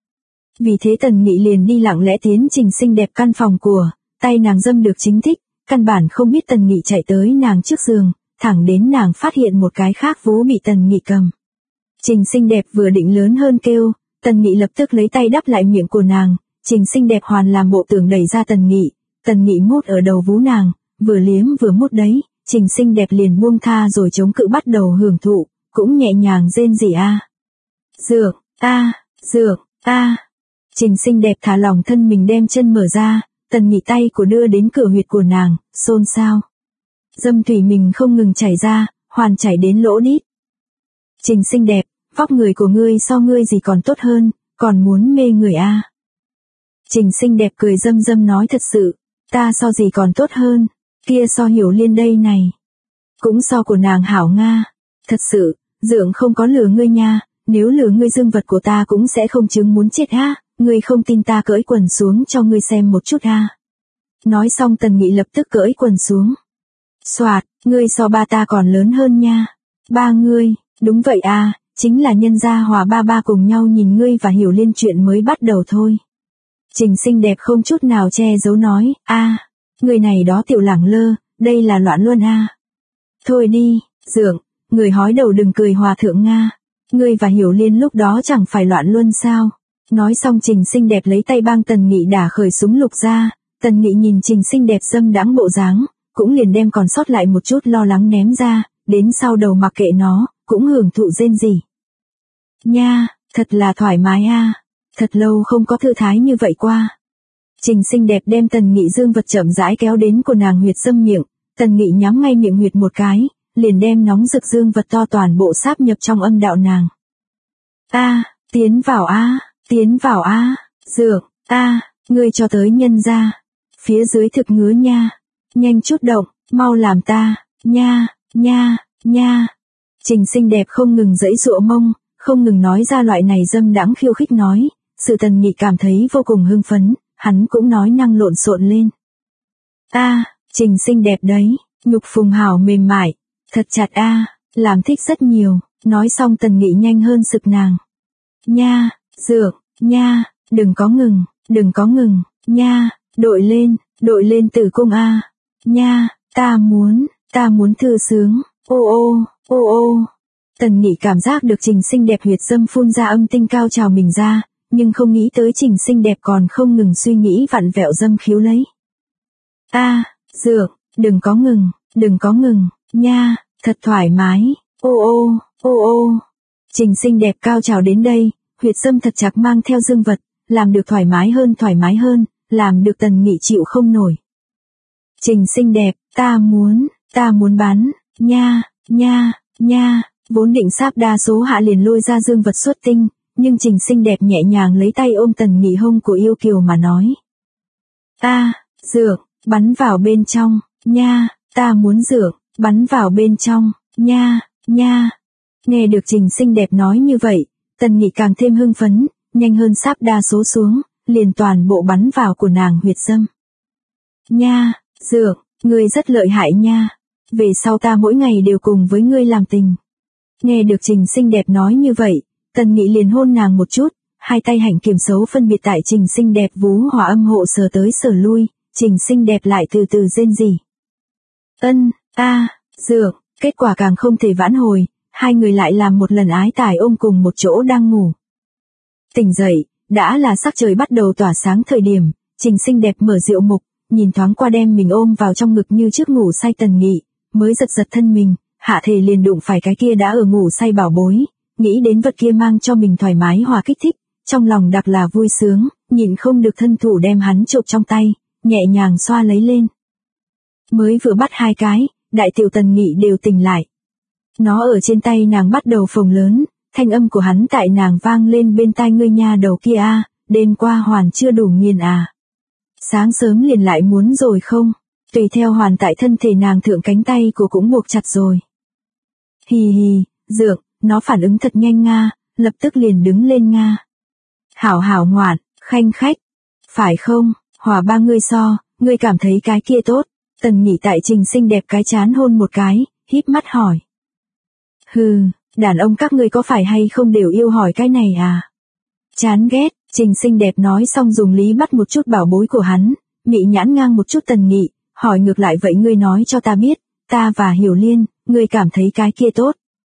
Vì thế Tần Nghị liền đi lặng lẽ tiến Trình xinh đẹp căn phòng của, tay nàng dâm được chính thích, căn bản không biết Tần Nghị chạy tới nàng trước giường, thẳng đến nàng phát hiện một cái khác vú bị Tần Nghị cầm. Trình xinh đẹp vừa định lớn hơn kêu, Tần Nghị lập tức lấy tay đắp lại miệng của nàng, Trình xinh đẹp hoàn làm bộ tưởng đẩy ra Tần Nghị mút ở đầu vú nàng, vừa liếm vừa mút đấy, Trình xinh đẹp liền buông tha rồi chống cự bắt đầu hưởng thụ, cũng nhẹ nhàng rên rỉ a. Dượng, a, dượng, a. Trình xinh đẹp thả lỏng thân mình đem chân mở ra, Tần Nghị tay của đưa đến cửa huyệt của nàng, xôn xao. Dâm thủy mình không ngừng chảy ra, hoàn chảy đến lỗ đít. Trình xinh đẹp, vóc người của ngươi so ngươi gì còn tốt hơn, còn muốn mê người a. Trình xinh đẹp cười dâm dâm nói thật sự, ta so gì còn tốt hơn, kia so Hiểu Liên đây này. Cũng so của nàng hảo nga, thật sự, dượng không có lừa ngươi nha, nếu lừa ngươi dương vật của ta cũng sẽ không chứng muốn chết ha, ngươi không tin ta cởi quần xuống cho ngươi xem một chút ha. Nói xong Tần Nghị lập tức cởi quần xuống. Soạt, ngươi so ba ta còn lớn hơn nha. Ba ngươi, đúng vậy à, chính là nhân gia hòa ba cùng nhau nhìn ngươi và Hiểu Liên chuyện mới bắt đầu thôi. Trình xinh đẹp không chút nào che giấu nói, người này đó tiểu lẳng lơ, đây là loạn luôn a. Thôi đi, dượng, người hói đầu đừng cười hòa thượng Nga. Ngươi và Hiểu Liên lúc đó chẳng phải loạn luôn sao. Nói xong Trình xinh đẹp lấy tay bang Tần Nghị đả khởi súng lục ra, Tần Nghị nhìn Trình xinh đẹp dâm đãng bộ dáng, cũng liền đem còn sót lại một chút lo lắng ném ra, đến sau đầu mặc kệ nó, cũng hưởng thụ rên rỉ. Nha, thật là thoải mái a, thật lâu không có thư thái như vậy qua. Trình xinh đẹp đem Tần Nghị dương vật chậm rãi kéo đến của nàng huyệt dâm miệng, Tần Nghị nhắm ngay miệng huyệt một cái, liền đem nóng rực dương vật to toàn bộ sáp nhập trong âm đạo nàng. Tiến vào tiến vào dượng, ngươi cho tới nhân ra. Phía dưới thực ngứa nha, nhanh chút động, mau làm ta, nha. Trình xinh đẹp không ngừng giãy giụa mông, không ngừng nói ra loại này dâm đãng khiêu khích nói, sự Tần Nghị cảm thấy vô cùng hưng phấn, hắn cũng nói năng lộn xộn lên. Trình xinh đẹp đấy, nhục phùng hảo mềm mại, thật chặt làm thích rất nhiều, nói xong Tần Nghị nhanh hơn sực nàng. Nha, dượng, nha, đừng có ngừng, nha, đội lên tử cung nha, ta muốn thư sướng, ô. Tần Nghị cảm giác được Trình xinh đẹp huyệt dâm phun ra âm tinh cao trào mình ra, nhưng không nghĩ tới Trình xinh đẹp còn không ngừng suy nghĩ vặn vẹo dâm khiếu lấy. Dượng, đừng có ngừng, nha, thật thoải mái, ô. Trình xinh đẹp cao trào đến đây, huyệt dâm thật chặt mang theo dương vật, làm được thoải mái hơn, làm được Tần Nghị chịu không nổi. Trình xinh đẹp, ta muốn bắn, nha, vốn định sáp đa số hạ liền lôi ra dương vật xuất tinh, nhưng Trình xinh đẹp nhẹ nhàng lấy tay ôm Tần Nghị hông của yêu kiều mà nói. Dượng, bắn vào bên trong, nha, ta muốn dượng, bắn vào bên trong, nha. Nghe được Trình xinh đẹp nói như vậy, Tần Nghị càng thêm hưng phấn, nhanh hơn sáp đa số xuống, liền toàn bộ bắn vào của nàng huyệt dâm. Nha, dượng, ngươi rất lợi hại nha, về sau ta mỗi ngày đều cùng với ngươi làm tình. Nghe được Trình xinh đẹp nói như vậy, Tần Nghị liền hôn nàng một chút, hai tay hạnh kiểm xấu phân biệt tại Trình xinh đẹp vú hòa âm hộ sờ tới sờ lui, Trình xinh đẹp lại từ từ rên rỉ. Dượng, kết quả càng không thể vãn hồi, hai người lại làm một lần ái tài ôm cùng một chỗ đang ngủ. Tỉnh dậy, đã là sắc trời bắt đầu tỏa sáng thời điểm, Trình xinh đẹp mở rượu mục, nhìn thoáng qua đem mình ôm vào trong ngực như trước ngủ say Tần Nghị, mới giật thân mình, hạ thể liền đụng phải cái kia đã ở ngủ say bảo bối, nghĩ đến vật kia mang cho mình thoải mái hòa kích thích, trong lòng đặc là vui sướng, nhịn không được thân thủ đem hắn chộp trong tay, nhẹ nhàng xoa lấy lên. Mới vừa bắt hai cái, đại tiểu Tần Nghị đều tỉnh lại. Nó ở trên tay nàng bắt đầu phồng lớn, thanh âm của hắn tại nàng vang lên bên tai ngươi nha đầu kia đêm qua hoàn chưa đủ nghiền sáng sớm liền lại muốn rồi không, tùy theo hoàn tại thân thể nàng thượng cánh tay của cũng buộc chặt rồi. Hì, dượng, nó phản ứng thật nhanh lập tức liền đứng lên Hảo ngoạn, khanh khách, phải không, hòa ba ngươi ngươi cảm thấy cái kia tốt, Tần Nghị tại Trình xinh đẹp cái chán hôn một cái, híp mắt hỏi. Hừ, đàn ông các ngươi có phải hay không đều yêu hỏi cái này Chán ghét, Trình xinh đẹp nói xong dùng lý bắt một chút bảo bối của hắn, mị nhãn ngang một chút Tần Nghị, hỏi ngược lại vậy ngươi nói cho ta biết, ta và Hiểu Liên, ngươi cảm thấy cái kia tốt.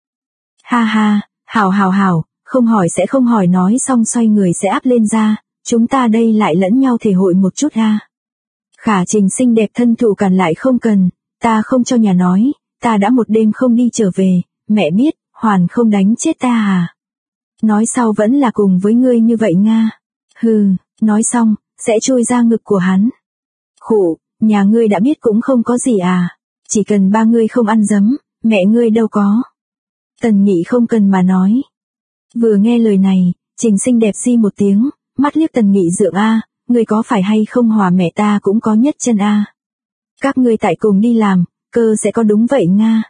Ha, hảo, không hỏi sẽ không hỏi nói xong xoay người sẽ áp lên ra, chúng ta đây lại lẫn nhau thể hội một chút Khả Trình xinh đẹp thân thủ cản lại không cần, ta không cho nhà nói, ta đã một đêm không đi trở về, mẹ biết, hoàn không đánh chết ta Nói sau vẫn là cùng với ngươi như vậy Hừ, nói xong, sẽ chui ra ngực của hắn. Khụ, nhà ngươi đã biết cũng không có gì chỉ cần ba ngươi không ăn dấm, mẹ ngươi đâu có. Tần Nghị không cần mà nói. Vừa nghe lời này, Trình xinh đẹp di một tiếng, mắt liếc Tần Nghị dượng ngươi có phải hay không hòa mẹ ta cũng có nhất chân Các ngươi tại cùng đi làm, cơ sẽ có đúng vậy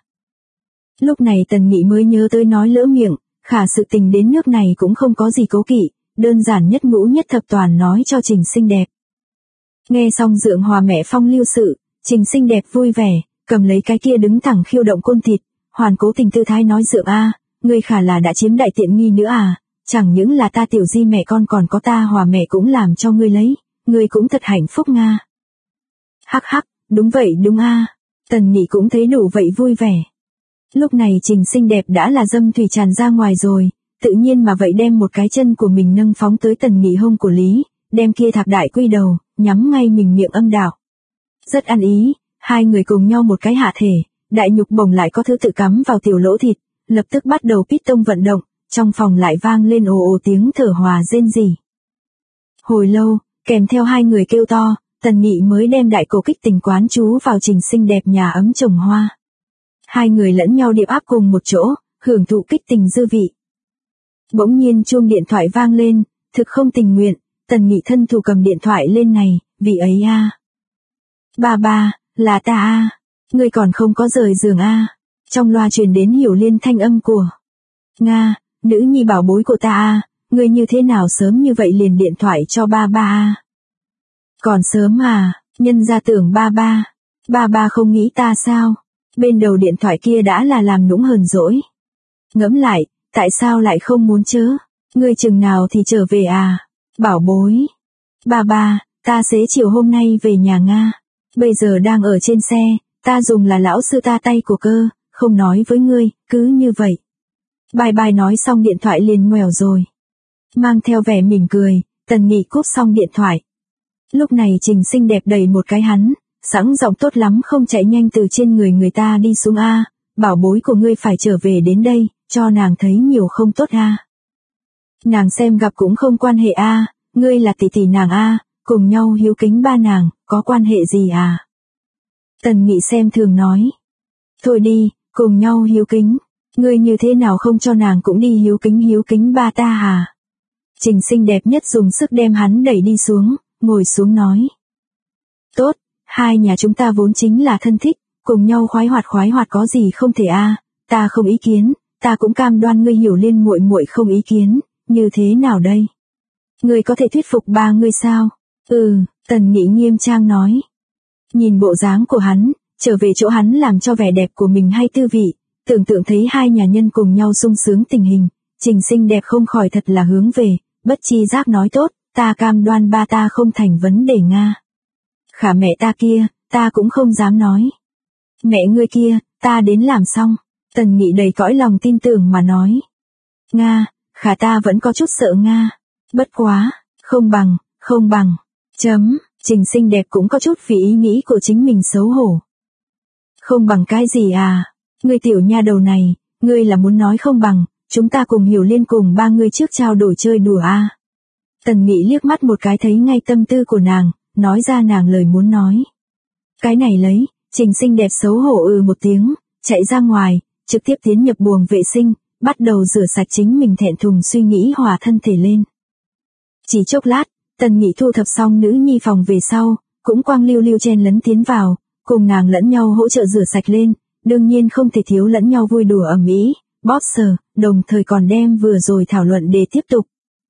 Lúc này Tần Nghị mới nhớ tới nói lỡ miệng, khả sự tình đến nước này cũng không có gì cố kỵ, đơn giản nhất ngũ nhất thập toàn nói cho Trình xinh đẹp. Nghe xong dượng hòa mẹ phong lưu sự, Trình xinh đẹp vui vẻ, cầm lấy cái kia đứng thẳng khiêu động côn thịt, hoàn cố tình tư thái nói dượng ngươi khả là đã chiếm đại tiện nghi nữa chẳng những là ta tiểu di mẹ con còn có ta hòa mẹ cũng làm cho ngươi lấy, ngươi cũng thật hạnh phúc Hắc, đúng vậy đúng Tần Nghị cũng thấy đủ vậy vui vẻ. Lúc này Trình xinh đẹp đã là dâm thủy tràn ra ngoài rồi, tự nhiên mà vậy đem một cái chân của mình nâng phóng tới Tần Nghị hông của Lý, đem kia thạp đại quy đầu, nhắm ngay mình miệng âm đạo. Rất ăn ý, hai người cùng nhau một cái hạ thể, đại nhục bổng lại có thứ tự cắm vào tiểu lỗ thịt, lập tức bắt đầu piston vận động, trong phòng lại vang lên ồ tiếng thở hòa rên rỉ. Hồi lâu, kèm theo hai người kêu to, Tần Nghị mới đem đại cổ kích tình quán chú vào Trình xinh đẹp nhà ấm trồng hoa. Hai người lẫn nhau điệp áp cùng một chỗ, hưởng thụ kích tình dư vị. Bỗng nhiên chuông điện thoại vang lên, thực không tình nguyện, Tần Nghị thân thủ cầm điện thoại lên này, vị ấy Ba, là ta ngươi còn không có rời giường Trong loa truyền đến Hiểu Liên thanh âm của nữ nhi bảo bối của ta ngươi như thế nào sớm như vậy liền điện thoại cho ba Còn sớm nhân ra tưởng ba không nghĩ ta sao? Bên đầu điện thoại kia đã là làm nũng hờn dỗi. Ngẫm lại, tại sao lại không muốn chớ? Ngươi chừng nào thì trở về Bảo bối. Ba, ta xế chiều hôm nay về nhà Bây giờ đang ở trên xe, ta dùng là lão sư ta tay của cơ, không nói với ngươi, cứ như vậy. Bye nói xong điện thoại liền ngoèo rồi. Mang theo vẻ mỉm cười, Tần Nghị cúp xong điện thoại. Lúc này Trình xinh đẹp đẩy một cái hắn, sẵn giọng tốt lắm không chạy nhanh từ trên người ta đi xuống a, bảo bối của ngươi phải trở về đến đây, cho nàng thấy nhiều không tốt a. Nàng xem gặp cũng không quan hệ a, ngươi là tỷ tỷ nàng a, cùng nhau hiếu kính ba nàng, có quan hệ gì à? Tần Nghị xem thường nói. Thôi đi, cùng nhau hiếu kính, ngươi như thế nào không cho nàng cũng đi hiếu kính ba ta à? Trình xinh đẹp nhất dùng sức đem hắn đẩy đi xuống, ngồi xuống nói. Tốt, hai nhà chúng ta vốn chính là thân thích, cùng nhau khoái hoạt có gì không thể a, ta không ý kiến, ta cũng cam đoan ngươi Hiểu Liên muội muội không ý kiến, như thế nào đây? Ngươi có thể thuyết phục ba ngươi sao? Tần Nghị nghiêm trang nói. Nhìn bộ dáng của hắn, trở về chỗ hắn làm cho vẻ đẹp của mình hay tư vị, tưởng tượng thấy hai nhà nhân cùng nhau sung sướng tình hình, Trình xinh đẹp không khỏi thật là hướng về, bất chi giác nói tốt, ta cam đoan ba ta không thành vấn đề Nga. Khả mẹ ta kia, ta cũng không dám nói. Mẹ ngươi kia, ta đến làm xong. Tần Nghị đầy cõi lòng tin tưởng mà nói. Nga, khả ta vẫn có chút sợ Nga. Bất quá, không bằng. Trình xinh đẹp cũng có chút vì ý nghĩ của chính mình xấu hổ. Không bằng cái gì à? Ngươi tiểu nha đầu này, ngươi là muốn nói không bằng, chúng ta cùng Hiểu Liên cùng ba ngươi trước trao đổi chơi đùa à? Tần Nghị liếc mắt một cái thấy ngay tâm tư của nàng, nói ra nàng lời muốn nói. Cái này lấy, Trình xinh đẹp xấu hổ một tiếng, chạy ra ngoài, trực tiếp tiến nhập buồng vệ sinh, bắt đầu rửa sạch chính mình thẹn thùng suy nghĩ hòa thân thể lên. Chỉ chốc lát, Tần Nghị thu thập xong nữ nhi phòng về sau, cũng quang lưu chen lấn tiến vào, cùng nàng lẫn nhau hỗ trợ rửa sạch lên, đương nhiên không thể thiếu lẫn nhau vui đùa ầm ĩ, bóp sờ, đồng thời còn đem vừa rồi thảo luận để tiếp tục.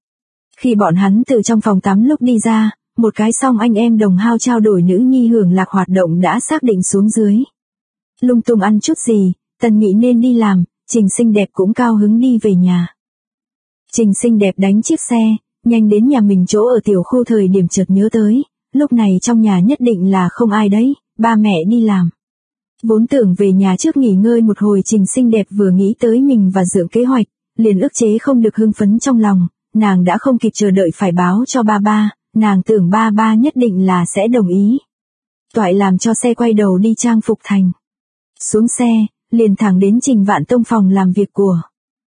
Khi bọn hắn từ trong phòng tắm lúc đi ra, một cái song anh em đồng hao trao đổi nữ nhi hưởng lạc hoạt động đã xác định xuống dưới. Lung tung ăn chút gì, Tần Nghị nên đi làm, Trình xinh đẹp cũng cao hứng đi về nhà. Trình xinh đẹp đánh chiếc xe, nhanh đến nhà mình chỗ ở tiểu khu thời điểm chợt nhớ tới, lúc này trong nhà nhất định là không ai đấy, ba mẹ đi làm. Vốn tưởng về nhà trước nghỉ ngơi một hồi Trình xinh đẹp vừa nghĩ tới mình và dựng kế hoạch, liền ức chế không được hưng phấn trong lòng, nàng đã không kịp chờ đợi phải báo cho ba, nàng tưởng ba nhất định là sẽ đồng ý. Toại làm cho xe quay đầu đi trang phục thành. Xuống xe, liền thẳng đến Trình Vạn Tông phòng làm việc của.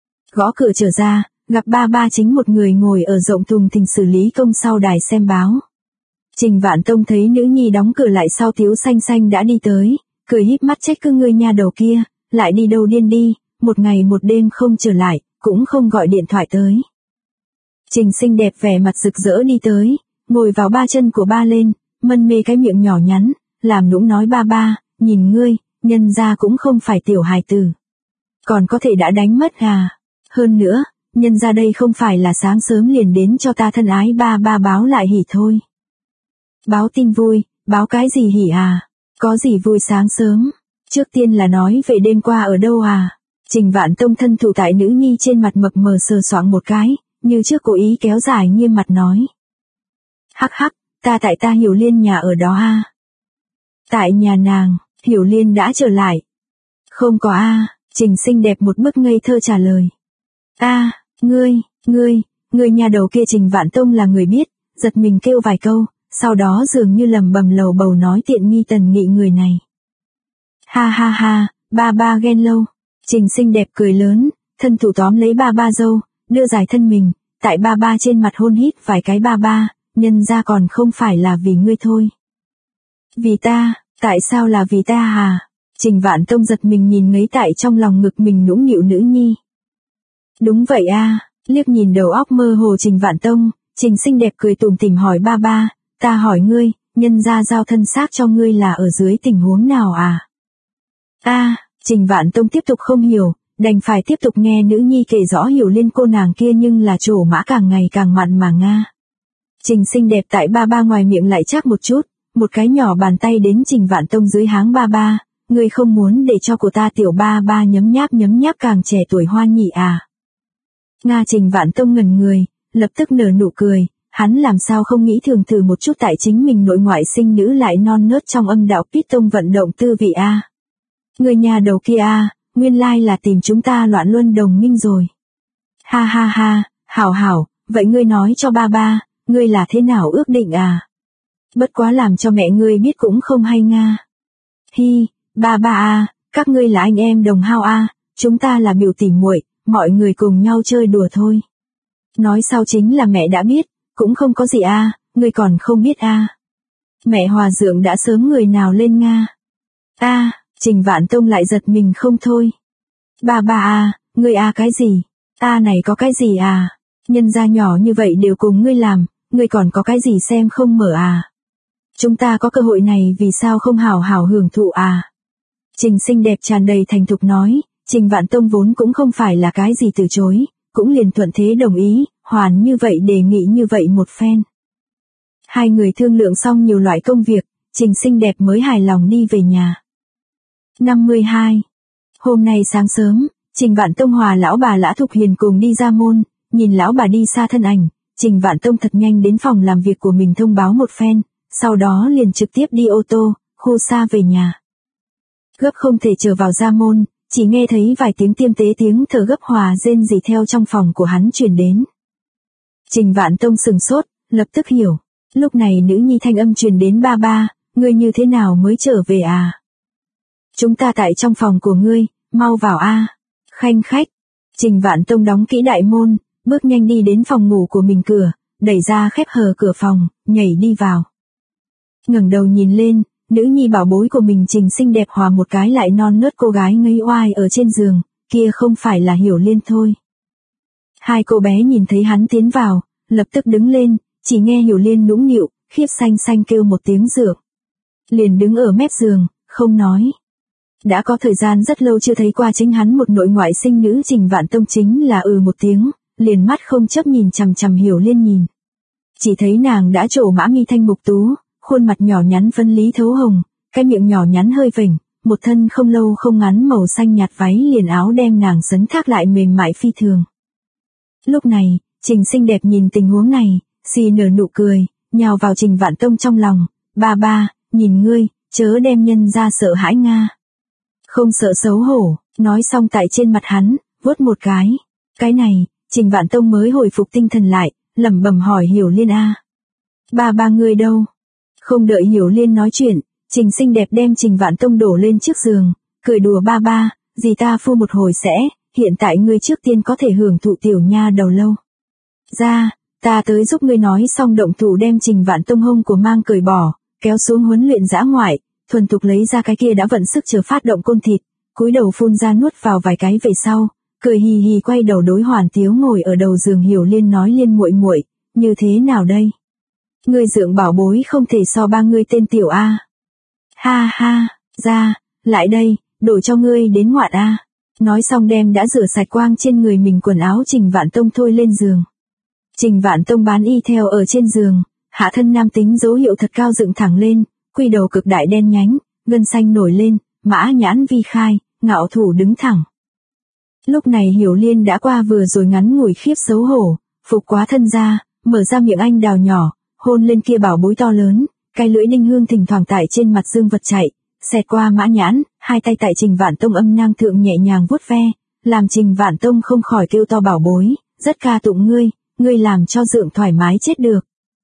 Gõ cửa trở ra, gặp ba chính một người ngồi ở rộng thùng thình xử lý công sau đài xem báo. Trình Vạn Tông thấy nữ nhi đóng cửa lại sau Tiếu Xanh đã đi tới, cười híp mắt trách cứ ngươi nha đầu kia, lại đi đâu điên đi, một ngày một đêm không trở lại, cũng không gọi điện thoại tới. Trình xinh đẹp vẻ mặt rực rỡ đi tới, ngồi vào ba chân của ba lên, mân mê cái miệng nhỏ nhắn, làm nũng nói ba, nhìn ngươi, nhân ra cũng không phải tiểu hài tử. Còn có thể đã đánh mất à? Hơn nữa, nhân ra đây không phải là sáng sớm liền đến cho ta thân ái ba báo lại hỉ thôi. Báo tin vui, báo cái gì hỉ à? Có gì vui sáng sớm? Trước tiên là nói về đêm qua ở đâu à? Trình Vạn Tông thân thủ tại nữ nhi trên mặt mập mờ sờ soạng một cái, như trước cố ý kéo dài nghiêm mặt nói. Hắc, ta Hiểu Liên nhà ở đó à? Tại nhà nàng, Hiểu Liên đã trở lại. Không có à, Trình xinh đẹp một bức ngây thơ trả lời. Ngươi nhà đầu kia. Trình Vạn Tông là người biết, giật mình kêu vài câu, sau đó dường như lầm bầm lầu bầu nói tiện nghi Tần Nghị người này. Ha, ba ghen lâu. Trình xinh đẹp cười lớn, thân thủ tóm lấy ba dâu, đưa dài thân mình, tại ba trên mặt hôn hít vài cái ba, nhân ra còn không phải là vì ngươi thôi. Vì ta, tại sao là vì ta à? Trình Vạn Tông giật mình nhìn ngấy tại trong lòng ngực mình nũng nịu nữ nhi. Đúng vậy à, liếc nhìn đầu óc mơ hồ Trình Vạn Tông, Trình xinh đẹp cười tủm tỉm hỏi ba, ta hỏi ngươi, nhân ra giao thân xác cho ngươi là ở dưới tình huống nào à? Trình Vạn Tông tiếp tục không hiểu, đành phải tiếp tục nghe nữ nhi kể rõ Hiểu Liên cô nàng kia nhưng là trổ mã càng ngày càng mặn mà nga. Trình xinh đẹp tại ba ngoài miệng lại chắc một chút, một cái nhỏ bàn tay đến Trình Vạn Tông dưới háng ba, ngươi không muốn để cho của ta tiểu ba nhấm nháp càng trẻ tuổi hoa nhị à? Nga. Trình Vạn Tông ngẩn người, lập tức nở nụ cười, hắn làm sao không nghĩ thường thử một chút tại chính mình nội ngoại sinh nữ lại non nớt trong âm đạo Python vận động tư vị a. Người nhà đầu kia a, nguyên lai là tìm chúng ta loạn luân đồng minh rồi. Ha, hảo, vậy ngươi nói cho ba, ngươi là thế nào ước định à? Bất quá làm cho mẹ ngươi biết cũng không hay nga. Hi, ba à, các ngươi là anh em đồng hao à, chúng ta là biểu tỉ muội, mọi người cùng nhau chơi đùa thôi. Nói sau chính là mẹ đã biết, cũng không có gì à, ngươi còn không biết à. Mẹ Hòa Dượng đã sớm người nào lên nga. Trình Vạn Tông lại giật mình không thôi. Ba à, ngươi à cái gì? Này có cái gì à? Nhân gia nhỏ như vậy đều cùng ngươi làm, ngươi còn có cái gì xem không mở à? Chúng ta có cơ hội này vì sao không hảo hảo hưởng thụ à? Trình xinh đẹp tràn đầy thành thục nói, Trình Vạn Tông vốn cũng không phải là cái gì từ chối, cũng liền thuận thế đồng ý, hoàn như vậy đề nghị như vậy một phen. Hai người thương lượng xong nhiều loại công việc, Trình xinh đẹp mới hài lòng đi về nhà. 52. Hôm nay sáng sớm, Trình Vạn Tông hòa lão bà Lã Thục Hiền cùng đi ra môn, nhìn lão bà đi xa thân ảnh, Trình Vạn Tông thật nhanh đến phòng làm việc của mình thông báo một phen, sau đó liền trực tiếp đi ô tô, khô xa về nhà. Gấp không thể chờ vào ra môn, chỉ nghe thấy vài tiếng tiêm tế tiếng thở gấp hòa rên rỉ theo trong phòng của hắn truyền đến. Trình Vạn Tông sừng sốt, lập tức hiểu, lúc này nữ nhi thanh âm truyền đến ba, ngươi như thế nào mới trở về à? Chúng ta tại trong phòng của ngươi, mau vào a. Khanh khách. Trình Vạn Tông đóng kỹ đại môn, bước nhanh đi đến phòng ngủ của mình cửa, đẩy ra khép hờ cửa phòng, nhảy đi vào. Ngẩng đầu nhìn lên, nữ nhi bảo bối của mình Trình xinh đẹp hòa một cái lại non nớt cô gái ngây oai ở trên giường, kia không phải là Hiểu Liên thôi. Hai cô bé nhìn thấy hắn tiến vào, lập tức đứng lên, chỉ nghe Hiểu Liên nũng nịu, khiếp xanh kêu một tiếng dược. Liền đứng ở mép giường, không nói. Đã có thời gian rất lâu chưa thấy qua chính hắn một nội ngoại sinh nữ Trình Vạn Tông chính là một tiếng, liền mắt không chấp nhìn chằm chằm Hiểu Liên nhìn. Chỉ thấy nàng đã trổ mã mi thanh mục tú, khuôn mặt nhỏ nhắn phấn lý thấu hồng, cái miệng nhỏ nhắn hơi vểnh, một thân không lâu không ngắn màu xanh nhạt váy liền áo đem nàng sấn thác lại mềm mại phi thường. Lúc này, Trình xinh đẹp nhìn tình huống này, xì nở nụ cười, nhào vào Trình Vạn Tông trong lòng, ba, nhìn ngươi, chớ đem nhân ra sợ hãi nga. Không sợ xấu hổ, nói xong tại trên mặt hắn, vuốt một cái. Cái này, Trình Vạn Tông mới hồi phục tinh thần lại, lẩm bẩm hỏi Hiểu Liên a. Ba ngươi đâu? Không đợi Hiểu Liên nói chuyện, Trình xinh đẹp đem Trình Vạn Tông đổ lên trước giường, cười đùa ba, dì ta phu một hồi sẽ, hiện tại ngươi trước tiên có thể hưởng thụ tiểu nha đầu lâu. Ra, ta tới giúp ngươi nói xong động thủ đem Trình Vạn Tông hông của mang cởi bỏ, kéo xuống huấn luyện dã ngoại, thuần thục lấy ra cái kia đã vận sức chờ phát động côn thịt, cúi đầu phun ra nuốt vào vài cái về sau, cười hì hì quay đầu đối Hoàn Tiếu ngồi ở đầu giường Hiểu Liên nói Liên muội, như thế nào đây? Ngươi dượng bảo bối không thể so ba ngươi tên tiểu a. Ha, ra, lại đây, đổi cho ngươi đến ngoạn a. Nói xong đem đã rửa sạch quang trên người mình quần áo Trình Vạn Tông thôi lên giường. Trình Vạn Tông bán y theo ở trên giường, hạ thân nam tính dấu hiệu thật cao dựng thẳng lên, quy đầu cực đại đen nhánh, gân xanh nổi lên, mã nhãn vi khai, ngạo thủ đứng thẳng. Lúc này Hiểu Liên đã qua vừa rồi ngắn ngủi khiếp xấu hổ, phục quá thân ra, mở ra miệng anh đào nhỏ, hôn lên kia bảo bối to lớn, cái lưỡi đinh hương thỉnh thoảng tại trên mặt dương vật chạy, xẹt qua mã nhãn, hai tay tại Trình Vạn Tông âm nang thượng nhẹ nhàng vuốt ve, làm Trình Vạn Tông không khỏi kêu to bảo bối, rất ca tụng ngươi làm cho dượng thoải mái chết được.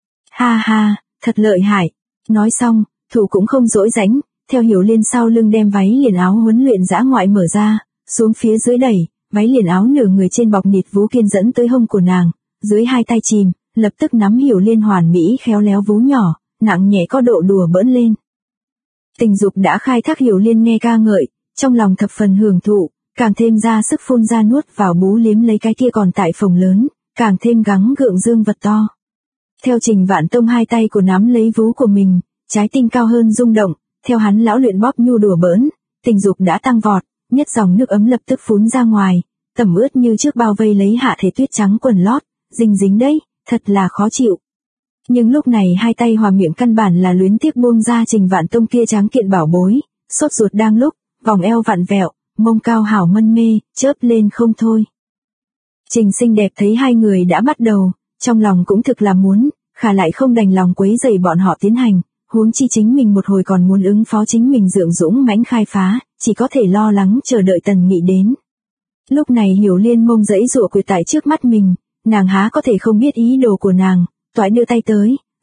Ha, thật lợi hại. Nói xong, thủ cũng không dỗi rãnh, theo Hiểu Liên sau lưng đem váy liền áo huấn luyện dã ngoại mở ra, xuống phía dưới đẩy, váy liền áo nửa người trên bọc nịt vú kiên dẫn tới hông của nàng, dưới hai tay chìm, lập tức nắm Hiểu Liên hoàn mỹ khéo léo vú nhỏ, nặng nhẹ có độ đùa bỡn lên. Tình dục đã khai thác Hiểu Liên nghe ca ngợi, trong lòng thập phần hưởng thụ, càng thêm ra sức phun ra nuốt vào bú liếm lấy cái kia còn tại phòng lớn, càng thêm gắng gượng dương vật to. Theo Trình Vạn Tông hai tay của nắm lấy vú của mình, trái tim cao hơn rung động, theo hắn lão luyện bóp nhu đùa bỡn, tình dục đã tăng vọt, nhất dòng nước ấm lập tức phún ra ngoài, tẩm ướt như trước bao vây lấy hạ thể tuyết trắng quần lót, dính đấy, thật là khó chịu. Nhưng lúc này hai tay hòa miệng căn bản là luyến tiếc buông ra Trình Vạn Tông kia tráng kiện bảo bối, sốt ruột đang lúc, vòng eo vặn vẹo, mông cao hảo mân mê, chớp lên không thôi. Trình xinh đẹp thấy hai người đã bắt đầu, trong lòng cũng thực là muốn, khả lại không đành lòng quấy rầy bọn họ tiến hành, huống chi chính mình một hồi còn muốn ứng phó chính mình dượng dũng mãnh khai phá, chỉ có thể lo lắng chờ đợi Tần Nghị đến. Lúc này Hiểu Liên mông dẫy dụa quỳ tại trước mắt mình, nàng há có thể không biết ý đồ của nàng, toại đưa tay tới,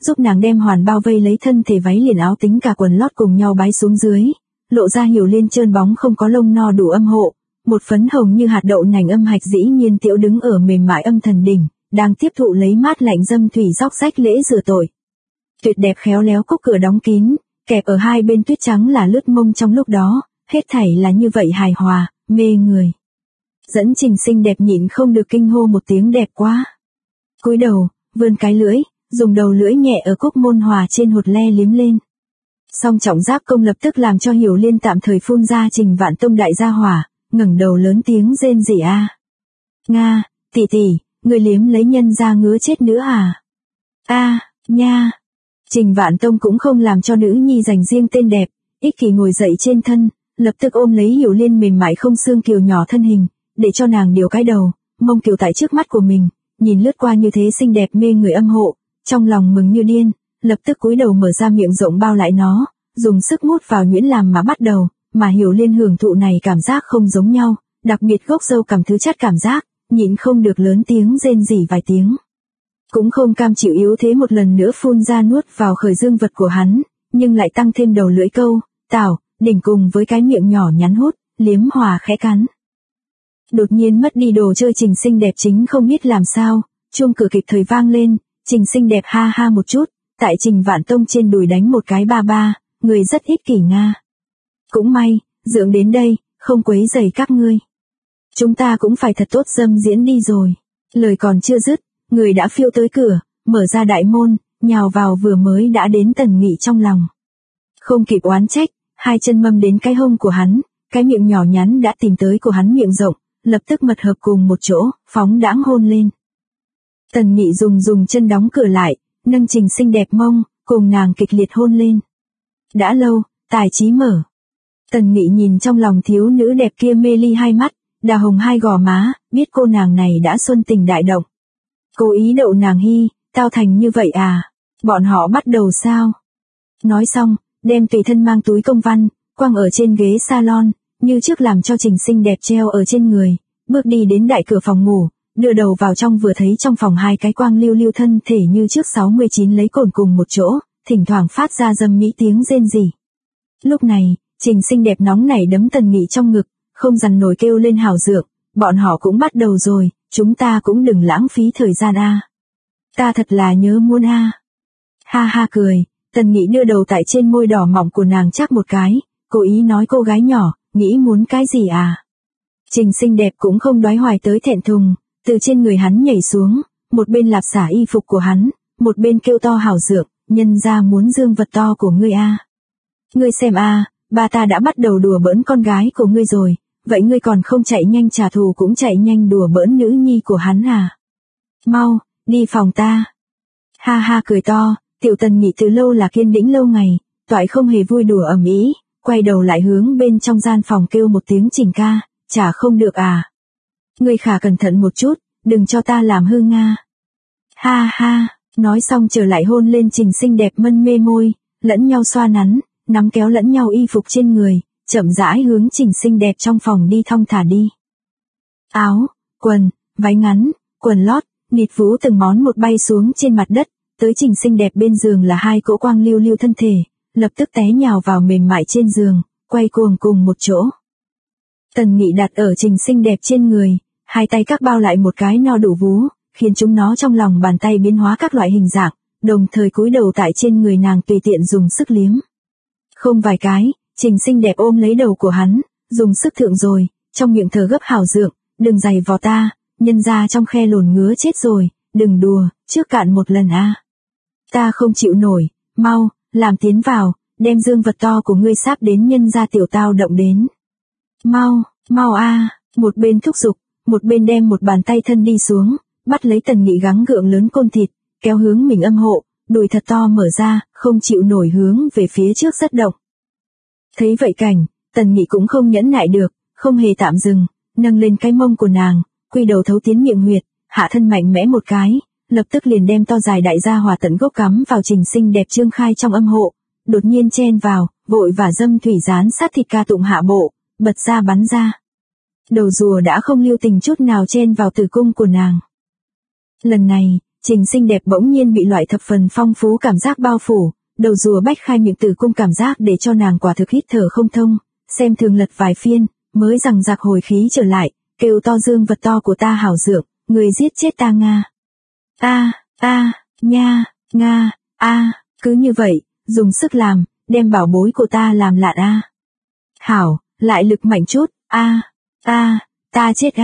giúp nàng đem hoàn bao vây lấy thân thể váy liền áo tính cả quần lót cùng nhau bái xuống dưới, lộ ra Hiểu Liên trơn bóng không có lông no đủ âm hộ, một phấn hồng như hạt đậu nành âm hạch dĩ nhiên tiễu đứng ở mềm mại âm thần đỉnh, đang tiếp thụ lấy mát lạnh dâm thủy róc rách lễ rửa tội. Tuyệt đẹp khéo léo cúc cửa đóng kín, kẹp ở hai bên tuyết trắng là lướt mông trong lúc đó, hết thảy là như vậy hài hòa, mê người. Dẫn Trình xinh đẹp nhịn không được kinh hô một tiếng đẹp quá. Cúi đầu, vươn cái lưỡi, dùng đầu lưỡi nhẹ ở cúc môn hòa trên hột le liếm lên. Song trọng giáp công lập tức làm cho Hiểu Liên tạm thời phun ra Trình Vạn Tông đại gia hỏa, ngẩng đầu lớn tiếng rên rỉ a. Nga, tỷ tỷ, người liếm lấy nhân ra ngứa chết nữa à? A, nha. Trình Vạn Tông cũng không làm cho nữ nhi dành riêng tên đẹp, ích kỷ ngồi dậy trên thân, lập tức ôm lấy Hiểu Liên mềm mại không xương kiều nhỏ thân hình, để cho nàng điều cái đầu, mông kiều tại trước mắt của mình, nhìn lướt qua như thế xinh đẹp mê người âm hộ, trong lòng mừng như điên, lập tức cúi đầu mở ra miệng rộng bao lại nó, dùng sức mút vào nhuyễn làm mà bắt đầu, mà Hiểu Liên hưởng thụ này cảm giác không giống nhau, đặc biệt gốc râu cảm thứ chất cảm giác, nhịn không được lớn tiếng rên rỉ vài tiếng. Cũng không cam chịu yếu thế một lần nữa phun ra nuốt vào khởi dương vật của hắn, nhưng lại tăng thêm đầu lưỡi câu, tảo, đỉnh cùng với cái miệng nhỏ nhắn hút, liếm hòa khẽ cắn. Đột nhiên mất đi đồ chơi Trình xinh đẹp chính không biết làm sao, chuông cửa kịp thời vang lên, Trình xinh đẹp ha ha một chút, tại Trình Vạn Tông trên đùi đánh một cái ba ba, người rất ích kỷ nga. Cũng may, dượng đến đây, không quấy rầy các ngươi. Chúng ta cũng phải thật tốt dâm diễn đi rồi. Lời còn chưa dứt, người đã phiêu tới cửa, mở ra đại môn, nhào vào vừa mới đã đến Tần Nghị trong lòng. Không kịp oán trách, hai chân mâm đến cái hông của hắn, cái miệng nhỏ nhắn đã tìm tới của hắn miệng rộng, lập tức mật hợp cùng một chỗ, phóng đãng hôn lên. Tần Nghị dùng chân đóng cửa lại, nâng Trình xinh đẹp mông, cùng nàng kịch liệt hôn lên. Đã lâu, tài trí mở. Tần Nghị nhìn trong lòng thiếu nữ đẹp kia mê ly hai mắt, đào hồng hai gò má, biết cô nàng này đã xuân tình đại động. Cố ý đậu nàng hi, tao thành như vậy à? Bọn họ bắt đầu sao? Nói xong, đem tùy thân mang túi công văn, quăng ở trên ghế salon, như trước làm cho Trình xinh đẹp treo ở trên người, bước đi đến đại cửa phòng ngủ, đưa đầu vào trong vừa thấy trong phòng hai cái quang lưu lưu thân thể như trước 69 lấy cồn cùng một chỗ, thỉnh thoảng phát ra dâm mỹ tiếng rên rỉ. Lúc này, Trình xinh đẹp nóng nảy đấm Tần Nghị trong ngực, không dằn nổi kêu lên hào dược, bọn họ cũng bắt đầu rồi, chúng ta cũng đừng lãng phí thời gian a. Ta thật là nhớ muốn a. Ha ha cười, Tần Nghị đưa đầu tại trên môi đỏ mọng của nàng chắc một cái, cố ý nói cô gái nhỏ, nghĩ muốn cái gì à. Trình xinh đẹp cũng không đoái hoài tới thẹn thùng, từ trên người hắn nhảy xuống, một bên lạp xả y phục của hắn, một bên kêu to hào dược, nhân ra muốn dương vật to của ngươi a. Ngươi xem a, ba ta đã bắt đầu đùa bỡn con gái của ngươi rồi, vậy ngươi còn không chạy nhanh trả thù cũng chạy nhanh đùa bỡn nữ nhi của hắn à. Mau, đi phòng ta. Ha ha cười to, tiểu Tần Nghị từ lâu là kiên đĩnh lâu ngày, toại không hề vui đùa ầm ĩ, quay đầu lại hướng bên trong gian phòng kêu một tiếng Trình ca, chả không được à. Ngươi khả cẩn thận một chút, đừng cho ta làm hư nga. Ha ha, nói xong trở lại hôn lên Trình xinh đẹp mân mê môi, lẫn nhau xoa nắn, nắm kéo lẫn nhau y phục trên người, chậm rãi hướng Trình xinh đẹp trong phòng đi thong thả đi. Áo, quần, váy ngắn, quần lót, nịt vú từng món một bay xuống trên mặt đất, tới Trình xinh đẹp bên giường là hai cỗ quang lưu lưu thân thể, lập tức té nhào vào mềm mại trên giường, quay cuồng cùng một chỗ. Tần Nghị đặt ở Trình xinh đẹp trên người, hai tay các bao lại một cái no đủ vú, khiến chúng nó trong lòng bàn tay biến hóa các loại hình dạng, đồng thời cúi đầu tại trên người nàng tùy tiện dùng sức liếm. Không vài cái, Trình xinh đẹp ôm lấy đầu của hắn, dùng sức thượng rồi, trong miệng thở gấp hào dượng, đừng giày vò ta, nhân ra trong khe lồn ngứa chết rồi, đừng đùa, trước cạn một lần a. Ta không chịu nổi, mau, làm tiến vào, đem dương vật to của ngươi sáp đến nhân ra tiểu tao động đến. Mau, mau a, một bên thúc giục, một bên đem một bàn tay thân đi xuống, bắt lấy Tần Nghị gắng gượng lớn côn thịt, kéo hướng mình âm hộ, đùi thật to mở ra, không chịu nổi hướng về phía trước rất động. Thấy vậy cảnh, Tần Nghị cũng không nhẫn nại được, không hề tạm dừng, nâng lên cái mông của nàng, quy đầu thấu tiến miệng huyệt, hạ thân mạnh mẽ một cái, lập tức liền đem to dài đại gia hòa tận gốc cắm vào Trình xinh đẹp trương khai trong âm hộ, đột nhiên chen vào, vội và dâm thủy dán sát thịt ca tụng hạ bộ, bật ra bắn ra. Đầu rùa đã không lưu tình chút nào chen vào tử cung của nàng. Lần này, Trình xinh đẹp bỗng nhiên bị loại thập phần phong phú cảm giác bao phủ, đầu rùa bách khai miệng tử cung cảm giác để cho nàng quả thực hít thở không thông, xem thường lật vài phiên, mới rằng giặc hồi khí trở lại, kêu to dương vật to của ta hảo dượng, người giết chết ta Nga. Nha, Nga, cứ như vậy, dùng sức làm, đem bảo bối của ta làm lạn Hảo, lại lực mạnh chút, ta chết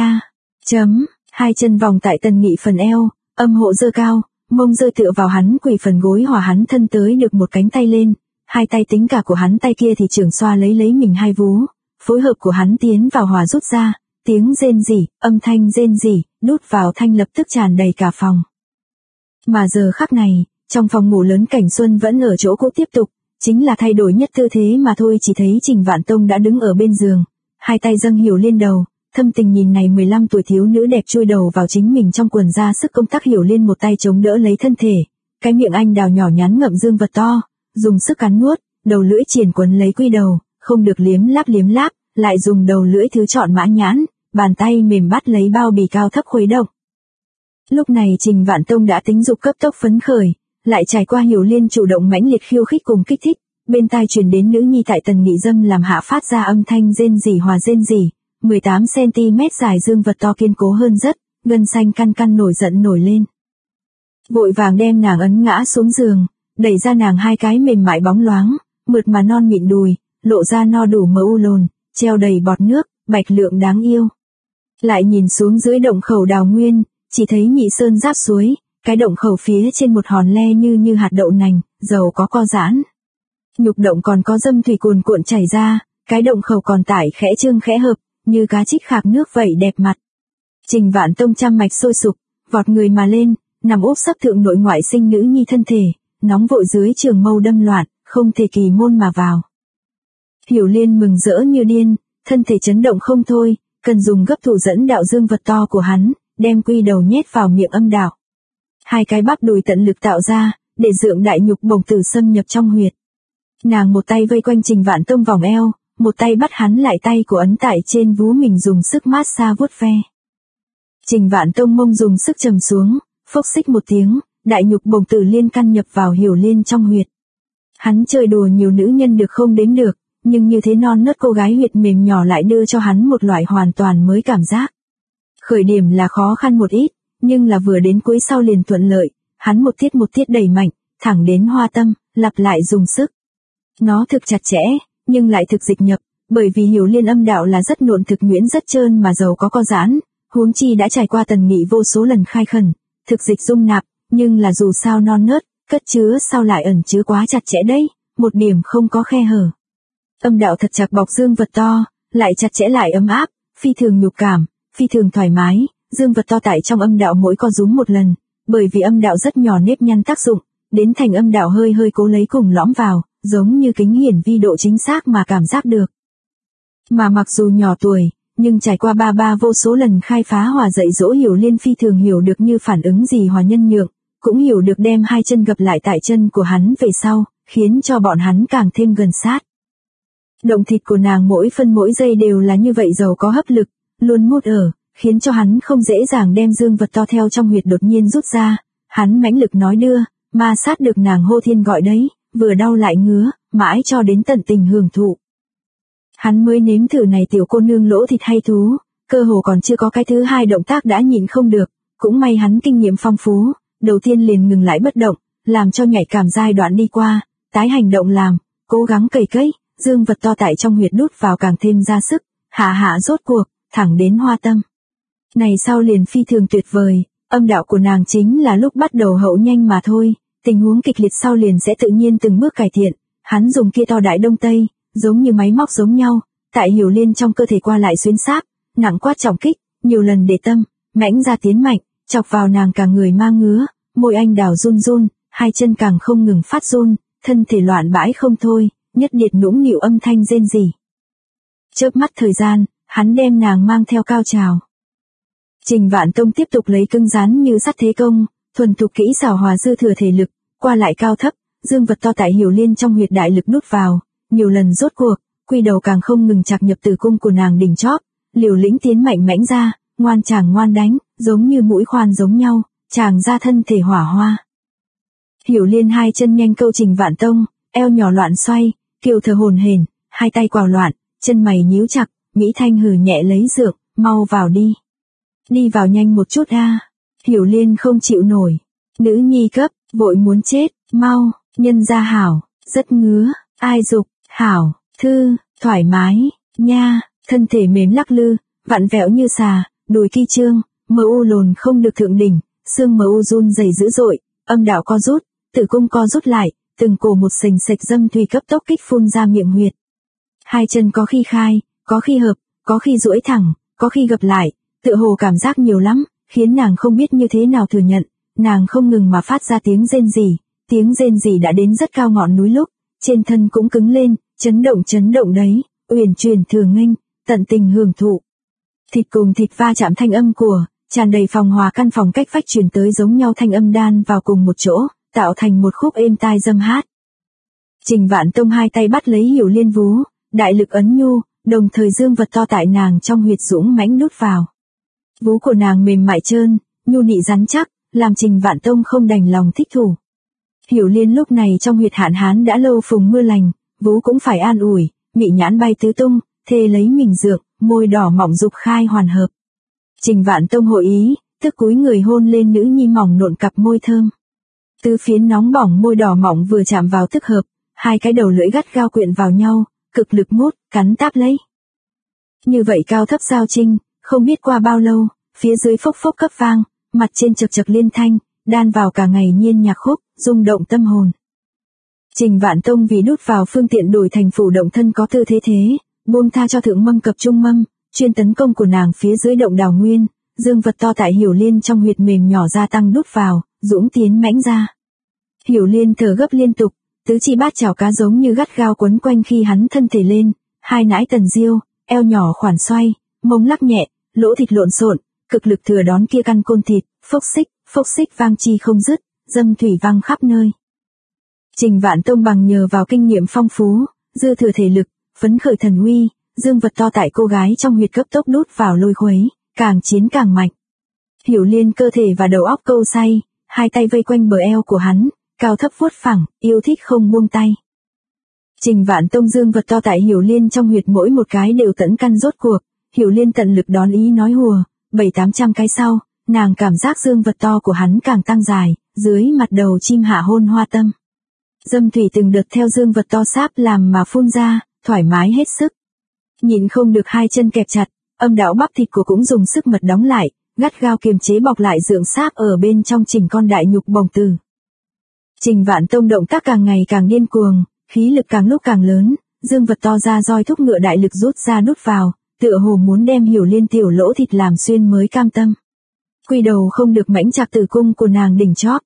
hai chân vòng tại Tần Nghị phần eo, âm hộ dơ cao, mông dơ tựa vào hắn quỳ phần gối hòa hắn thân tới được một cánh tay lên, hai tay tính cả của hắn tay kia thì trường xoa lấy mình hai vú, phối hợp của hắn tiến vào hòa rút ra, tiếng rên rỉ, âm thanh rên rỉ, đút vào thanh lập tức tràn đầy cả phòng. Mà giờ khắc này, trong phòng ngủ lớn Cảnh Xuân vẫn ở chỗ cũ tiếp tục, chính là thay đổi nhất tư thế mà thôi, chỉ thấy Trình Vạn Tông đã đứng ở bên giường, hai tay dâng Hiểu Liên đầu, thâm tình nhìn này 15 tuổi thiếu nữ đẹp chui đầu vào chính mình trong quần ra sức công tác. Hiểu Liên một tay chống đỡ lấy thân thể, cái miệng anh đào nhỏ nhắn ngậm dương vật to, dùng sức cắn nuốt, đầu lưỡi triển quấn lấy quy đầu, không được liếm láp, lại dùng đầu lưỡi thứ chọn mã nhãn, bàn tay mềm bắt lấy bao bì cao thấp khuấy động. Lúc này Trình Vạn Tông đã tính dục cấp tốc phấn khởi, lại trải qua Hiểu Liên chủ động mãnh liệt khiêu khích cùng kích thích, bên tai truyền đến nữ nhi tại Tần Nghị dâm làm hạ phát ra âm thanh rên rỉ hòa rên rỉ, 18 cm dài dương vật to kiên cố hơn rất, gân xanh căn nổi giận nổi lên. Vội vàng đem nàng ấn ngã xuống giường, đẩy ra nàng hai cái mềm mại bóng loáng, mượt mà non mịn đùi, lộ ra no đủ mỡ u lồn, treo đầy bọt nước, bạch lượng đáng yêu. Lại nhìn xuống dưới động khẩu đào nguyên, chỉ thấy nhị sơn giáp suối, cái động khẩu phía trên một hòn le như hạt đậu nành, dầu có co giãn. Nhục động còn có dâm thủy cuồn cuộn chảy ra, cái động khẩu còn tải khẽ trương khẽ hợp, như cá trích khạc nước vậy đẹp mặt. Trình Vạn Tông trăm mạch sôi sục, vọt người mà lên, nằm úp sấp thượng nội ngoại sinh nữ nhi thân thể, nóng vội dưới trường mâu đâm loạn, không thể kỳ môn mà vào. Hiểu Liên mừng rỡ như điên, thân thể chấn động không thôi, cần dùng gấp thủ dẫn đạo dương vật to của hắn, đem quy đầu nhét vào miệng âm đạo. Hai cái bắp đùi tận lực tạo ra, để dượng đại nhục bổng tử xâm nhập trong huyệt. Nàng một tay vây quanh Trình Vạn Tông vòng eo, một tay bắt hắn lại tay của ấn tại trên vú mình dùng sức mát xa vuốt ve. Trình Vạn Tông mông dùng sức trầm xuống, phốc xích một tiếng, đại nhục bổng tử liên căn nhập vào Hiểu Liên trong huyệt. Hắn chơi đùa nhiều nữ nhân được không đếm được, nhưng như thế non nớt cô gái huyệt mềm nhỏ lại đưa cho hắn một loại hoàn toàn mới cảm giác. Khởi điểm là khó khăn một ít, nhưng là vừa đến cuối sau liền thuận lợi, hắn một tiết đẩy mạnh, thẳng đến hoa tâm, lặp lại dùng sức. Nó thực chặt chẽ, nhưng lại thực dịch nhập, bởi vì Hiểu Liên âm đạo là rất nộn thực nhuyễn rất trơn mà dầu có co giãn, huống chi đã trải qua Tần Nghị vô số lần khai khẩn, thực dịch dung nạp, nhưng là dù sao non nớt, cất chứa sao lại ẩn chứa quá chặt chẽ đấy, một điểm không có khe hở. Âm đạo thật chặt bọc dương vật to, lại chặt chẽ lại ấm áp, phi thường nhục cảm, phi thường thoải mái, dương vật to tại trong âm đạo mỗi co rúm một lần, bởi vì âm đạo rất nhỏ nếp nhăn tác dụng, đến thành âm đạo hơi cố lấy cùng lõm vào, giống như kính hiển vi độ chính xác mà cảm giác được. Mà mặc dù nhỏ tuổi, nhưng trải qua ba vô số lần khai phá hòa dạy dỗ Hiểu Liên phi thường hiểu được như phản ứng gì hòa nhân nhượng, cũng hiểu được đem hai chân gập lại tại chân của hắn về sau, khiến cho bọn hắn càng thêm gần sát. Động thịt của nàng mỗi phân mỗi giây đều là như vậy giàu có hấp lực, luôn mút ở, khiến cho hắn không dễ dàng đem dương vật to theo trong huyệt đột nhiên rút ra, hắn mãnh lực nói đưa, ma sát được nàng hô thiên gọi đấy, vừa đau lại ngứa, mãi cho đến tận tình hưởng thụ. Hắn mới nếm thử này tiểu cô nương lỗ thịt hay thú, cơ hồ còn chưa có cái thứ hai động tác đã nhịn không được, cũng may hắn kinh nghiệm phong phú, đầu tiên liền ngừng lại bất động, làm cho nhạy cảm giai đoạn đi qua, tái hành động làm, cố gắng cầy cấy, dương vật to tại trong huyệt đút vào càng thêm ra sức, hạ rốt cuộc, thẳng đến hoa tâm. Này sau liền phi thường tuyệt vời, âm đạo của nàng chính là lúc bắt đầu hậu nhanh mà thôi, tình huống kịch liệt sau liền sẽ tự nhiên từng bước cải thiện, hắn dùng kia to đại đông tây, giống như máy móc giống nhau, tại Hiểu Liên trong cơ thể qua lại xuyến sáp, nặng quát trọng kích, nhiều lần để tâm, mãnh ra tiến mạnh, chọc vào nàng cả người mang ngứa, môi anh đào run, hai chân càng không ngừng phát run, thân thể loạn bãi không thôi, nhất liệt nũng nịu âm thanh rên rỉ. Chớp mắt thời gian, hắn đem nàng mang theo cao trào. Trình Vạn Tông tiếp tục lấy cứng rắn như sắt thế công, thuần thục kỹ xảo hòa dư thừa thể lực, qua lại cao thấp, dương vật to tại Hiểu Liên trong huyệt đại lực nút vào, nhiều lần rốt cuộc, quy đầu càng không ngừng chạc nhập tử cung của nàng đỉnh chóp, liều lĩnh tiến mạnh mãnh ra, ngoan chàng ngoan đánh, giống như mũi khoan giống nhau, chàng ra thân thể hỏa hoa. Hiểu Liên hai chân nhanh câu Trình Vạn Tông, eo nhỏ loạn xoay, kiều thở hổn hển, hai tay quào loạn, chân mày nhíu chặt, Mỹ Thanh hừ nhẹ lấy dược, mau vào đi. Đi vào nhanh một chút a. Hiểu Liên không chịu nổi. Nữ nhi cấp, vội muốn chết, mau, nhân gia hảo, rất ngứa, ai dục, hảo, thư, thoải mái, nha, thân thể mềm lắc lư, vặn vẹo như xà, đùi ki trương, mờ u lồn không được thượng đỉnh, xương mờ u run rẩy dữ dội, âm đạo co rút, tử cung co rút lại, từng cổ một sình sạch dâm thủy cấp tốc kích phun ra miệng huyệt. Hai chân có khi khai, có khi hợp, có khi duỗi thẳng, có khi gập lại, tựa hồ cảm giác nhiều lắm, khiến nàng không biết như thế nào thừa nhận, nàng không ngừng mà phát ra tiếng rên rỉ đã đến rất cao ngọn núi lúc, trên thân cũng cứng lên, chấn động đấy, uyển chuyển thường nghênh, tận tình hưởng thụ. Thịt cùng thịt va chạm thanh âm của, tràn đầy phòng hòa căn phòng cách vách truyền tới giống nhau thanh âm đan vào cùng một chỗ, tạo thành một khúc êm tai dâm hát. Trình Vạn Tông hai tay bắt lấy Hiểu Liên vú, đại lực ấn nhu, đồng thời dương vật to tại nàng trong huyệt dũng mãnh đút vào. Vú của nàng mềm mại trơn, nhu nị rắn chắc, làm Trình Vạn Tông không đành lòng thích thủ. Hiểu Liên lúc này trong huyệt hạn hán đã lâu phùng mưa lành, vú cũng phải an ủi, mị nhãn bay tứ tung, thê lấy mình dược, môi đỏ mọng dục khai hoàn hợp. Trình Vạn Tông hội ý, tức cúi người hôn lên nữ nhi mỏng nộn cặp môi thơm. Tứ phiến nóng bỏng môi đỏ mọng vừa chạm vào tức hợp, hai cái đầu lưỡi gắt gao quyện vào nhau, cực lực mút, cắn táp lấy. Như vậy cao thấp giao trinh, không biết qua bao lâu, phía dưới phốc phốc cấp vang, mặt trên chật chật liên thanh, đan vào cả ngày nhiên nhạc khúc, rung động tâm hồn. Trình Vạn Tông vì đút vào phương tiện đổi thành phủ động thân có tư thế, buông tha cho thượng mâm cập trung mâm, chuyên tấn công của nàng phía dưới động đào nguyên, dương vật to tại Hiểu Liên trong huyệt mềm nhỏ gia tăng đút vào, dũng tiến mãnh ra. Hiểu Liên thở gấp liên tục, tứ chi bát chảo cá giống như gắt gao quấn quanh khi hắn thân thể lên, hai nãi tần diêu, eo nhỏ khoản xoay, mông lắc nhẹ, lỗ thịt lộn xộn, cực lực thừa đón kia căn côn thịt, phốc xích vang chi không dứt, dâm thủy vang khắp nơi. Trình Vạn Tông bằng nhờ vào kinh nghiệm phong phú, dư thừa thể lực, phấn khởi thần uy, dương vật to tại cô gái trong huyệt cấp tốc đút vào lôi khuấy, càng chiến càng mạnh. Hiểu Liên cơ thể và đầu óc câu say, hai tay vây quanh bờ eo của hắn, cao thấp vuốt phẳng, yêu thích không buông tay. Trình Vạn Tông dương vật to tại Hiểu Liên trong huyệt mỗi một cái đều tận căn rốt cuộc, Hiểu Liên tận lực đón ý nói hùa, 700-800 cái sau, nàng cảm giác dương vật to của hắn càng tăng dài, dưới mặt đầu chim hạ hôn hoa tâm. Dâm thủy từng đợt theo dương vật to sáp làm mà phun ra, thoải mái hết sức. Nhịn không được hai chân kẹp chặt, âm đạo bắp thịt của cũng dùng sức mật đóng lại, gắt gao kiềm chế bọc lại dưỡng sáp ở bên trong Trình con đại nhục bồng tử. Trình Vạn Tông động tác càng ngày càng điên cuồng, khí lực càng lúc càng lớn, dương vật to ra roi thúc ngựa đại lực rút ra đút vào, tựa hồ muốn đem Hiểu Liên tiểu lỗ thịt làm xuyên mới cam tâm. Quy đầu không được mãnh chặt tử cung của nàng đỉnh chóp.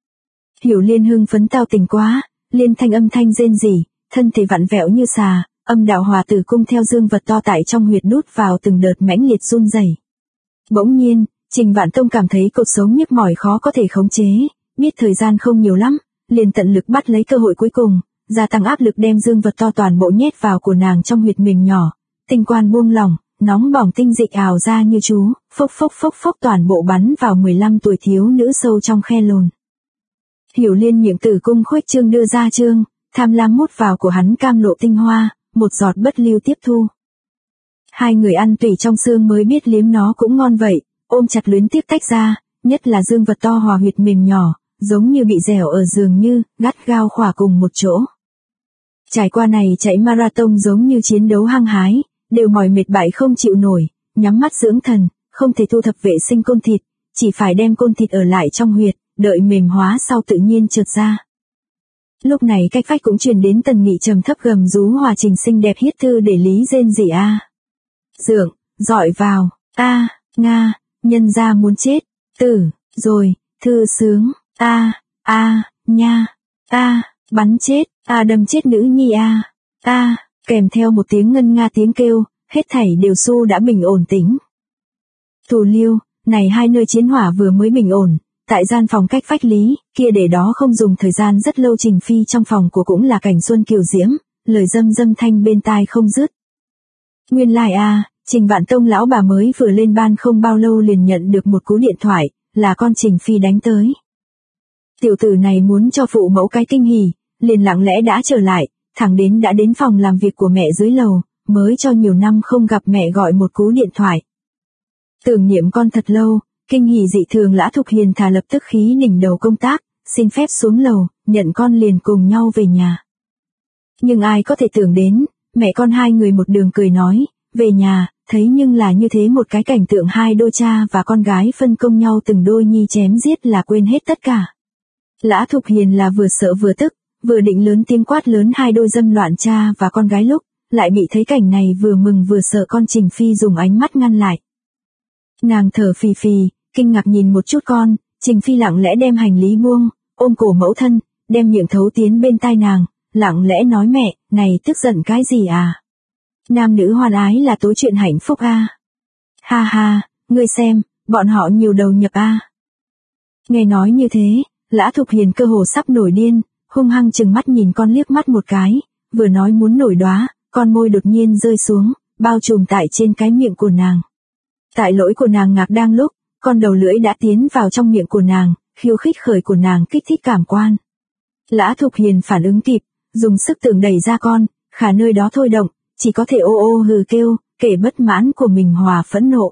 Hiểu Liên hưng phấn tao tỉnh quá, liên thanh âm thanh rên rỉ, thân thể vặn vẹo như xà, âm đạo hòa tử cung theo dương vật to tại trong huyệt đút vào từng đợt mãnh liệt run rẩy. Bỗng nhiên, Trình Vạn Tông cảm thấy cột sống nhức mỏi khó có thể khống chế, biết thời gian không nhiều lắm, liền tận lực bắt lấy cơ hội cuối cùng, gia tăng áp lực đem dương vật to toàn bộ nhét vào của nàng trong huyệt mềm nhỏ, tinh quan buông lỏng, nóng bỏng tinh dịch ào ra như chú, phốc toàn bộ bắn vào 15 tuổi thiếu nữ sâu trong khe lồn. Hiểu Liên miệng tử cung khuếch trương đưa ra trương, tham lam mút vào của hắn cam lộ tinh hoa, một giọt bất lưu tiếp thu. Hai người ăn tủy trong xương mới biết liếm nó cũng ngon vậy, ôm chặt luyến tiếc tách ra, nhất là dương vật to hòa huyệt mềm nhỏ, giống như bị dẻo ở giường như, gắt gao khỏa cùng một chỗ. Trải qua này chạy marathon giống như chiến đấu hăng hái, đều mỏi mệt bại không chịu nổi, nhắm mắt dưỡng thần, không thể thu thập vệ sinh côn thịt, chỉ phải đem côn thịt ở lại trong huyệt, đợi mềm hóa sau tự nhiên trượt ra. Lúc này cách vách cũng truyền đến Tần Nghị trầm thấp gầm rú hòa Trình xinh đẹp hiết thư để lý rên rỉ a. Dượng, dọi vào, a, nga, nhân gia muốn chết, tử, rồi, thư sướng, nha, bắn chết, đâm chết nữ nhi kèm theo một tiếng ngân nga tiếng kêu, hết thảy đều xu đã bình ổn tĩnh. Thủ Liêu, này hai nơi chiến hỏa vừa mới bình ổn, tại gian phòng cách vách lý, kia để đó không dùng thời gian rất lâu Trình Phi trong phòng của cũng là cảnh xuân kiều diễm, lời dâm dâm thanh bên tai không dứt. Nguyên lai Trình Vạn Tông lão bà mới vừa lên ban không bao lâu liền nhận được một cú điện thoại, là con Trình Phi đánh tới. Tiểu tử này muốn cho phụ mẫu cái kinh hỉ, liền lặng lẽ đã trở lại, thẳng đến đã đến phòng làm việc của mẹ dưới lầu, mới cho nhiều năm không gặp mẹ gọi một cú điện thoại. Tưởng niệm con thật lâu, kinh hỉ dị thường Lã Thục Hiền thà lập tức khí đỉnh đầu công tác, xin phép xuống lầu, nhận con liền cùng nhau về nhà. Nhưng ai có thể tưởng đến, mẹ con hai người một đường cười nói, về nhà, thấy nhưng là như thế một cái cảnh tượng hai đôi cha và con gái phân công nhau từng đôi nhi chém giết là quên hết tất cả. Lã Thục Hiền là vừa sợ vừa tức, vừa định lớn tiếng quát lớn hai đôi dâm loạn cha và con gái lúc, lại bị thấy cảnh này vừa mừng vừa sợ con Trình Phi dùng ánh mắt ngăn lại. Nàng thở phì phì, kinh ngạc nhìn một chút con, Trình Phi lặng lẽ đem hành lý buông, ôm cổ mẫu thân, đem miệng thấu tiến bên tai nàng, lặng lẽ nói mẹ, này tức giận cái gì à? Nam nữ hoan ái là tối chuyện hạnh phúc a. Ha ha, ngươi xem, bọn họ nhiều đầu nhập a. Nghe nói như thế, Lã Thục Hiền cơ hồ sắp nổi điên, hung hăng chừng mắt nhìn con liếc mắt một cái, vừa nói muốn nổi đóa, con môi đột nhiên rơi xuống, bao trùm tại trên cái miệng của nàng. Tại lỗi của nàng ngạc đang lúc, con đầu lưỡi đã tiến vào trong miệng của nàng, khiêu khích khởi của nàng kích thích cảm quan. Lã Thục Hiền phản ứng kịp, dùng sức tưởng đẩy ra con, khả nơi đó thôi động, chỉ có thể ô ô hừ kêu, kể bất mãn của mình hòa phẫn nộ.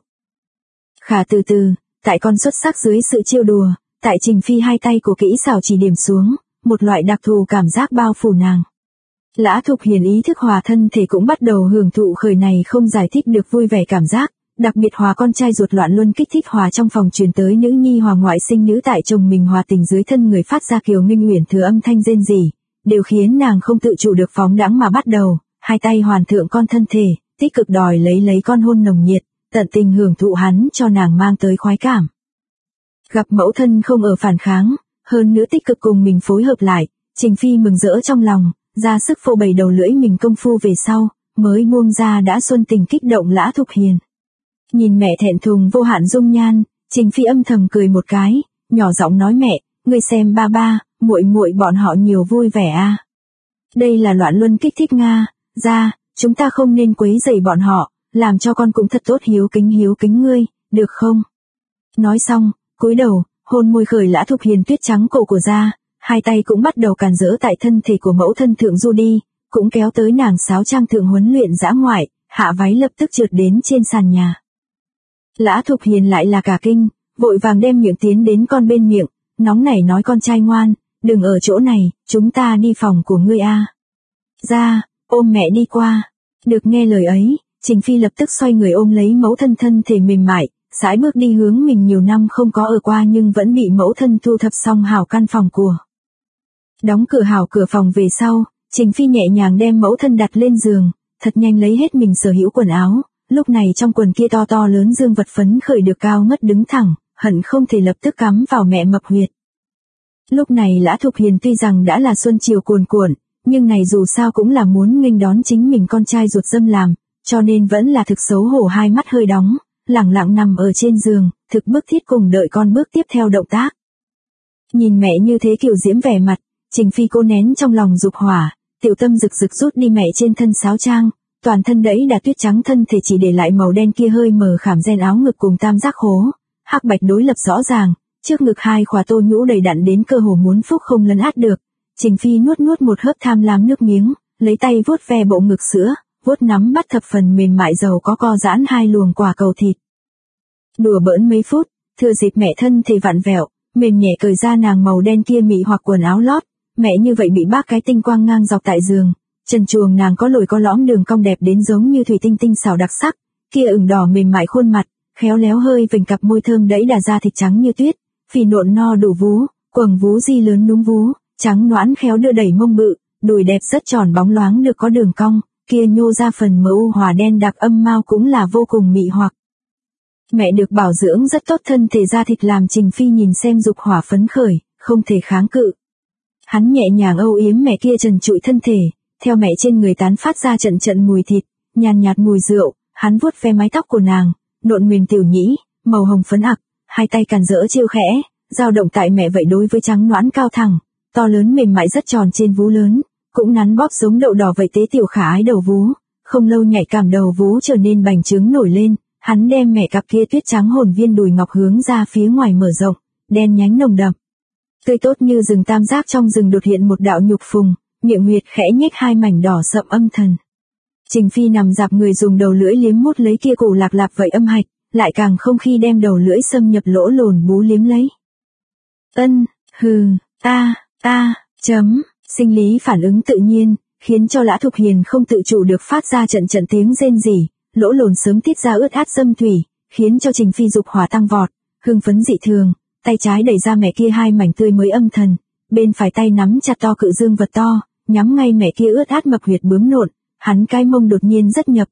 Khả từ từ, tại con xuất sắc dưới sự trêu đùa, tại Trình Phi hai tay của kỹ xảo chỉ điểm xuống, một loại đặc thù cảm giác bao phủ nàng. Lã Thục Hiền ý thức hòa thân thể cũng bắt đầu hưởng thụ khởi này không giải thích được vui vẻ cảm giác, đặc biệt hòa con trai ruột loạn luân kích thích hòa trong phòng truyền tới nữ nhi hòa ngoại sinh nữ tại chồng mình hòa tình dưới thân người phát ra kiều nghinh uyển thừa âm thanh rên rỉ, đều khiến nàng không tự chủ được phóng đãng mà bắt đầu, hai tay hoàn thượng con thân thể, tích cực đòi lấy con hôn nồng nhiệt, tận tình hưởng thụ hắn cho nàng mang tới khoái cảm. Gặp mẫu thân không ở phản kháng, hơn nữa tích cực cùng mình phối hợp lại, Trình Phi mừng rỡ trong lòng, ra sức phô bày đầu lưỡi mình công phu về sau, mới buông ra đã xuân tình kích động Lã Thục Hiền. Nhìn mẹ thẹn thùng vô hạn dung nhan, Trình Phi âm thầm cười một cái, nhỏ giọng nói mẹ, ngươi xem ba ba, muội muội bọn họ nhiều vui vẻ a. Đây là loạn luân kích thích Nga, ra, chúng ta không nên quấy rầy bọn họ, làm cho con cũng thật tốt hiếu kính ngươi, được không? Nói xong, cúi đầu, hôn môi khởi Lã Thục Hiền tuyết trắng cổ của ra, hai tay cũng bắt đầu càn rỡ tại thân thể của mẫu thân thượng du đi, cũng kéo tới nàng sáo trang thượng huấn luyện dã ngoại, hạ váy lập tức trượt đến trên sàn nhà. Lã Thục Hiền lại là cả kinh, vội vàng đem miệng tiến đến con bên miệng, nóng nảy nói con trai ngoan, đừng ở chỗ này, chúng ta đi phòng của ngươi a. Ra, ôm mẹ đi qua. Được nghe lời ấy, Trình Phi lập tức xoay người ôm lấy mẫu thân thân thể mềm mại, sải bước đi hướng mình nhiều năm không có ở qua nhưng vẫn bị mẫu thân thu thập xong hảo căn phòng của. Đóng cửa hảo cửa phòng về sau, Trình Phi nhẹ nhàng đem mẫu thân đặt lên giường, thật nhanh lấy hết mình sở hữu quần áo, lúc này trong quần kia to lớn dương vật phấn khởi được cao ngất đứng thẳng, hận không thể lập tức cắm vào mẹ mập huyệt. Lúc này Lã Thục Hiền tuy rằng đã là xuân chiều cuồn cuộn, nhưng này dù sao cũng là muốn nghênh đón chính mình con trai ruột dâm làm, cho nên vẫn là thực xấu hổ hai mắt hơi đóng, lẳng lặng nằm ở trên giường, thực bức thiết cùng đợi con bước tiếp theo động tác. Nhìn mẹ như thế kiểu diễm vẻ mặt, Trình Phi cô nén trong lòng dục hỏa, tiểu tâm rực rực rút đi mẹ trên thân sáo trang, toàn thân đẫy đã tuyết trắng thân thể chỉ để lại màu đen kia hơi mờ khảm ren áo ngực cùng tam giác khố, hắc bạch đối lập rõ ràng, trước ngực hai khóa tô nhũ đầy đặn đến cơ hồ muốn phúc không lấn át được. Trình Phi nuốt một hớp tham lam nước miếng, lấy tay vuốt ve bộ ngực sữa, vuốt nắm bắt thập phần mềm mại giàu có co giãn hai luồng quả cầu thịt. Đùa bỡn mấy phút, thừa dịp mẹ thân thể vặn vẹo, mềm nhẹ cởi ra nàng màu đen kia mị hoặc quần áo lót, mẹ như vậy bị bác cái tinh quang ngang dọc tại giường, chân chuồng nàng có lồi có lõm đường cong đẹp đến giống như thủy tinh tinh xảo đặc sắc, kia ửng đỏ mềm mại khuôn mặt, khéo léo hơi vành cặp môi thơm đẫy đà ra thịt trắng như tuyết, phì nộn no đủ vú, quầng vú di lớn núm vú, trắng nõn khéo đưa đẩy mông bự, đùi đẹp rất tròn bóng loáng được có đường cong, kia nhô ra phần mỡ u hòa đen đặc âm mao cũng là vô cùng mị hoặc. Mẹ được bảo dưỡng rất tốt thân thể da thịt làm Trình Phi nhìn xem dục hỏa phấn khởi, không thể kháng cự. Hắn nhẹ nhàng âu yếm mẹ kia trần trụi thân thể, theo mẹ trên người tán phát ra trận mùi thịt, nhàn nhạt mùi rượu, hắn vuốt ve mái tóc của nàng, nộn mềm tiểu nhĩ, màu hồng phấn ặc, hai tay càn rỡ trêu khẽ, dao động tại mẹ vậy đối với trắng nõn cao thẳng, to lớn mềm mại rất tròn trên vú lớn, cũng nắn bóp giống đậu đỏ vậy tế tiểu khả ái đầu vú, không lâu nhạy cảm đầu vú trở nên bành trướng nổi lên, Hắn đem mẹ cặp kia tuyết trắng hồn viên đùi ngọc hướng ra phía ngoài mở rộng, đen nhánh nồng đậm. Tươi tốt như rừng tam giác trong rừng đột hiện một đạo nhục phùng, miệng huyệt khẽ nhếch hai mảnh đỏ sậm âm thần. Trình Phi nằm dạp người dùng đầu lưỡi liếm mút lấy kia cổ lạc lạp vậy âm hạch, lại càng không khi đem đầu lưỡi xâm nhập lỗ lồn bú liếm lấy. Sinh lý phản ứng tự nhiên, khiến cho Lã Thục Hiền không tự chủ được phát ra trận trận tiếng rên rỉ, lỗ lồn sớm tiết ra ướt át dâm thủy, khiến cho Trình Phi dục hỏa tăng vọt, hưng phấn dị thường, tay trái đẩy ra mẹ kia hai mảnh tươi mới âm thần, bên phải tay nắm chặt to cự dương vật to, nhắm ngay mẹ kia ướt át mập huyệt bướm nộn, hắn cái mông đột nhiên rất nhập,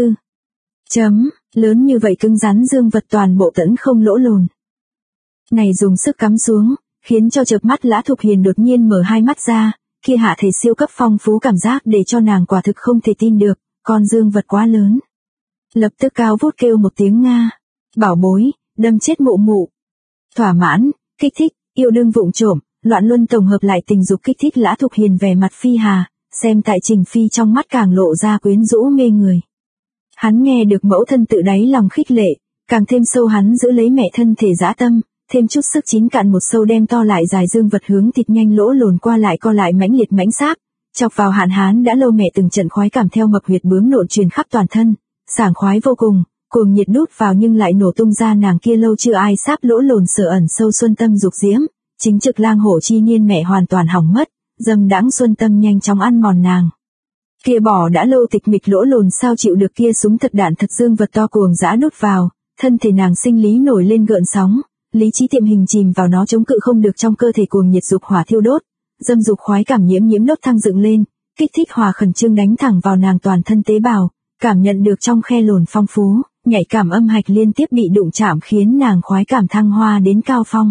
lớn như vậy cứng rắn dương vật toàn bộ tẫn không lỗ lồn. Này dùng sức cắm xuống, khiến cho chợp mắt Lã Thục Hiền đột nhiên mở hai mắt ra, kia hạ thể siêu cấp phong phú cảm giác để cho nàng quả thực không thể tin được, con dương vật quá lớn. Lập tức cao vút kêu một tiếng Nga, bảo bối, đâm chết mụ mụ. Thỏa mãn, kích thích, yêu đương vụng trộm, loạn luân tổng hợp lại tình dục kích thích Lã Thục Hiền vẻ mặt phi hà, xem tại Trình Phi trong mắt càng lộ ra quyến rũ mê người. Hắn nghe được mẫu thân tự đáy lòng khích lệ, càng thêm sâu hắn giữ lấy mẹ thân thể dã tâm, thêm chút sức chín cạn một sâu đem to lại dài dương vật hướng thịt nhanh lỗ lồn qua lại co lại mãnh liệt mãnh sáp, chọc vào hạn hán đã lâu mẹ từng trận khoái cảm theo mập huyệt bướm nộn truyền khắp toàn thân, sảng khoái vô cùng, cuồng nhiệt đút vào nhưng lại nổ tung ra nàng kia lâu chưa ai sáp lỗ lồn sở ẩn sâu xuân tâm dục diễm, chính trực lang hổ chi niên mẹ hoàn toàn hỏng mất, dâm đãng xuân tâm nhanh chóng ăn mòn nàng. Kia bỏ đã lâu tịch mịch lỗ lồn sao chịu được kia súng thật đạn thật dương vật to cuồng dã đút vào, thân thể nàng sinh lý nổi lên gợn sóng, lý trí tiệm hình chìm vào nó chống cự không được trong cơ thể cuồng nhiệt dục hỏa thiêu đốt, dâm dục khoái cảm nhiễm đốt thăng dựng lên, kích thích hòa khẩn trương đánh thẳng vào nàng toàn thân tế bào, cảm nhận được trong khe lồn phong phú, nhạy cảm âm hạch liên tiếp bị đụng chạm khiến nàng khoái cảm thăng hoa đến cao phong.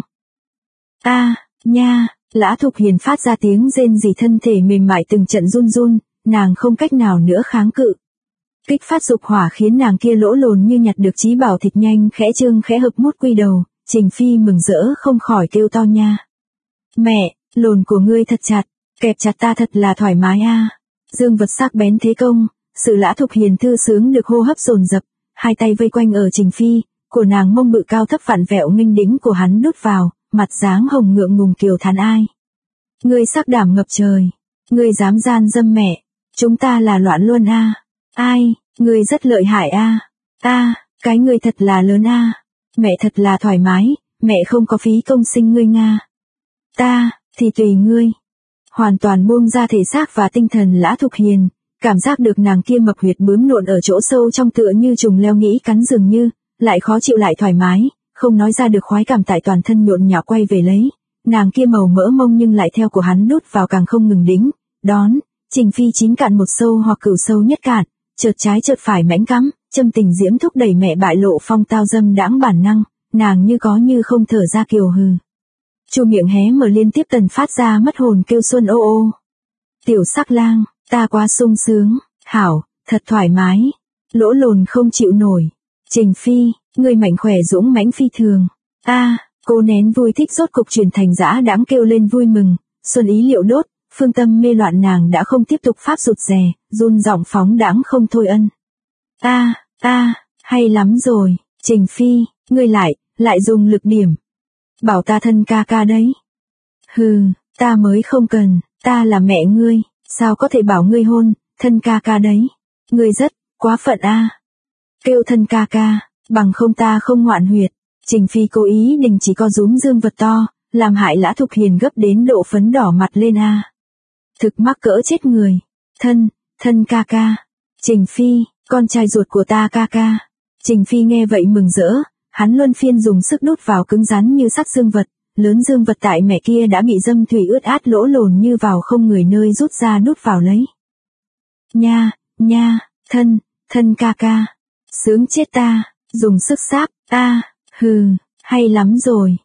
Lã Thục Hiền phát ra tiếng rên rỉ thân thể mềm mại từng trận run run, nàng không cách nào nữa kháng cự. Kích phát dục hỏa khiến nàng kia lỗ lồn như nhặt được trí bảo thịt nhanh khẽ trương khẽ hợp mút quy đầu, Trình Phi mừng rỡ không khỏi kêu to nha. Mẹ, lồn của ngươi thật chặt, kẹp chặt ta thật là thoải mái a. Dương vật sắc bén thế công, sự Lã Thục Hiền thư sướng được hô hấp dồn dập, hai tay vây quanh ở Trình Phi, của nàng mông bự cao thấp vặn vẹo nghênh đĩnh của hắn đút vào, mặt dáng hồng ngượng ngùng kiều thán ai. Ngươi sắc đảm ngập trời, ngươi dám gian dâm mẹ, chúng ta là loạn luân a. Ai, ngươi rất lợi hại a. Cái ngươi thật là lớn a. Mẹ thật là thoải mái, mẹ không có phí công sinh ngươi nga. Ta, thì tùy ngươi. Hoàn toàn buông ra thể xác và tinh thần Lã Thục Hiền, cảm giác được nàng kia mập huyệt bướm nộn ở chỗ sâu trong tựa như trùng leo nghĩ cắn dường như, lại khó chịu lại thoải mái, không nói ra được khoái cảm tại toàn thân nhộn nhạo quay về lấy. Nàng kia màu mỡ mông nhưng lại theo của hắn đút vào càng không ngừng đính, đón, Trình Phi chín cạn một sâu hoặc cửu sâu nhất cạn, chợt trái chợt phải mãnh cắm, châm tình diễm thúc đẩy mẹ bại lộ phong tao dâm đãng bản năng, nàng như có như không thở ra kiều hừ. Chu miệng hé mở liên tiếp tần phát ra mất hồn kêu xuân ô ô. Tiểu sắc lang, ta quá sung sướng, hảo, thật thoải mái, lỗ lồn không chịu nổi. Trình Phi, người mạnh khỏe dũng mãnh phi thường. Cô nén vui thích rốt cục chuyển thành dã đãng kêu lên vui mừng, xuân ý liệu đốt, phương tâm mê loạn nàng đã không tiếp tục pháp rụt rè, run giọng phóng đãng không thôi ân. Hay lắm rồi, Trình Phi, ngươi lại dùng lực điểm. Bảo ta thân ca ca đấy. Hừ, ta mới không cần, ta là mẹ ngươi, sao có thể bảo ngươi hôn, thân ca ca đấy. Ngươi rất, quá phận a. Kêu thân ca ca, bằng không ta không ngoạn huyệt. Trình Phi cố ý đình chỉ co rúm dương vật to, làm hại Lã Thục Hiền gấp đến độ phấn đỏ mặt lên a. Thực mắc cỡ chết người. Thân ca ca. Trình Phi, con trai ruột của ta ca ca. Trình Phi nghe vậy mừng rỡ, hắn luân phiên dùng sức đút vào cứng rắn như sắt dương vật, lớn dương vật tại mẹ kia đã bị dâm thủy ướt át lỗ lồn như vào không người nơi rút ra đút vào lấy. Nha, thân ca ca. Sướng chết ta, dùng sức sáp, hay lắm rồi,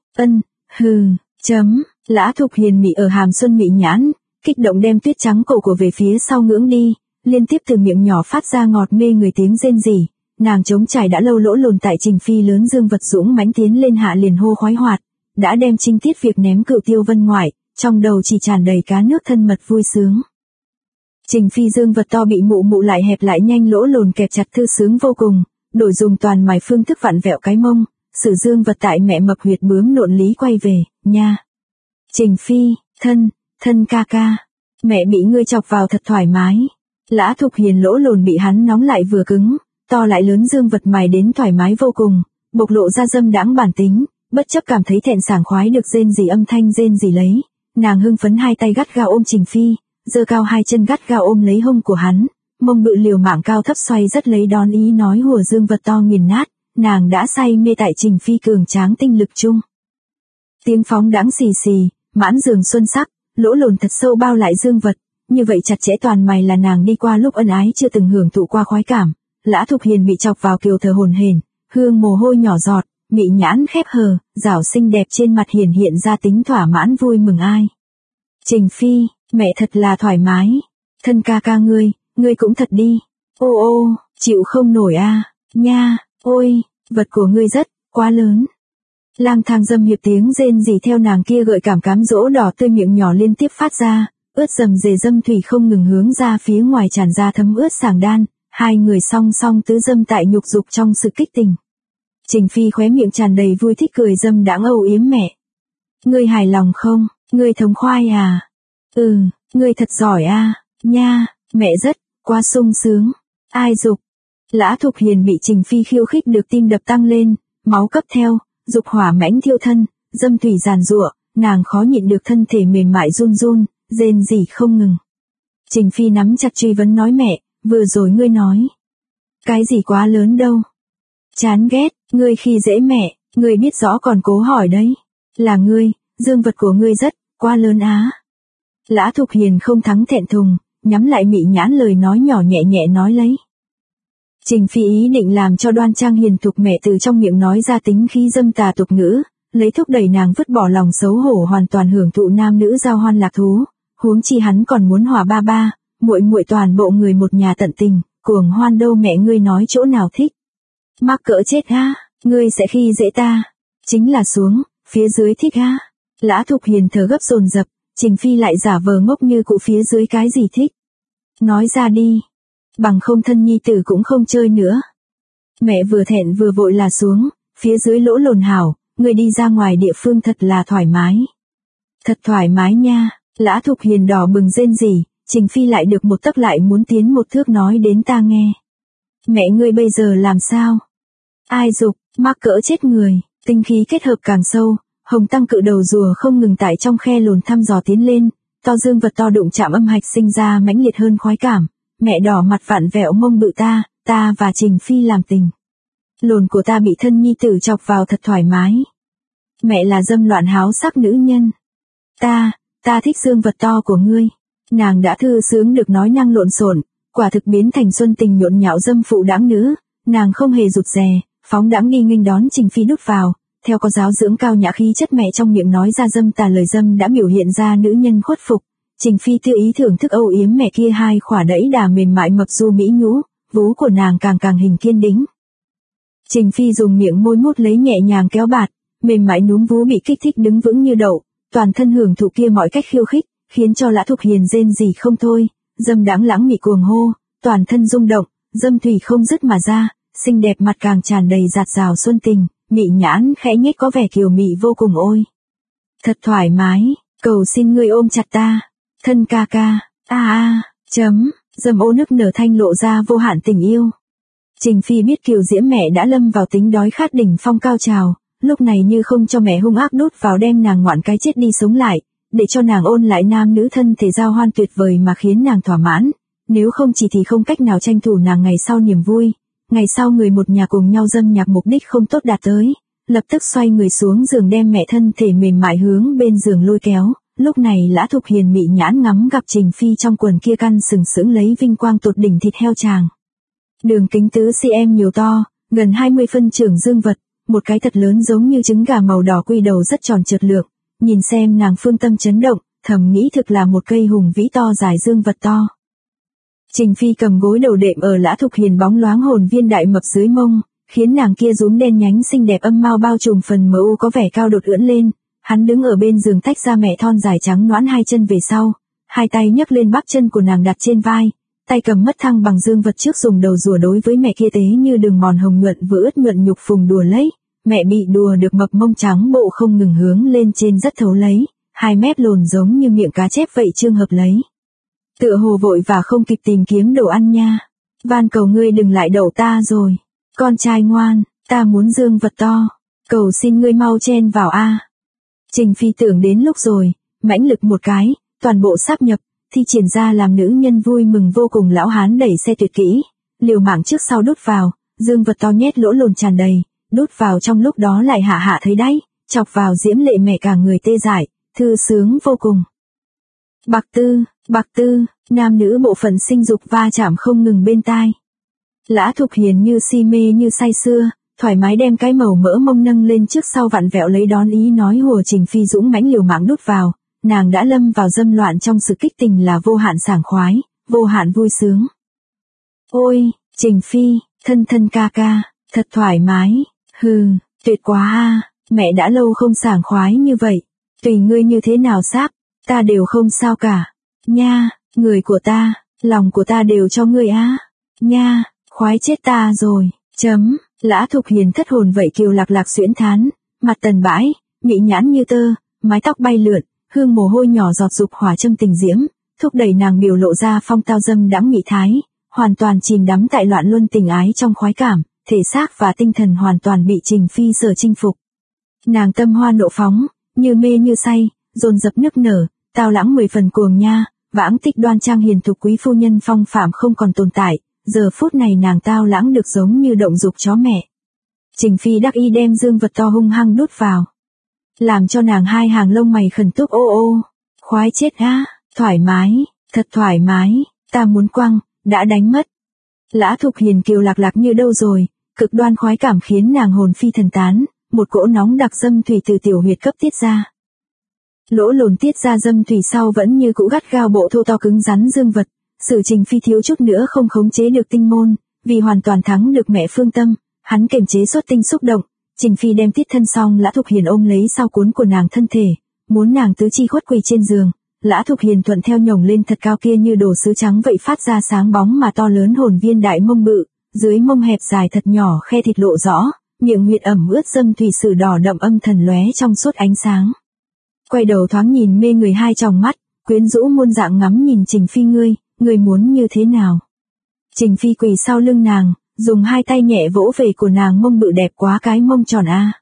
Lã Thục Hiền mị ở hàm xuân mị nhãn, kích động đem tuyết trắng cổ của về phía sau ngưỡng đi, liên tiếp từ miệng nhỏ phát ra ngọt mê người tiếng rên rỉ, nàng chống trải đã lâu lỗ lồn tại Trình Phi lớn dương vật dũng mãnh tiến lên hạ liền hô khoái hoạt, đã đem trinh tiết việc ném Cửu Tiêu Vân ngoại, trong đầu chỉ tràn đầy cá nước thân mật vui sướng. Trình Phi dương vật to bị mụ lại hẹp lại nhanh lỗ lồn kẹp chặt thư sướng vô cùng, đổi dùng toàn mài phương thức vặn vẹo cái mông, sử dương vật tại mẹ mập huyệt bướm nộn lý quay về, nha. Trình Phi, thân ca ca, mẹ bị ngươi chọc vào thật thoải mái. Lã Thục Hiền lỗ lồn bị hắn nóng lại vừa cứng, to lại lớn dương vật mài đến thoải mái vô cùng, bộc lộ ra dâm đãng bản tính, bất chấp cảm thấy thẹn sảng khoái được rên rỉ âm thanh rên rỉ lấy, nàng hưng phấn hai tay gắt gao ôm Trình Phi, giơ cao hai chân gắt gao ôm lấy hông của hắn, mông bự liều mạng cao thấp xoay rất lấy đón ý nói hùa dương vật to nghiền nát, nàng đã say mê tại Trình Phi cường tráng tinh lực chung. Tiếng phóng đãng xì xì, mãn giường xuân sắc, lỗ lồn thật sâu bao lại dương vật, như vậy chặt chẽ toàn mày là nàng đi qua lúc ân ái chưa từng hưởng thụ qua khoái cảm. Lã Thục Hiền bị chọc vào kiều thở hổn hển, hương mồ hôi nhỏ giọt, mị nhãn khép hờ, rảo xinh đẹp trên mặt hiện ra tính thỏa mãn vui mừng ai. Trình Phi, mẹ thật là thoải mái. Thân ca ca ngươi cũng thật đi. Ô ô, chịu không nổi a, nha, ôi, vật của ngươi rất, quá lớn. Lang thang dâm hiệp tiếng rên rỉ theo nàng kia gợi cảm cám dỗ đỏ tươi miệng nhỏ liên tiếp phát ra, ướt dầm dề dâm thủy không ngừng hướng ra phía ngoài tràn ra thấm ướt sàng đan, hai người song song tứ dâm tại nhục dục trong sự kích tình. Trình Phi khóe miệng tràn đầy vui thích cười dâm đãng âu yếm mẹ. Ngươi hài lòng không, ngươi thống khoai à? Ngươi thật giỏi a, nha, mẹ rất, quá sung sướng. Ai dục? Lã Thục Hiền bị Trình Phi khiêu khích được tim đập tăng lên, máu cấp theo, dục hỏa mãnh thiêu thân, dâm thủy giàn giụa, nàng khó nhịn được thân thể mềm mại run run, rên rỉ không ngừng. Trình Phi nắm chặt truy vấn nói mẹ, vừa rồi ngươi nói. Cái gì quá lớn đâu. Chán ghét, ngươi khi dễ mẹ, ngươi biết rõ còn cố hỏi đấy. Là ngươi, dương vật của ngươi rất, quá lớn á. Lã Thục Hiền không thắng thẹn thùng, nhắm lại mị nhãn lời nói nhỏ nhẹ nhẹ nói lấy. Trình Phi ý định làm cho đoan trang hiền thục mẹ từ trong miệng nói ra tính khí dâm tà tục ngữ, lấy thúc đẩy nàng vứt bỏ lòng xấu hổ hoàn toàn hưởng thụ nam nữ giao hoan lạc thú, huống chi hắn còn muốn hòa ba ba, muội muội toàn bộ người một nhà tận tình, cuồng hoan đâu mẹ ngươi nói chỗ nào thích. Mắc cỡ chết ha, ngươi sẽ khi dễ ta, chính là xuống, phía dưới thích ha. Lã Thục Hiền thở gấp dồn dập, Trình Phi lại giả vờ ngốc như cụ phía dưới cái gì thích. Nói ra đi, bằng không thân nhi tử cũng không chơi nữa. Mẹ vừa thẹn vừa vội là xuống, phía dưới lỗ lồn hảo, người đi ra ngoài địa phương thật là thoải mái. Thật thoải mái nha, Lã Thục Hiền đỏ bừng rên rỉ, Trình Phi lại được một tấc lại muốn tiến một thước nói đến ta nghe. Mẹ ngươi bây giờ làm sao? Ai dục, mắc cỡ chết người, tinh khí kết hợp càng sâu, hồng tăng cự đầu rùa không ngừng tại trong khe lồn thăm dò tiến lên, to dương vật to đụng chạm âm hạch sinh ra mãnh liệt hơn khoái cảm, mẹ đỏ mặt vặn vẹo mông bự ta và Trình Phi làm tình. Lồn của ta bị thân nhi tử chọc vào thật thoải mái. Mẹ là dâm loạn háo sắc nữ nhân. Ta thích dương vật to của ngươi. Nàng đã thư sướng được nói năng lộn xộn, quả thực biến thành xuân tình nhộn nhạo dâm phụ đáng nữ, nàng không hề rụt rè, phóng đãng đi nghênh đón Trình Phi đút vào, theo có giáo dưỡng cao nhã khí chất mẹ trong miệng nói ra dâm tà lời dâm đã biểu hiện ra nữ nhân khuất phục. Trình Phi tự ý thưởng thức âu yếm mẹ kia hai khỏa đẫy đà mềm mại mập du mỹ nhũ, vú của nàng càng hình kiên đĩnh. Trình Phi dùng miệng môi mút lấy nhẹ nhàng kéo bạt, mềm mại núm vú bị kích thích đứng vững như đậu, toàn thân hưởng thụ kia mọi cách khiêu khích, khiến cho Lã Thục Hiền rên rỉ không thôi, dâm đáng lãng mị cuồng hô, toàn thân rung động, dâm thủy không dứt mà ra, xinh đẹp mặt càng tràn đầy dạt dào xuân tình, mị nhãn khẽ nhếch có vẻ kiều mị vô cùng ôi. Thật thoải mái, cầu xin ngươi ôm chặt ta, thân ca ca, dâm ô nức nở thanh lộ ra vô hạn tình yêu. Trình Phi biết Kiều Diễm mẹ đã lâm vào tính đói khát đỉnh phong cao trào, lúc này như không cho mẹ hung ác đút vào đem nàng ngoạn cái chết đi sống lại, để cho nàng ôn lại nam nữ thân thể giao hoan tuyệt vời mà khiến nàng thỏa mãn, nếu không chỉ thì không cách nào tranh thủ nàng ngày sau niềm vui. Ngày sau người một nhà cùng nhau dâm nhạc mục đích không tốt đạt tới, lập tức xoay người xuống giường đem mẹ thân thể mềm mại hướng bên giường lôi kéo. Lúc này Lã Thục Hiền mị nhãn ngắm gặp Trình Phi trong quần kia căn sừng sững lấy vinh quang tột đỉnh thịt heo tràng. Đường kính tứ cm nhiều to, gần 20 phân trưởng dương vật, một cái thật lớn giống như trứng gà màu đỏ quy đầu rất tròn trượt lược, nhìn xem nàng phương tâm chấn động, thầm nghĩ thực là một cây hùng vĩ to dài dương vật to. Trình Phi cầm gối đầu đệm ở Lã Thục Hiền bóng loáng hồn viên đại mập dưới mông, khiến nàng kia rúm đen nhánh xinh đẹp âm mao bao trùm phần mờ u có vẻ cao đột ưỡn lên. Hắn đứng ở bên giường tách ra mẹ thon dài trắng nõn hai chân về sau, hai tay nhấc lên bắp chân của nàng đặt trên vai, tay cầm mất thăng bằng dương vật trước dùng đầu rùa đối với mẹ kia tế như đường mòn hồng nhuận vừa ướt nhuận nhục phùng đùa lấy, mẹ bị đùa được mập mông trắng bộ không ngừng hướng lên trên rất thấu lấy, hai mép lồn giống như miệng cá chép vậy trương hợp lấy. Tựa hồ vội và không kịp tìm kiếm đồ ăn nha. Van cầu ngươi đừng lại đậu ta rồi. Con trai ngoan, ta muốn dương vật to. Cầu xin ngươi mau chen vào a. Trình Phi tưởng đến lúc rồi, mãnh lực một cái, toàn bộ sáp nhập, thi triển ra làm nữ nhân vui mừng vô cùng. Lão hán đẩy xe tuyệt kỹ, liều mạng trước sau đút vào, dương vật to nhét lỗ lồn tràn đầy, đút vào trong lúc đó lại hạ thấy đáy, chọc vào diễm lệ mẹ cả người tê dại, thư sướng vô cùng. Bạc tư, nam nữ bộ phận sinh dục va chạm không ngừng bên tai. Lã Thục Hiền như si mê như say sưa, thoải mái đem cái màu mỡ mông nâng lên trước sau vặn vẹo lấy đón ý nói hùa. Trình Phi dũng mãnh liều mạng đút vào, nàng đã lâm vào dâm loạn trong sự kích tình là vô hạn sảng khoái, vô hạn vui sướng. Ôi, Trình Phi, thân ca, thật thoải mái, hừ, tuyệt quá a, mẹ đã lâu không sảng khoái như vậy, tùy ngươi như thế nào sáp, ta đều không sao cả, nha, người của ta, lòng của ta đều cho ngươi á, nha, khoái chết ta rồi, chấm. Lã Thục Hiền thất hồn vậy kiều lạc xuyễn thán, mặt tần bãi, mị nhãn như tơ, mái tóc bay lượn, hương mồ hôi nhỏ giọt dục hỏa châm tình diễm, thúc đẩy nàng biểu lộ ra phong tao dâm đãng mị thái, hoàn toàn chìm đắm tại loạn luân tình ái trong khoái cảm, thể xác và tinh thần hoàn toàn bị Trình Phi sở chinh phục. Nàng tâm hoa nộ phóng, như mê như say, dồn dập nức nở, tao lãng 10 phần cuồng nha, vãng tích đoan trang hiền thục quý phu nhân phong phạm không còn tồn tại. Giờ phút này nàng tao lãng được giống như động dục chó mẹ. Trình Phi đắc y đem dương vật to hung hăng đút vào, làm cho nàng hai hàng lông mày khẩn túc ô, khoái chết á, thoải mái, thật thoải mái, ta muốn quăng, đã đánh mất. Lã Thục Hiền kiều lạc như đâu rồi, cực đoan khoái cảm khiến nàng hồn phi thần tán, một cỗ nóng đặc dâm thủy từ tiểu huyệt cấp tiết ra. Lỗ lồn tiết ra dâm thủy sau vẫn như cũ gắt gao bộ thô to cứng rắn dương vật. Sử Trình Phi thiếu chút nữa không khống chế được tinh môn, vì hoàn toàn thắng được mẹ phương tâm, hắn kiềm chế xuất tinh xúc động. Trình Phi đem tiết thân xong, Lã Thục Hiền ôm lấy sau cuốn của nàng thân thể, muốn nàng tứ chi khuất quỳ trên giường. Lã Thục Hiền thuận theo nhổng lên thật cao kia như đồ sứ trắng vậy phát ra sáng bóng mà to lớn hồn viên đại mông bự, dưới mông hẹp dài thật nhỏ khe thịt lộ rõ, miệng huyệt ẩm ướt dâm thủy sử đỏ đậm âm thần lóe trong suốt ánh sáng. Quay đầu thoáng nhìn mê người hai tròng mắt, quyến rũ muôn dạng ngắm nhìn Trình Phi ngươi muốn như thế nào? Trình Phi quỳ sau lưng nàng, dùng hai tay nhẹ vỗ về của nàng mông bự đẹp quá cái mông tròn a.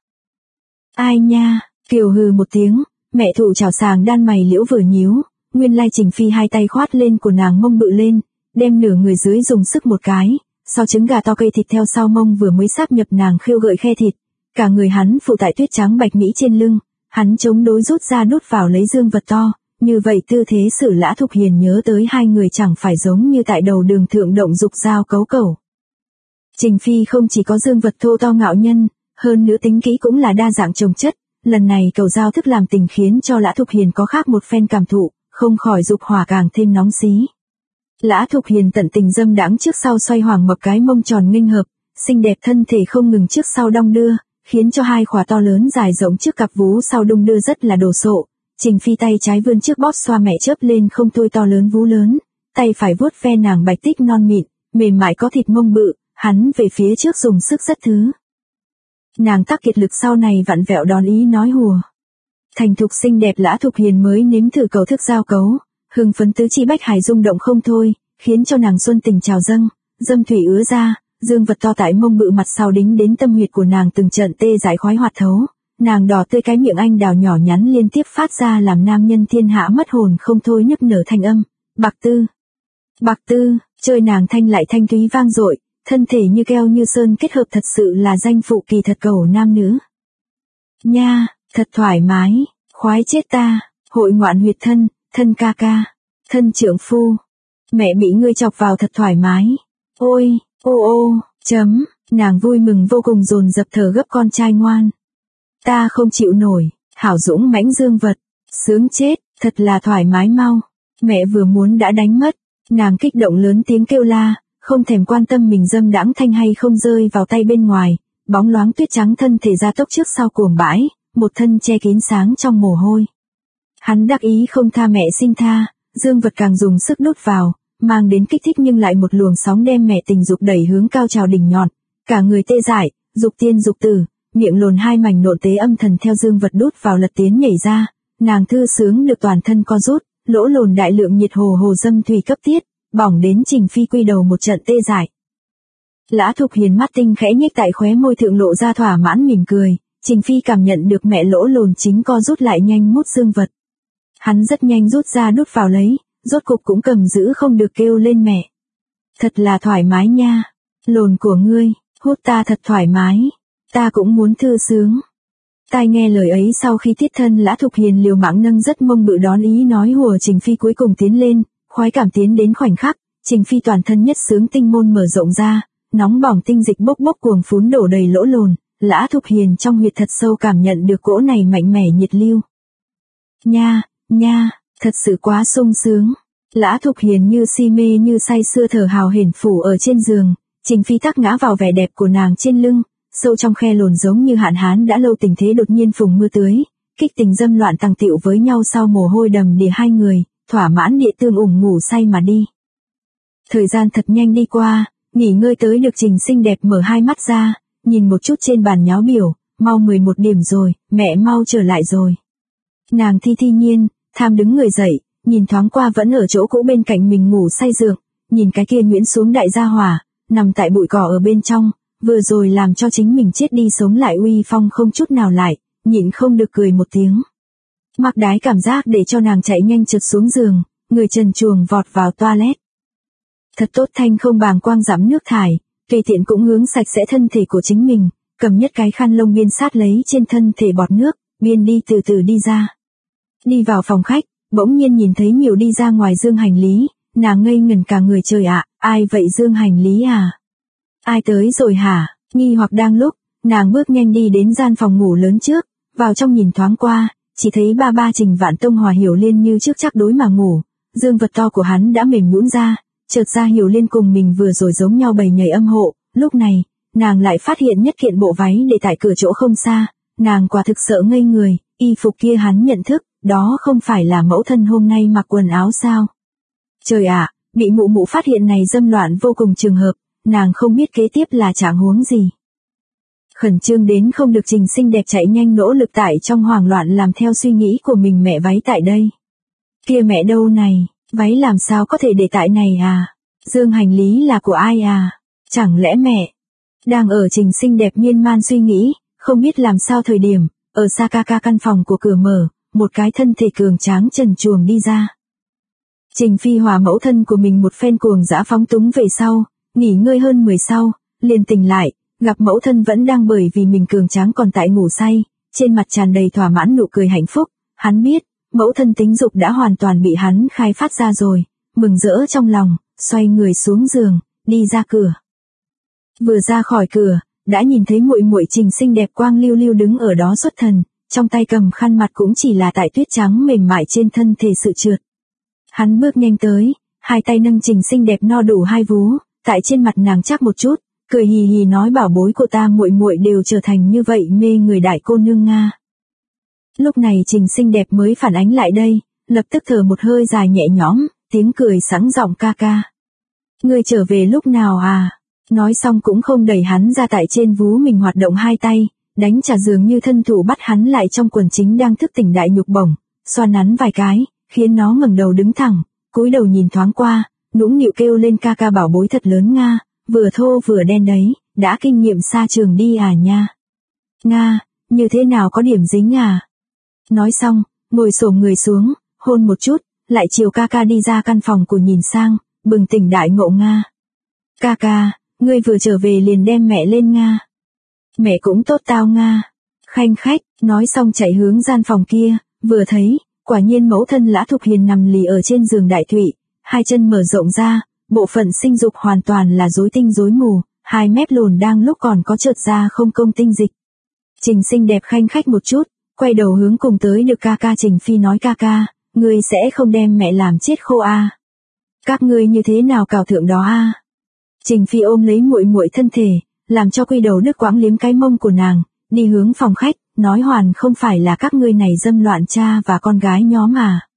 Ai nha, kiều hừ một tiếng, mẹ thụ chảo sàng đan mày liễu vừa nhíu, nguyên lai Trình Phi hai tay khoát lên của nàng mông bự lên, đem nửa người dưới dùng sức một cái, sau trứng gà to cây thịt theo sau mông vừa mới sáp nhập nàng khêu gợi khe thịt, cả người hắn phụ tại tuyết trắng bạch mỹ trên lưng, hắn chống đối rút ra đút vào lấy dương vật to. Như vậy tư thế sử Lã Thục Hiền nhớ tới hai người chẳng phải giống như tại đầu đường thượng động dục giao cấu cẩu. Trình Phi không chỉ có dương vật thô to ngạo nhân, hơn nữa tính kỹ cũng là đa dạng chồng chất, lần này cầu giao thức làm tình khiến cho Lã Thục Hiền có khác một phen cảm thụ, không khỏi dục hỏa càng thêm nóng xí. Lã Thục Hiền tận tình dâm đãng trước sau xoay hoàng mập cái mông tròn nghênh hợp, xinh đẹp thân thể không ngừng trước sau đong đưa, khiến cho hai khỏa to lớn dài rộng trước cặp vú sau đung đưa rất là đồ sộ. Trình Phi tay trái vươn trước bóp xoa mẹ chớp lên không thôi to lớn vú lớn, tay phải vuốt ve nàng bạch tích non mịn, mềm mại có thịt mông bự, hắn về phía trước dùng sức rất thứ. Nàng tắc kiệt lực sau này vặn vẹo đón ý nói hùa. Thành thục xinh đẹp Lã Thục Hiền mới nếm thử cầu thức giao cấu, hưng phấn tứ chi bách hải rung động không thôi, khiến cho nàng xuân tình trào dâng, dâm thủy ứa ra, dương vật to tại mông bự mặt sau đính đến tâm huyệt của nàng từng trận tê dại khoái hoạt thấu. Nàng đỏ tươi cái miệng anh đào nhỏ nhắn liên tiếp phát ra làm nam nhân thiên hạ mất hồn không thôi nức nở thanh âm. Bạc tư, chơi nàng thanh lại thanh thúy vang dội, thân thể như keo như sơn kết hợp thật sự là danh phụ kỳ thật cầu nam nữ. Nha, thật thoải mái, khoái chết ta, hội ngoạn huyệt thân ca, thân trượng phu. Mẹ bị ngươi chọc vào thật thoải mái. Ôi, chấm, nàng vui mừng vô cùng dồn dập thở gấp con trai ngoan. Ta không chịu nổi, hảo dũng mãnh dương vật, sướng chết, thật là thoải mái mau. Mẹ vừa muốn đã đánh mất, nàng kích động lớn tiếng kêu la, không thèm quan tâm mình dâm đãng thanh hay không rơi vào tay bên ngoài, bóng loáng tuyết trắng thân thể ra tốc trước sau cuồng bãi, một thân che kín sáng trong mồ hôi. Hắn đắc ý không tha mẹ xin tha, dương vật càng dùng sức đút vào, mang đến kích thích nhưng lại một luồng sóng đem mẹ tình dục đẩy hướng cao trào đỉnh nhọn, cả người tê dại, dục tiên dục tử, miệng lồn hai mảnh nộn tế âm thần theo dương vật đút vào lật tiến nhảy ra, nàng thư sướng được toàn thân co rút, lỗ lồn đại lượng nhiệt hồ hồ dâm thủy cấp tiết, bỏng đến Trình Phi quy đầu một trận tê dại. Lã Thục Hiền mắt tinh khẽ nhếch tại khóe môi thượng lộ ra thỏa mãn mỉm cười, Trình Phi cảm nhận được mẹ lỗ lồn chính co rút lại nhanh mút dương vật. Hắn rất nhanh rút ra đút vào lấy, rốt cục cũng cầm giữ không được kêu lên mẹ. Thật là thoải mái nha, lồn của ngươi, hút ta thật thoải mái, ta cũng muốn thư sướng. Tai nghe lời ấy sau khi tiết thân Lã Thục Hiền liều mạng nâng rất mông bự đón ý nói hùa Trình Phi cuối cùng tiến lên, khoái cảm tiến đến khoảnh khắc, Trình Phi toàn thân nhất sướng tinh môn mở rộng ra, nóng bỏng tinh dịch bốc bốc cuồng phún đổ đầy lỗ lồn, Lã Thục Hiền trong huyệt thật sâu cảm nhận được cỗ này mạnh mẽ nhiệt lưu. Nha, nha, thật sự quá sung sướng. Lã Thục Hiền như si mê như say sưa thở hào hển phủ ở trên giường, Trình Phi tắc ngã vào vẻ đẹp của nàng trên lưng, sâu trong khe lồn giống như hạn hán đã lâu tình thế đột nhiên phùng mưa tưới, kích tình dâm loạn tàng tịu với nhau sau mồ hôi đầm đìa hai người, thỏa mãn địa tương ủng ngủ say mà đi. Thời gian thật nhanh đi qua, nghỉ ngơi tới được Trình xinh đẹp mở hai mắt ra, nhìn một chút trên bàn nháo biểu, mau 11 điểm rồi, mẹ mau trở lại rồi. Nàng thi nhiên, tham đứng người dậy, nhìn thoáng qua vẫn ở chỗ cũ bên cạnh mình ngủ say dượng, nhìn cái kia Nguyễn xuống đại gia hỏa, nằm tại bụi cỏ ở bên trong, vừa rồi làm cho chính mình chết đi sống lại uy phong không chút nào lại, nhịn không được cười một tiếng. Mặc đái cảm giác để cho nàng chạy nhanh trượt xuống giường, người trần truồng vọt vào toilet. Thật tốt thanh không bàng quang giảm nước thải, tùy tiện cũng hướng sạch sẽ thân thể của chính mình, cầm nhất cái khăn lông biên sát lấy trên thân thể bọt nước, biên đi từ từ đi ra. Đi vào phòng khách, bỗng nhiên nhìn thấy nhiều đi ra ngoài dương hành lý, nàng ngây ngẩn cả người trời ạ, ai vậy dương hành lý à? Ai tới rồi hả? Nghi hoặc đang lúc, nàng bước nhanh đi đến gian phòng ngủ lớn trước, vào trong nhìn thoáng qua, chỉ thấy ba Trình Vạn Tông Hòa Hiểu Liên như trước chắc đối mà ngủ, dương vật to của hắn đã mềm nhũn ra, chợt ra Hiểu Liên cùng mình vừa rồi giống nhau bầy nhảy âm hộ, lúc này, nàng lại phát hiện nhất kiện bộ váy để tại cửa chỗ không xa, nàng quả thực sợ ngây người, y phục kia hắn nhận thức, đó không phải là mẫu thân hôm nay mặc quần áo sao? Trời ạ, bị mụ phát hiện này dâm loạn vô cùng trường hợp, nàng không biết kế tiếp là trạng huống gì. Khẩn trương đến không được Trình xinh đẹp chạy nhanh nỗ lực tại trong hoảng loạn làm theo suy nghĩ của mình mẹ váy tại đây. Kia mẹ đâu này, váy làm sao có thể để tại này à? Dương hành lý là của ai à? Chẳng lẽ mẹ? Đang ở Trình xinh đẹp miên man suy nghĩ, không biết làm sao thời điểm, ở xa ca căn phòng của cửa mở, một cái thân thể cường tráng trần truồng đi ra. Trình Phi hòa mẫu thân của mình một phen cuồng dã phóng túng về sau, nghỉ ngơi hơn 10 sau, liền tỉnh lại, gặp mẫu thân vẫn đang bởi vì mình cường tráng còn tại ngủ say, trên mặt tràn đầy thỏa mãn nụ cười hạnh phúc, hắn biết, mẫu thân tính dục đã hoàn toàn bị hắn khai phát ra rồi, mừng rỡ trong lòng, xoay người xuống giường, đi ra cửa. Vừa ra khỏi cửa, đã nhìn thấy muội Trình xinh đẹp quang lưu lưu đứng ở đó xuất thần, trong tay cầm khăn mặt cũng chỉ là tại tuyết trắng mềm mại trên thân thể sự trượt. Hắn bước nhanh tới, hai tay nâng Trình xinh đẹp no đủ hai vú, tại trên mặt nàng chắc một chút, cười hì hì nói bảo bối của ta muội đều trở thành như vậy mê người đại cô nương Nga. Lúc này Trình xinh đẹp mới phản ánh lại đây, lập tức thở một hơi dài nhẹ nhõm, tiếng cười sẵn giọng ca ca. Ngươi trở về lúc nào à? Nói xong cũng không đẩy hắn ra tại trên vú mình hoạt động hai tay, đánh trả dường như thân thủ bắt hắn lại trong quần chính đang thức tỉnh đại nhục bổng, xoa nắn vài cái, khiến nó ngẩng đầu đứng thẳng, cúi đầu nhìn thoáng qua, nũng nịu kêu lên ca ca bảo bối thật lớn Nga, vừa thô vừa đen đấy, đã kinh nghiệm xa trường đi à nha. Nga, như thế nào có điểm dính à? Nói xong, ngồi xổm người xuống, hôn một chút, lại chiều ca ca đi ra căn phòng của nhìn sang, bừng tỉnh đại ngộ Nga. Ca ca, ngươi vừa trở về liền đem mẹ lên Nga. Mẹ cũng tốt tao Nga. Khanh khách, nói xong chạy hướng gian phòng kia, vừa thấy, quả nhiên mẫu thân Lã Thục Hiền nằm lì ở trên giường đại thụy, hai chân mở rộng ra, bộ phận sinh dục hoàn toàn là rối tinh rối mù, hai mép lồn đang lúc còn có trượt ra không công tinh dịch. Trình xinh đẹp khanh khách một chút, quay đầu hướng cùng tới được ca ca Trình Phi nói ca ca, ngươi sẽ không đem mẹ làm chết khô à? Các ngươi như thế nào cào thượng đó à? Trình Phi ôm lấy muội thân thể, làm cho quy đầu đứt quãng liếm cái mông của nàng, đi hướng phòng khách, nói hoàn không phải là các ngươi này dâm loạn cha và con gái nhóm à.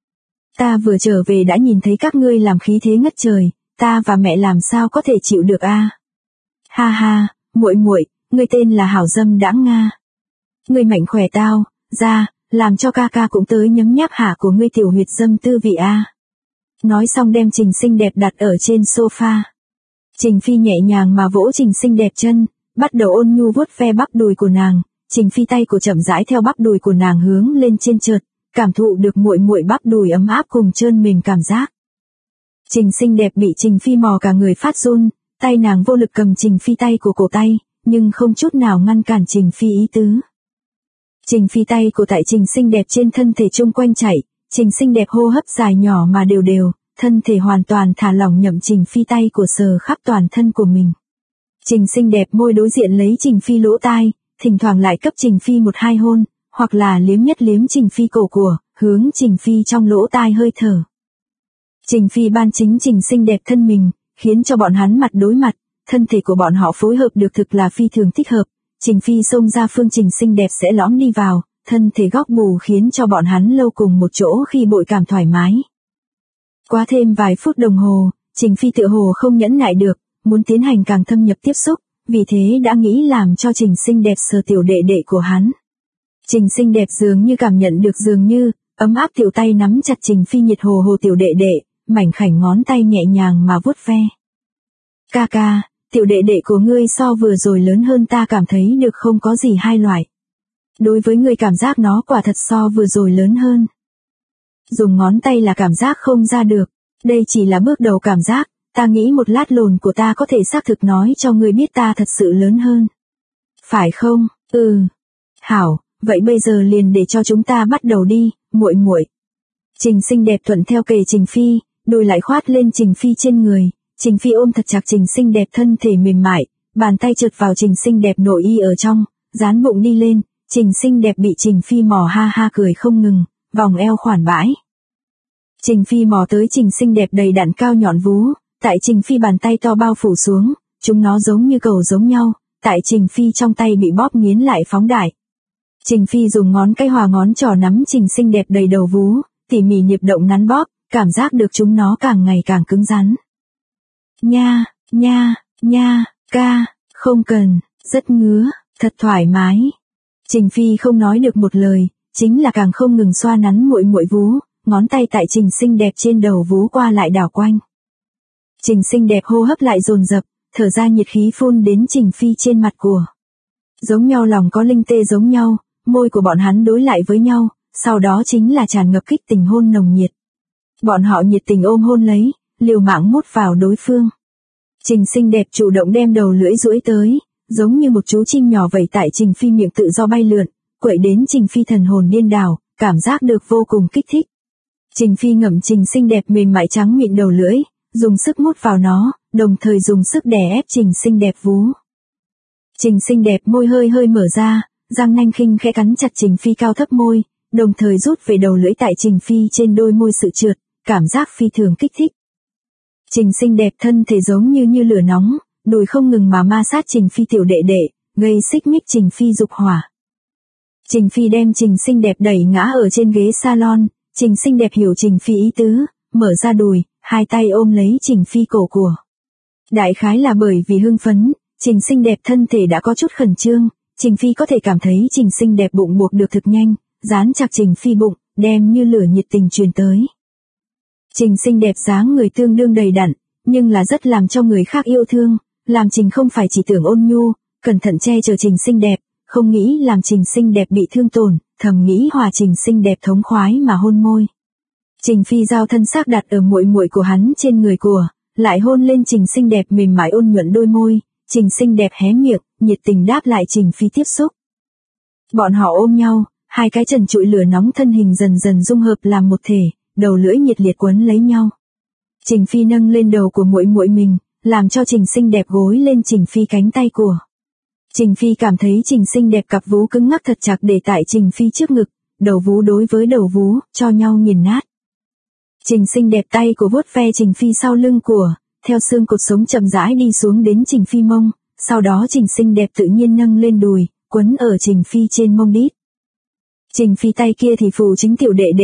Ta vừa trở về đã nhìn thấy các ngươi làm khí thế ngất trời, ta và mẹ làm sao có thể chịu được a? Ha ha, muội muội, ngươi tên là Hảo Dâm Đãng Nga. Ngươi mạnh khỏe tao, ra, làm cho ca ca cũng tới nhấm nháp hạ của ngươi tiểu huyệt dâm tư vị a. Nói xong đem Trình xinh đẹp đặt ở trên sofa. Trình Phi nhẹ nhàng mà vỗ Trình xinh đẹp chân, bắt đầu ôn nhu vuốt ve bắp đùi của nàng. Trình Phi tay của chậm rãi theo bắp đùi của nàng hướng lên trên chợt, cảm thụ được muội muội bắp đùi ấm áp cùng trơn mềm cảm giác. Trình xinh đẹp bị Trình Phi mò cả người phát run, tay nàng vô lực cầm Trình Phi tay của cổ tay, nhưng không chút nào ngăn cản Trình Phi ý tứ. Trình Phi tay của tại Trình xinh đẹp trên thân thể chung quanh chạy, Trình xinh đẹp hô hấp dài nhỏ mà đều đều, thân thể hoàn toàn thả lỏng nhậm Trình Phi tay của sờ khắp toàn thân của mình. Trình xinh đẹp môi đối diện lấy Trình Phi lỗ tai, thỉnh thoảng lại cấp Trình Phi một hai hôn, hoặc là liếm nhất liếm Trình Phi cổ của, hướng Trình Phi trong lỗ tai hơi thở. Trình Phi ban chính Trình xinh đẹp thân mình, khiến cho bọn hắn mặt đối mặt, thân thể của bọn họ phối hợp được thực là phi thường thích hợp. Trình Phi xông ra phương Trình xinh đẹp sẽ lõm đi vào, thân thể góc bù khiến cho bọn hắn lâu cùng một chỗ khi bội cảm thoải mái. Qua thêm vài phút đồng hồ, Trình Phi tựa hồ không nhẫn nại được, muốn tiến hành càng thâm nhập tiếp xúc, vì thế đã nghĩ làm cho Trình xinh đẹp sờ tiểu đệ đệ của hắn. Trình xinh đẹp dường như cảm nhận được dường như, ấm áp tiểu tay nắm chặt Trình Phi nhiệt hồ hồ tiểu đệ đệ, mảnh khảnh ngón tay nhẹ nhàng mà vuốt ve. Ca ca, tiểu đệ đệ của ngươi so vừa rồi lớn hơn ta cảm thấy được không có gì hai loại. Đối với ngươi cảm giác nó quả thật so vừa rồi lớn hơn. Dùng ngón tay là cảm giác không ra được, đây chỉ là bước đầu cảm giác, ta nghĩ một lát lồn của ta có thể xác thực nói cho ngươi biết ta thật sự lớn hơn. Phải không? Hảo, vậy bây giờ liền để cho chúng ta bắt đầu đi, muội muội. Trình xinh đẹp thuận theo kề Trình Phi, đôi lại khoát lên Trình Phi trên người, Trình Phi ôm thật chặt Trình xinh đẹp thân thể mềm mại, bàn tay trượt vào Trình xinh đẹp nội y ở trong, dán bụng đi lên, Trình xinh đẹp bị Trình Phi mò ha ha cười không ngừng, vòng eo khoản bãi. Trình Phi mò tới Trình xinh đẹp đầy đặn cao nhọn vú, tại Trình Phi bàn tay to bao phủ xuống, chúng nó giống như cầu giống nhau, tại Trình Phi trong tay bị bóp nghiến lại phóng đại. Trình Phi dùng ngón cái hòa ngón trỏ nắm Trình xinh đẹp đầy đầu vú, tỉ mỉ nhịp động nắn bóp, cảm giác được chúng nó càng ngày càng cứng rắn. Nha, ca, không cần, rất ngứa, thật thoải mái. Trình Phi không nói được một lời, chính là càng không ngừng xoa nắn muội muội vú, ngón tay tại Trình xinh đẹp trên đầu vú qua lại đảo quanh. Trình xinh đẹp hô hấp lại dồn dập, thở ra nhiệt khí phun đến Trình Phi trên mặt của. Giống nhau lòng có linh tê giống nhau, môi của bọn hắn đối lại với nhau, sau đó chính là tràn ngập kích tình hôn nồng nhiệt. Bọn họ nhiệt tình ôm hôn lấy, liều mạng mút vào đối phương. Trình xinh đẹp chủ động đem đầu lưỡi duỗi tới, giống như một chú chim nhỏ vẩy tại Trình Phi miệng tự do bay lượn, quậy đến Trình Phi thần hồn điên đảo, cảm giác được vô cùng kích thích. Trình Phi ngậm Trình xinh đẹp mềm mại trắng mịn đầu lưỡi, dùng sức mút vào nó, đồng thời dùng sức đè ép Trình xinh đẹp vú. Trình xinh đẹp môi hơi hơi mở ra, răng nanh khinh khẽ cắn chặt Trình Phi cao thấp môi, đồng thời rút về đầu lưỡi tại Trình Phi trên đôi môi sự trượt, cảm giác phi thường kích thích. Trình xinh đẹp thân thể giống như lửa nóng, đùi không ngừng mà ma sát Trình Phi tiểu đệ đệ, gây xích mích Trình Phi dục hỏa. Trình Phi đem Trình xinh đẹp đẩy ngã ở trên ghế salon, Trình xinh đẹp hiểu Trình Phi ý tứ, mở ra đùi, hai tay ôm lấy Trình Phi cổ của. Đại khái là bởi vì hưng phấn, Trình xinh đẹp thân thể đã có chút khẩn trương, Trình Phi có thể cảm thấy Trình xinh đẹp bụng buộc được thực nhanh, dán chặt Trình Phi bụng, đem như lửa nhiệt tình truyền tới. Trình xinh đẹp dáng người tương đương đầy đặn, nhưng là rất làm cho người khác yêu thương, làm Trình không phải chỉ tưởng ôn nhu, cẩn thận che chở Trình xinh đẹp, không nghĩ làm Trình xinh đẹp bị thương tổn, thầm nghĩ hòa Trình xinh đẹp thống khoái mà hôn môi. Trình Phi giao thân xác đặt ở muội muội của hắn trên người của, lại hôn lên Trình xinh đẹp mềm mại ôn nhuận đôi môi, Trình xinh đẹp hé miệng, nhiệt tình đáp lại Trình Phi tiếp xúc. Bọn họ ôm nhau, hai cái trần trụi lửa nóng thân hình dần dần dung hợp làm một thể, đầu lưỡi nhiệt liệt quấn lấy nhau. Trình Phi nâng lên đầu của muội muội mình, làm cho Trình xinh đẹp gối lên Trình Phi cánh tay của. Trình Phi cảm thấy Trình xinh đẹp cặp vú cứng ngắc thật chặt để tại Trình Phi trước ngực, đầu vú đối với đầu vú, cho nhau nghiền nát. Trình xinh đẹp tay của vuốt ve Trình Phi sau lưng của, theo xương cột sống chậm rãi đi xuống đến Trình Phi mông, sau đó Trình xinh đẹp tự nhiên nâng lên đùi, quấn ở Trình Phi trên mông đít. Trình Phi tay kia thì phù chính tiểu đệ đệ,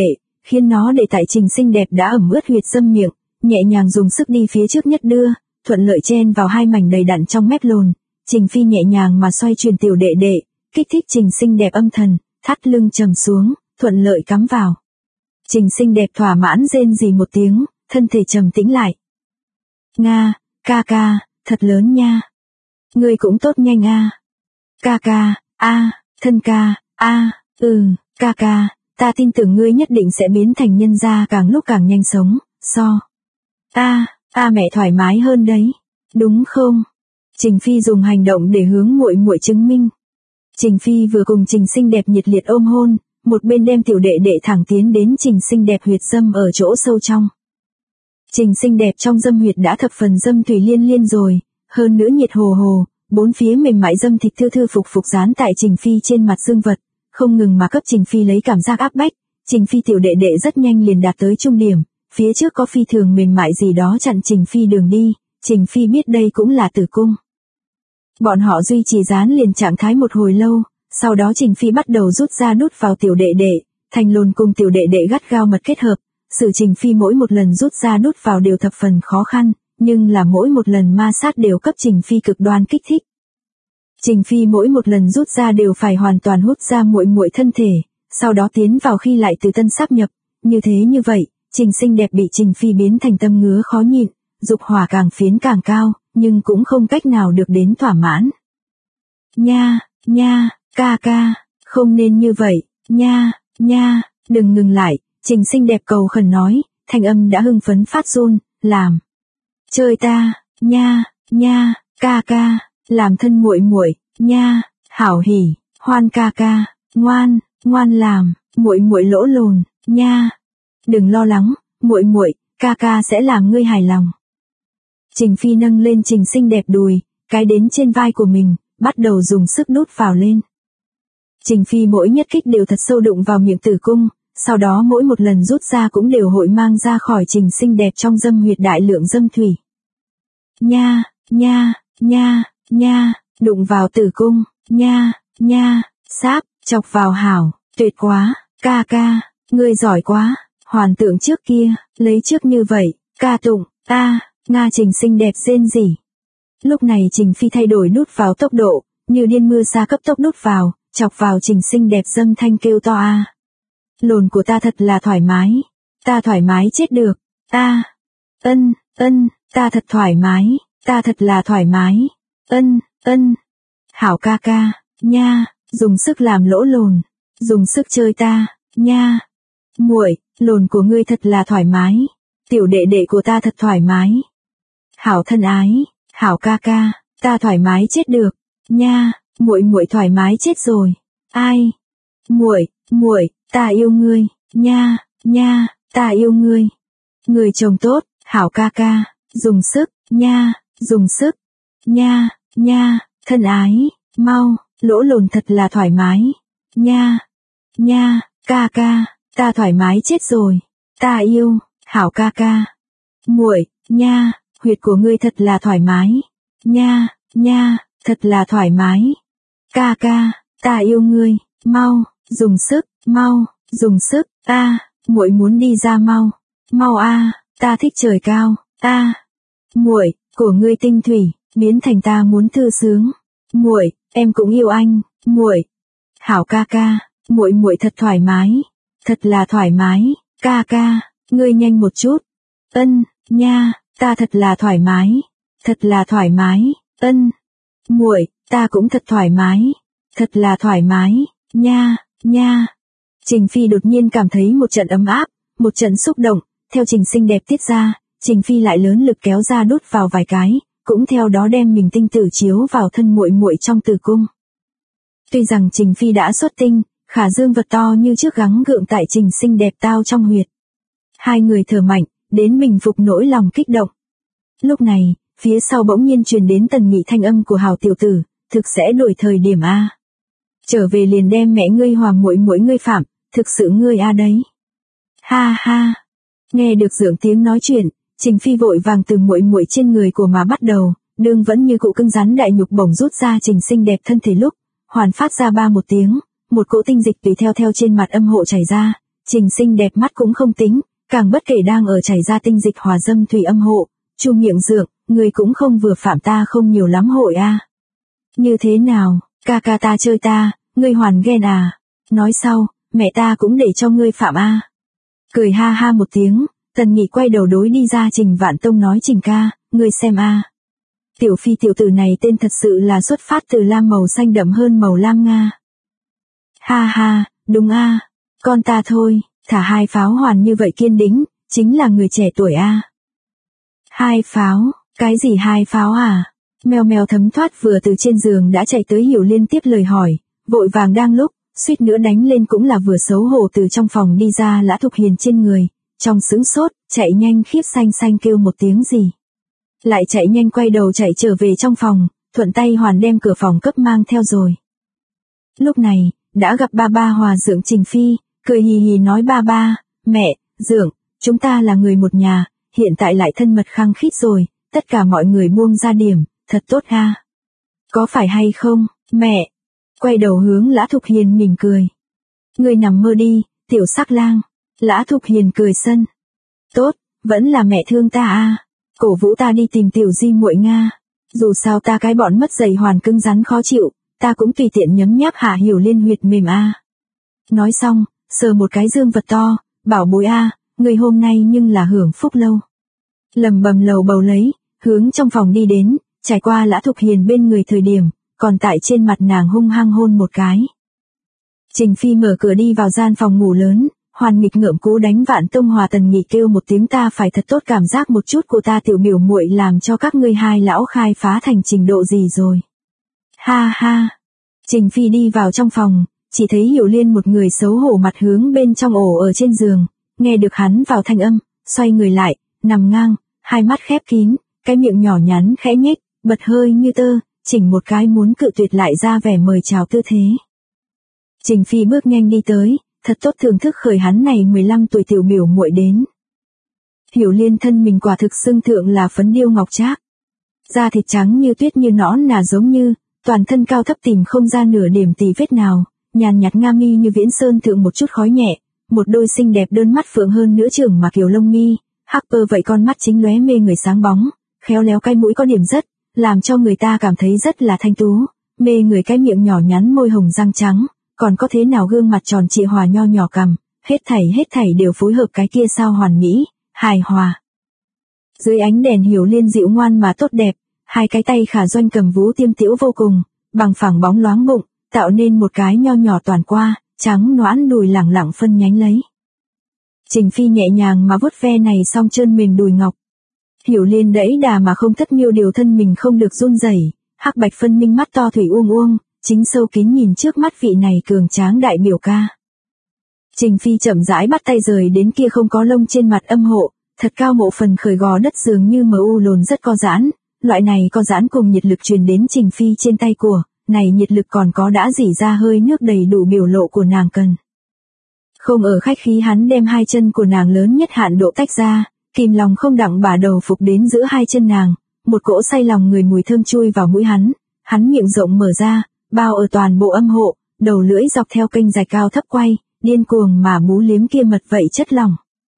khiến nó để tại Trình xinh đẹp đã ẩm ướt huyệt dâm miệng, nhẹ nhàng dùng sức đi phía trước nhất đưa, thuận lợi chen vào hai mảnh đầy đặn trong mép lồn. Trình Phi nhẹ nhàng mà xoay truyền tiểu đệ đệ, kích thích Trình xinh đẹp âm thần, thắt lưng trầm xuống, thuận lợi cắm vào. Trình xinh đẹp thỏa mãn rên rỉ một tiếng, thân thể trầm tĩnh lại. Nga, ca ca, thật lớn nha. Ngươi cũng tốt nhanh a. Ca ca, a, thân ca, a, ca ca, ta tin tưởng ngươi nhất định sẽ biến thành nhân gia càng lúc càng nhanh sống, so. Mẹ thoải mái hơn đấy, đúng không? Trình Phi dùng hành động để hướng muội muội chứng minh. Trình Phi vừa cùng Trình xinh đẹp nhiệt liệt ôm hôn, một bên đem tiểu đệ đệ thẳng tiến đến Trình xinh đẹp huyệt dâm ở chỗ sâu trong. Trình xinh đẹp trong dâm huyệt đã thập phần dâm thủy liên liên rồi, hơn nữa nhiệt hồ hồ, bốn phía mềm mại dâm thịt thư thư phục dán tại Trình Phi trên mặt dương vật, không ngừng mà cấp Trình Phi lấy cảm giác áp bách. Trình Phi tiểu đệ đệ rất nhanh liền đạt tới trung điểm, phía trước có phi thường mềm mại gì đó chặn Trình Phi đường đi, Trình Phi biết đây cũng là tử cung. Bọn họ duy trì dán liền trạng thái một hồi lâu, sau đó Trình Phi bắt đầu rút ra đút vào tiểu đệ đệ, thành lồn cùng tiểu đệ đệ gắt gao mật kết hợp, sự Trình Phi mỗi một lần rút ra đút vào đều thập phần khó khăn, nhưng là mỗi một lần ma sát đều cấp Trình Phi cực đoan kích thích. Trình Phi mỗi một lần rút ra đều phải hoàn toàn hút ra muội muội thân thể, sau đó tiến vào khi lại từ tân sáp nhập, như vậy, Trình xinh đẹp bị Trình Phi biến thành tâm ngứa khó nhịn, dục hỏa càng phiến càng cao, nhưng cũng không cách nào được đến thỏa mãn. Nha, ca ca, không nên như vậy, nha, đừng ngừng lại, Trình xinh đẹp cầu khẩn nói, thanh âm đã hưng phấn phát run, làm. Chơi ta, nha, ca ca, làm thân muội muội, nha, hảo hỉ, hoan ca ca, ngoan làm, muội muội lỗ lồn, nha. Đừng lo lắng, muội muội, ca ca sẽ làm ngươi hài lòng. Trình Phi nâng lên Trình xinh đẹp đùi, cái đến trên vai của mình, bắt đầu dùng sức đút vào lên. Trình Phi mỗi nhất kích đều thật sâu đụng vào miệng tử cung, sau đó mỗi một lần rút ra cũng đều hội mang ra khỏi Trình xinh đẹp trong dâm huyệt đại lượng dâm thủy. Nha, đụng vào tử cung, nha, sáp, chọc vào hảo, tuyệt quá, ca ca, ngươi giỏi quá, hoàn tượng trước kia, lấy trước như vậy, ca tụng, Nga Trình xinh đẹp rên rỉ. Lúc này Trình Phi thay đổi đút vào tốc độ, như điên mưa xa cấp tốc đút vào, chọc vào Trình xinh đẹp dâm thanh kêu to a. Lồn của ta thật là thoải mái, ta thoải mái chết được, ta thật thoải mái, ta thật là thoải mái, hảo ca ca, nha, dùng sức làm lỗ lồn, dùng sức chơi ta, nha. Muội, lồn của ngươi thật là thoải mái, tiểu đệ đệ của ta thật thoải mái. Hảo thân ái, hảo ca ca, ta thoải mái chết được, nha, muội muội thoải mái chết rồi. Ai? Muội, ta yêu ngươi, nha, ta yêu ngươi. Người chồng tốt, hảo ca ca, dùng sức, nha, dùng sức. Nha, thân ái, mau, lỗ lồn thật là thoải mái. Nha, ca ca, ta thoải mái chết rồi. Ta yêu, hảo ca ca. Muội, nha, huyệt của ngươi thật là thoải mái. Nha, thật là thoải mái. Ca ca, ta yêu ngươi, mau, dùng sức, muội muốn đi ra mau ta thích trời cao, muội, của ngươi tinh thủy, biến thành ta muốn thư sướng. Muội, em cũng yêu anh, muội. Hảo ca ca, muội thật thoải mái, thật là thoải mái, ca ca, ngươi nhanh một chút. Nha, ta thật là thoải mái, muội, ta cũng thật thoải mái, thật là thoải mái, nha. Trình Phi đột nhiên cảm thấy một trận ấm áp, một trận xúc động, theo Trình xinh đẹp tiết ra, Trình Phi lại lớn lực kéo ra đút vào vài cái, cũng theo đó đem mình tinh tử chiếu vào thân muội muội trong tử cung. Tuy rằng Trình Phi đã xuất tinh, khả dương vật to như trước gắng gượng tại Trình xinh đẹp tao trong huyệt. Hai người thở mạnh, đến bình phục nỗi lòng kích động. Lúc này, phía sau bỗng nhiên truyền đến Tần Nghị thanh âm của hảo tiểu tử, thực sẽ đổi thời điểm a. Trở về liền đem mẹ ngươi hòa muội muội ngươi phạm, thực sự ngươi a đấy. Ha. Nghe được Dượng tiếng nói chuyện, Trình Phi vội vàng từ muội muội trên người của mà bắt đầu, đương vẫn như cụ cưng rắn đại nhục bổng rút ra Trình xinh đẹp thân thể lúc, hoàn phát ra ba một tiếng, một cỗ tinh dịch tùy theo trên mặt âm hộ chảy ra, Trình Sinh đẹp mắt cũng không tính, càng bất kể đang ở chảy ra tinh dịch hòa dâm thủy âm hộ, chu miệng dượng, người cũng không vừa phạm ta không nhiều lắm hội a. Như thế nào, ca ca ta chơi ta, ngươi hoàn ghen à? Nói sau, mẹ ta cũng để cho ngươi phạm a. Cười ha ha một tiếng, Tần Nghị quay đầu đối đi ra Trình Vạn Tông nói Trình ca, ngươi xem a. Tiểu Phi tiểu tử này tên thật sự là xuất phát từ lam màu xanh đậm hơn màu lam Nga. Ha ha, đúng a, con ta thôi, thả hai pháo hoàn như vậy kiên đĩnh, chính là người trẻ tuổi a. Hai pháo, cái gì hai pháo à? Mèo mèo thấm thoát vừa từ trên giường đã chạy tới Hiểu Liên tiếp lời hỏi, vội vàng đang lúc, suýt nữa đánh lên cũng là vừa xấu hổ từ trong phòng đi ra Lã Thục Hiền trên người, trong sững sốt, chạy nhanh khiếp xanh xanh kêu một tiếng gì. Lại chạy nhanh quay đầu chạy trở về trong phòng, thuận tay hoàn đem cửa phòng cấp mang theo rồi. Lúc này, đã gặp ba ba Hòa Dượng Trình Phi, cười hì hì nói ba ba, mẹ, Dượng, chúng ta là người một nhà, hiện tại lại thân mật khăng khít rồi, tất cả mọi người buông ra điểm, thật tốt ha. Có phải hay không, mẹ? Quay đầu hướng Lã Thục Hiền mỉm cười. Ngươi nằm mơ đi, tiểu sắc lang. Lã Thục Hiền cười sân. Tốt, vẫn là mẹ thương ta a, cổ vũ ta đi tìm tiểu di muội Nga. Dù sao ta cái bọn mất dày hoàn cứng rắn khó chịu, ta cũng tùy tiện nhấm nháp hạ Hiểu Liên huyệt mềm a. Nói xong, sờ một cái dương vật to, bảo bối a, người hôm nay nhưng là hưởng phúc lâu. Lầm bầm lầu bầu lấy, hướng trong phòng đi đến, trải qua Lã Thục Hiền bên người thời điểm, còn tại trên mặt nàng hung hăng hôn một cái. Trình Phi mở cửa đi vào gian phòng ngủ lớn, hoàn nghịch ngợm cú đánh Vạn Tông Hòa Tần Nghị kêu một tiếng ta phải thật tốt cảm giác một chút của ta tiểu biểu muội làm cho các ngươi hai lão khai phá thành trình độ gì rồi. Ha ha. Trình Phi đi vào trong phòng, chỉ thấy Hiểu Liên một người xấu hổ mặt hướng bên trong ổ ở trên giường, nghe được hắn vào thanh âm, xoay người lại, nằm ngang, hai mắt khép kín, cái miệng nhỏ nhắn khẽ nhếch, bật hơi như tơ, chỉnh một cái muốn cự tuyệt lại ra vẻ mời chào tư thế. Trình Phi bước nhanh đi tới, thật tốt thưởng thức khởi hắn này 15 tuổi tiểu biểu muội đến. Hiểu Liên thân mình quả thực xưng thượng là phấn điêu ngọc trác. Da thịt trắng như tuyết như nõn nà giống như, toàn thân cao thấp tìm không ra nửa điểm tì vết nào, nhàn nhạt nga mi như viễn sơn thượng một chút khói nhẹ, một đôi xinh đẹp đơn mắt phượng hơn nữa trưởng mà kiều lông mi, hắc pơ vậy con mắt chính lóe mê người sáng bóng, khéo léo cái mũi có điểm rất, làm cho người ta cảm thấy rất là thanh tú, mê người cái miệng nhỏ nhắn môi hồng răng trắng, còn có thế nào gương mặt tròn trịa hòa nho nhỏ cằm, hết thảy đều phối hợp cái kia sao hoàn mỹ, hài hòa. Dưới ánh đèn Hiểu Liên dịu ngoan mà tốt đẹp, hai cái tay khả doanh cầm vú tiêm tĩu vô cùng, bằng phẳng bóng loáng bụng, tạo nên một cái nho nhỏ toàn qua, trắng noãn đùi lẳng lặng phân nhánh lấy. Trình Phi nhẹ nhàng mà vuốt ve này song trơn mềm đùi ngọc. Hiểu Liên đẫy đà mà không thất miêu điều thân mình không được run rẩy, hắc bạch phân minh mắt to thủy uông uông, chính sâu kín nhìn trước mắt vị này cường tráng đại biểu ca. Trình Phi chậm rãi bắt tay rời đến kia không có lông trên mặt âm hộ, thật cao mộ phần khởi gò đất dường như mờ u lồn rất co giãn, loại này co giãn cùng nhiệt lực truyền đến Trình Phi trên tay của, này nhiệt lực còn có đã rỉ ra hơi nước đầy đủ biểu lộ của nàng cần. Không ở khách khí hắn đem hai chân của nàng lớn nhất hạn độ tách ra, kìm lòng không đặng bả đầu phục đến giữa hai chân nàng, một cỗ say lòng người mùi thơm chui vào mũi hắn miệng rộng mở ra, bao ở toàn bộ âm hộ, đầu lưỡi dọc theo kênh dài cao thấp quay, điên cuồng mà bú liếm kia mật vậy chất lỏng.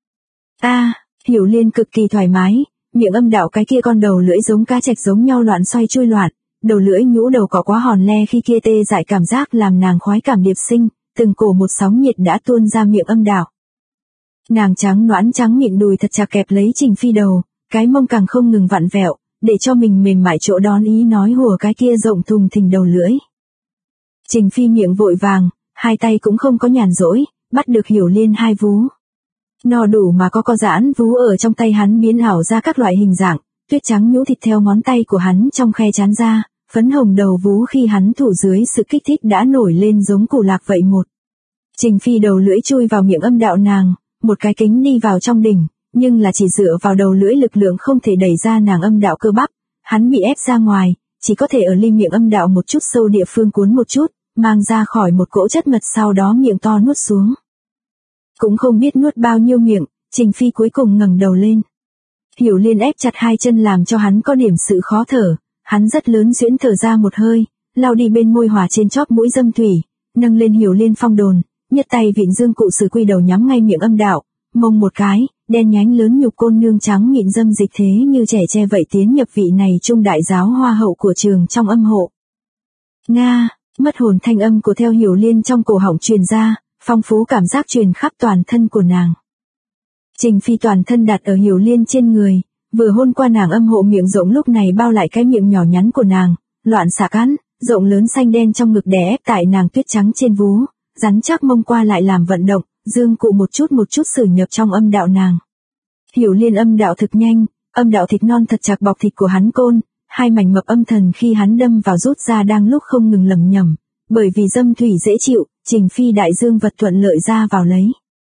Hiểu Liên cực kỳ thoải mái, miệng âm đạo cái kia con đầu lưỡi giống cá trạch giống nhau loạn xoay chui loạn, đầu lưỡi nhũ đầu có quá hòn le khi kia tê dại cảm giác làm nàng khoái cảm điệp sinh, từng cổ một sóng nhiệt đã tuôn ra miệng âm đạo. Nàng trắng noãn trắng miệng đùi thật chặt kẹp lấy Trình Phi đầu, cái mông càng không ngừng vặn vẹo, để cho mình mềm mại chỗ đón ý nói hùa cái kia rộng thùng thình đầu lưỡi. Trình Phi miệng vội vàng, hai tay cũng không có nhàn rỗi, bắt được Hiểu Liên hai vú. No đủ mà có giãn vú ở trong tay hắn biến ảo ra các loại hình dạng, tuyết trắng nhũ thịt theo ngón tay của hắn trong khe chán ra, phấn hồng đầu vú khi hắn thủ dưới sự kích thích đã nổi lên giống củ lạc vậy một. Trình Phi đầu lưỡi chui vào miệng âm đạo nàng, một cái kính đi vào trong đỉnh, nhưng là chỉ dựa vào đầu lưỡi lực lượng không thể đẩy ra nàng âm đạo cơ bắp, hắn bị ép ra ngoài, chỉ có thể ở ly miệng âm đạo một chút sâu địa phương cuốn một chút, mang ra khỏi một cỗ chất mật sau đó miệng to nuốt xuống. Cũng không biết nuốt bao nhiêu miệng, Trình Phi cuối cùng ngẩng đầu lên. Hiểu Liên ép chặt hai chân làm cho hắn có điểm sự khó thở, hắn rất lớn xuyễn thở ra một hơi, lau đi bên môi hòa trên chóp mũi dâm thủy, nâng lên Hiểu Liên phong đồn, nhất tay vịn Dương Cụ Sử quy đầu nhắm ngay miệng âm đạo, mông một cái, đen nhánh lớn nhục côn nương trắng mịn dâm dịch thế như trẻ tre vậy tiến nhập vị này trung đại giáo hoa hậu của trường trong âm hộ. Nga, mất hồn thanh âm của theo Hiểu Liên trong cổ họng truyền ra, phong phú cảm giác truyền khắp toàn thân của nàng. Trình Phi toàn thân đặt ở Hiểu Liên trên người, vừa hôn qua nàng âm hộ miệng rộng lúc này bao lại cái miệng nhỏ nhắn của nàng, loạn xạ cắn, rộng lớn xanh đen trong ngực đè ép tại nàng tuyết trắng trên vú, rắn chắc mông qua lại làm vận động, Dương Cụ một chút xử nhập trong âm đạo nàng. Hiểu Liên âm đạo thực nhanh, âm đạo thịt non thật chặt bọc thịt của hắn côn, hai mảnh mập âm thần khi hắn đâm vào rút ra đang lúc không ngừng lầm nhầm, bởi vì dâm thủy dễ chịu, Trình Phi đại dương vật thuận lợi ra vào lấy.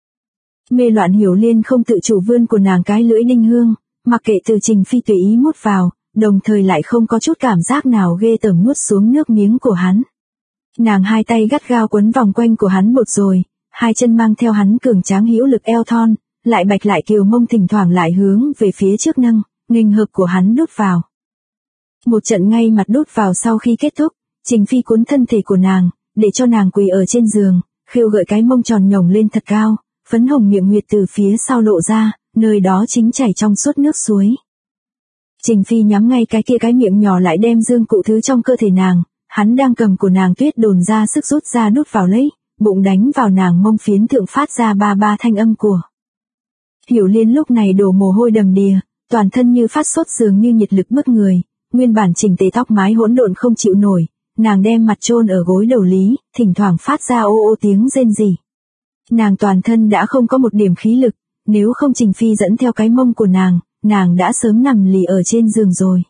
Mê loạn Hiểu Liên không tự chủ vươn của nàng cái lưỡi đinh hương, mặc kệ từ Trình Phi tùy ý mút vào, đồng thời lại không có chút cảm giác nào ghê tởm nuốt xuống nước miếng của hắn. Nàng hai tay gắt gao quấn vòng quanh của hắn một rồi, hai chân mang theo hắn cường tráng hữu lực eo thon, lại bạch lại kiều mông thỉnh thoảng lại hướng về phía trước nâng, nghênh hợp của hắn đút vào. Một trận ngay mặt đút vào sau khi kết thúc, Trình Phi cuốn thân thể của nàng, để cho nàng quỳ ở trên giường, khêu gợi cái mông tròn nhồng lên thật cao, phấn hồng miệng huyệt từ phía sau lộ ra, nơi đó chính chảy trong suốt nước suối. Trình Phi nhắm ngay cái miệng nhỏ lại đem Dương Cụ thứ trong cơ thể nàng, hắn đang cầm của nàng tuyết đồn ra sức rút ra đút vào lấy, bụng đánh vào nàng mông phiến thượng phát ra ba thanh âm của. Hiểu Liên lúc này đổ mồ hôi đầm đìa, toàn thân như phát sốt dường như nhiệt lực bức người, nguyên bản chỉnh tề tóc mái hỗn độn không chịu nổi, nàng đem mặt chôn ở gối đầu lý, thỉnh thoảng phát ra ô ô tiếng rên rỉ. Nàng toàn thân đã không có một điểm khí lực, nếu không Trình Phi dẫn theo cái mông của nàng đã sớm nằm lì ở trên giường rồi.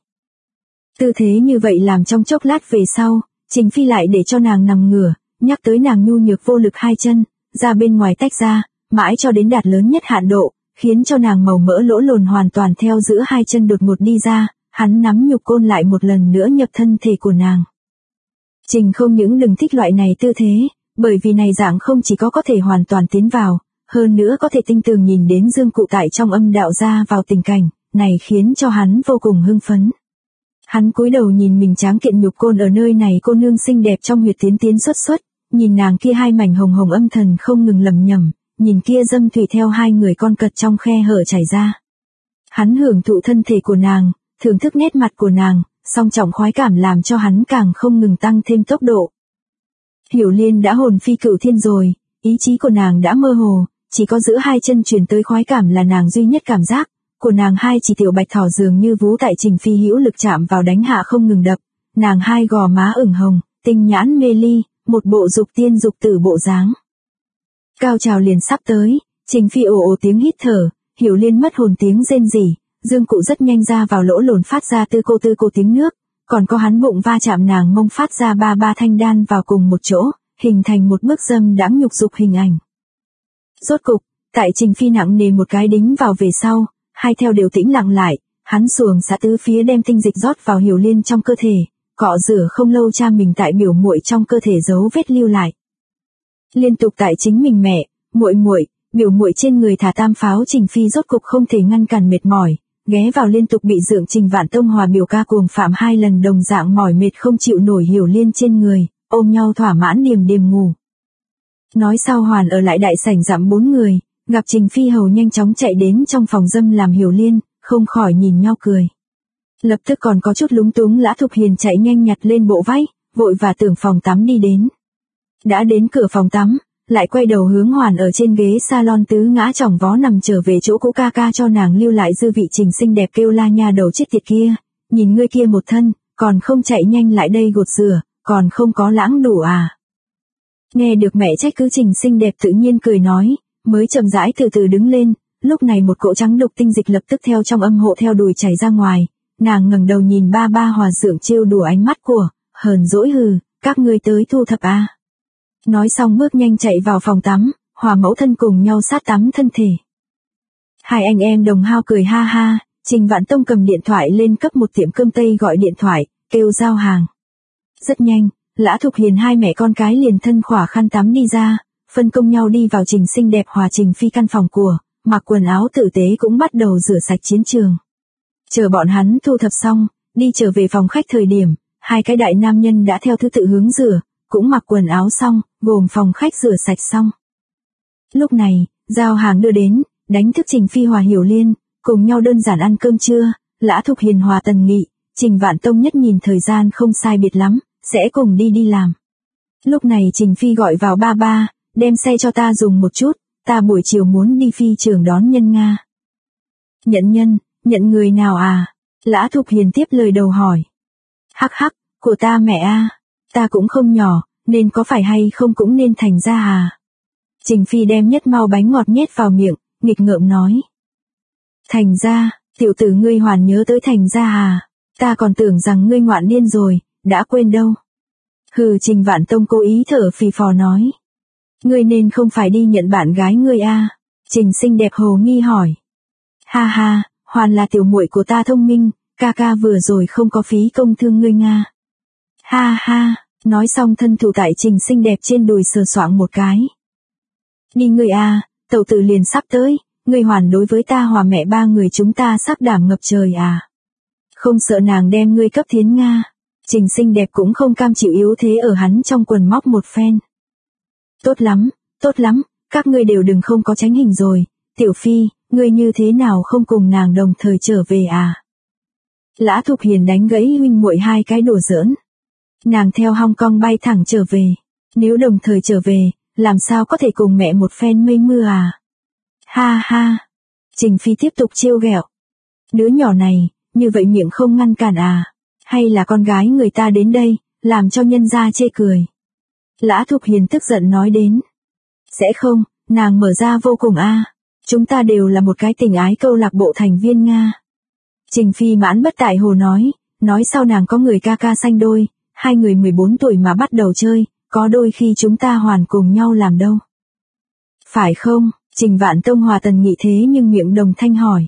Tư thế như vậy làm trong chốc lát về sau, Trình Phi lại để cho nàng nằm ngửa, nhắc tới nàng nhu nhược vô lực hai chân, ra bên ngoài tách ra, mãi cho đến đạt lớn nhất hạn độ, khiến cho nàng màu mỡ lỗ lồn hoàn toàn theo giữa hai chân đột ngột đi ra, hắn nắm nhục côn lại một lần nữa nhập thân thể của nàng. Trình không những đừng thích loại này tư thế, bởi vì này dạng không chỉ có thể hoàn toàn tiến vào, hơn nữa có thể tinh tường nhìn đến Dương Cụ tại trong âm đạo ra vào tình cảnh, này khiến cho hắn vô cùng hưng phấn. Hắn cúi đầu nhìn mình tráng kiện nhục côn ở nơi này cô nương xinh đẹp trong huyệt tiến xuất, nhìn nàng kia hai mảnh hồng hồng âm thần không ngừng lầm nhầm, nhìn kia dâm thủy theo hai người con cật trong khe hở chảy ra. Hắn hưởng thụ thân thể của nàng, thưởng thức nét mặt của nàng, song trọng khoái cảm làm cho hắn càng không ngừng tăng thêm tốc độ. Hiểu Liên đã hồn phi cửu thiên rồi, ý chí của nàng đã mơ hồ, chỉ có giữa hai chân truyền tới khoái cảm là nàng duy nhất cảm giác, của nàng hai chỉ tiểu bạch thỏ dường như vú tại Trình Phi hữu lực chạm vào đánh hạ không ngừng đập, nàng hai gò má ửng hồng, tinh nhãn mê ly, một bộ dục tiên dục tử bộ dáng. Cao trào liền sắp tới, Trình Phi ồ ồ tiếng hít thở, Hiểu Liên mất hồn tiếng rên rỉ, Dương Cụ rất nhanh ra vào lỗ lồn phát ra tư cô tiếng nước, còn có hắn bụng va chạm nàng mông phát ra ba thanh đan vào cùng một chỗ, hình thành một bức dâm đáng nhục dục hình ảnh. Rốt cục, tại Trình Phi nặng nề một cái đính vào về sau, hai theo đều tĩnh lặng lại, hắn xuồng xã tứ phía đem tinh dịch rót vào Hiểu Liên trong cơ thể, cọ rửa không lâu cha mình tại biểu muội trong cơ thể dấu vết lưu lại. Liên tục tại chính mình mẹ, muội, biểu muội trên người thả tam pháo Trình Phi rốt cục không thể ngăn cản mệt mỏi, ghé vào liên tục bị Dượng Trình Vạn Tông Hòa biểu ca cuồng phạm hai lần đồng dạng mỏi mệt không chịu nổi Hiểu Liên trên người, ôm nhau thỏa mãn điềm ngủ. Nói sau hoàn ở lại đại sảnh dặm bốn người, gặp Trình Phi hầu nhanh chóng chạy đến trong phòng dâm làm Hiểu Liên, không khỏi nhìn nhau cười. Lập tức còn có chút lúng túng Lã Thục Hiền chạy nhanh nhặt lên bộ váy, vội và tưởng phòng tắm đi đến. Đã đến cửa phòng tắm, lại quay đầu hướng hoàn ở trên ghế salon tứ ngã chỏng vó nằm trở về chỗ cũ ca cho nàng lưu lại dư vị Trình xinh đẹp kêu la nha đầu chết tiệt kia, nhìn ngươi kia một thân, còn không chạy nhanh lại đây gột rửa, còn không có lãng đủ à. Nghe được mẹ trách cứ Trình xinh đẹp tự nhiên cười nói, mới chậm rãi từ từ đứng lên, lúc này một cỗ trắng đục tinh dịch lập tức theo trong âm hộ theo đùi chảy ra ngoài, nàng ngẩng đầu nhìn ba hòa Dượng trêu đùa ánh mắt của, hờn dỗi hừ, các ngươi tới thu thập à. Nói xong bước nhanh chạy vào phòng tắm, Hòa mẫu thân cùng nhau sát tắm thân thể. Hai anh em đồng hao cười ha ha, Trình Vạn Tông cầm điện thoại lên cấp một tiệm cơm Tây gọi điện thoại, kêu giao hàng. Rất nhanh, Lã Thục Hiền hai mẹ con cái liền thân khỏa khăn tắm đi ra, phân công nhau đi vào Trình xinh đẹp Hòa Trình Phi căn phòng của, mặc quần áo tử tế cũng bắt đầu rửa sạch chiến trường. Chờ bọn hắn thu thập xong, đi trở về phòng khách thời điểm, hai cái đại nam nhân đã theo thứ tự hướng rửa, cũng mặc quần áo xong, gồm phòng khách rửa sạch xong. Lúc này, giao hàng đưa đến, đánh thức Trình Phi hòa Hiểu Liên, cùng nhau đơn giản ăn cơm trưa. Lã Thục Hiền hòa Tần Nghị, Trình Vạn Tông nhất nhìn thời gian không sai biệt lắm, sẽ cùng đi làm. Lúc này Trình Phi gọi vào ba, đem xe cho ta dùng một chút, ta buổi chiều muốn đi phi trường đón nhân Nga. Nhận người nào à? Lã Thục Hiền tiếp lời đầu hỏi. Hắc, của ta mẹ a, ta cũng không nhỏ, nên có phải hay không cũng nên thành ra à? Trình Phi đem nhất mau bánh ngọt nhét vào miệng, nghịch ngợm nói. Thành ra, tiểu tử ngươi hoàn nhớ tới thành ra à? Ta còn tưởng rằng ngươi ngoạn điên rồi, đã quên đâu. Hừ, Trình Vạn Tông cố ý thở phì phò nói. Ngươi nên không phải đi nhận bạn gái ngươi a? Trình xinh đẹp hồ nghi hỏi. Ha, hoàn là tiểu muội của ta thông minh, ca vừa rồi không có phí công thương ngươi Nga. Ha, nói xong thân thủ tại Trình xinh đẹp trên đùi sờ soạng một cái. Đi ngươi a, tẩu tử liền sắp tới, ngươi hoàn đối với ta hòa mẹ ba người chúng ta sắc đảm ngập trời à. Không sợ nàng đem ngươi cấp thiến Nga. Trình xinh đẹp cũng không cam chịu yếu thế ở hắn trong quần móc một phen. Tốt lắm, các ngươi đều đừng không có tránh hình rồi, Tiểu Phi, ngươi như thế nào không cùng nàng đồng thời trở về à? Lã Thục Hiền đánh gãy huynh muội hai cái đùa giỡn. Nàng theo Hong Kong bay thẳng trở về, nếu đồng thời trở về, làm sao có thể cùng mẹ một phen mây mưa à? Ha, Trình Phi tiếp tục trêu ghẹo. Đứa nhỏ này, như vậy miệng không ngăn cản à? Hay là con gái người ta đến đây, làm cho nhân gia chê cười? Lã Thục Hiền tức giận nói đến. Sẽ không, nàng mở ra vô cùng a. Chúng ta đều là một cái tình ái câu lạc bộ thành viên Nga. Trình Phi mãn bất tại hồ nói sau nàng có người ca sanh đôi, hai người 14 tuổi mà bắt đầu chơi, có đôi khi chúng ta hoàn cùng nhau làm đâu. Phải không? Trình Vạn Tông hòa Tần Nghị thế nhưng miệng đồng thanh hỏi.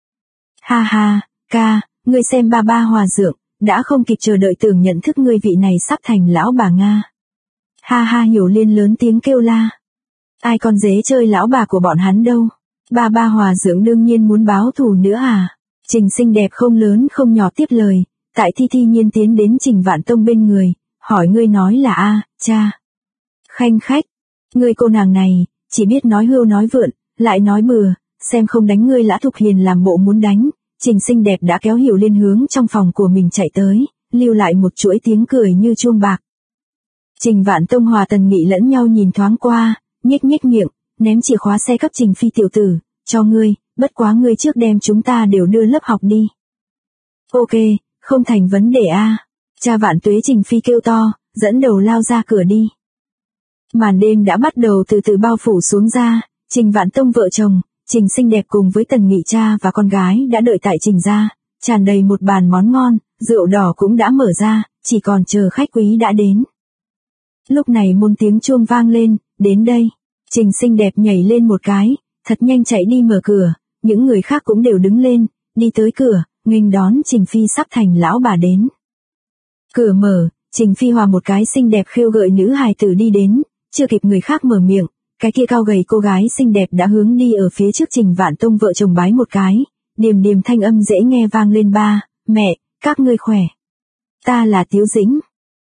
Ha, ca, ngươi xem ba hòa dượng, đã không kịp chờ đợi tưởng nhận thức ngươi vị này sắp thành lão bà Nga. Ha, Hiểu Liên lớn tiếng kêu la. Ai còn dễ chơi lão bà của bọn hắn đâu. Ba hòa dưỡng đương nhiên muốn báo thù nữa à. Trình xinh đẹp không lớn không nhỏ tiếp lời, tại thi nhiên tiến đến Trình Vạn Tông bên người, hỏi ngươi nói là a, cha. Khanh khách, ngươi cô nàng này, chỉ biết nói hưu nói vượn, lại nói bừa, xem không đánh ngươi. Lã Thục Hiền làm bộ muốn đánh, Trình xinh đẹp đã kéo Hiểu Liên hướng trong phòng của mình chạy tới, lưu lại một chuỗi tiếng cười như chuông bạc. Trình Vạn Tông hòa Tần Nghị lẫn nhau nhìn thoáng qua, nhếch miệng, ném chìa khóa xe cấp Trình Phi tiểu tử, cho ngươi, bất quá ngươi trước đem chúng ta đều đưa lớp học đi. Ok, không thành vấn đề a. Cha vạn tuế, Trình Phi kêu to, dẫn đầu lao ra cửa đi. Màn đêm đã bắt đầu từ từ bao phủ xuống ra, Trình Vạn Tông vợ chồng, Trình xinh đẹp cùng với Tần Nghị cha và con gái đã đợi tại Trình gia, tràn đầy một bàn món ngon, rượu đỏ cũng đã mở ra, chỉ còn chờ khách quý đã đến. Lúc này môn tiếng chuông vang lên, đến đây. Trình xinh đẹp nhảy lên một cái, thật nhanh chạy đi mở cửa, những người khác cũng đều đứng lên, đi tới cửa, nghênh đón Trình Phi sắp thành lão bà đến. Cửa mở, Trình Phi hòa một cái xinh đẹp khêu gợi nữ hài tử đi đến, chưa kịp người khác mở miệng, cái kia cao gầy cô gái xinh đẹp đã hướng đi ở phía trước Trình Vạn Tông vợ chồng bái một cái, điềm thanh âm dễ nghe vang lên. Ba, mẹ, các ngươi khỏe. Ta là Tiếu Dĩnh.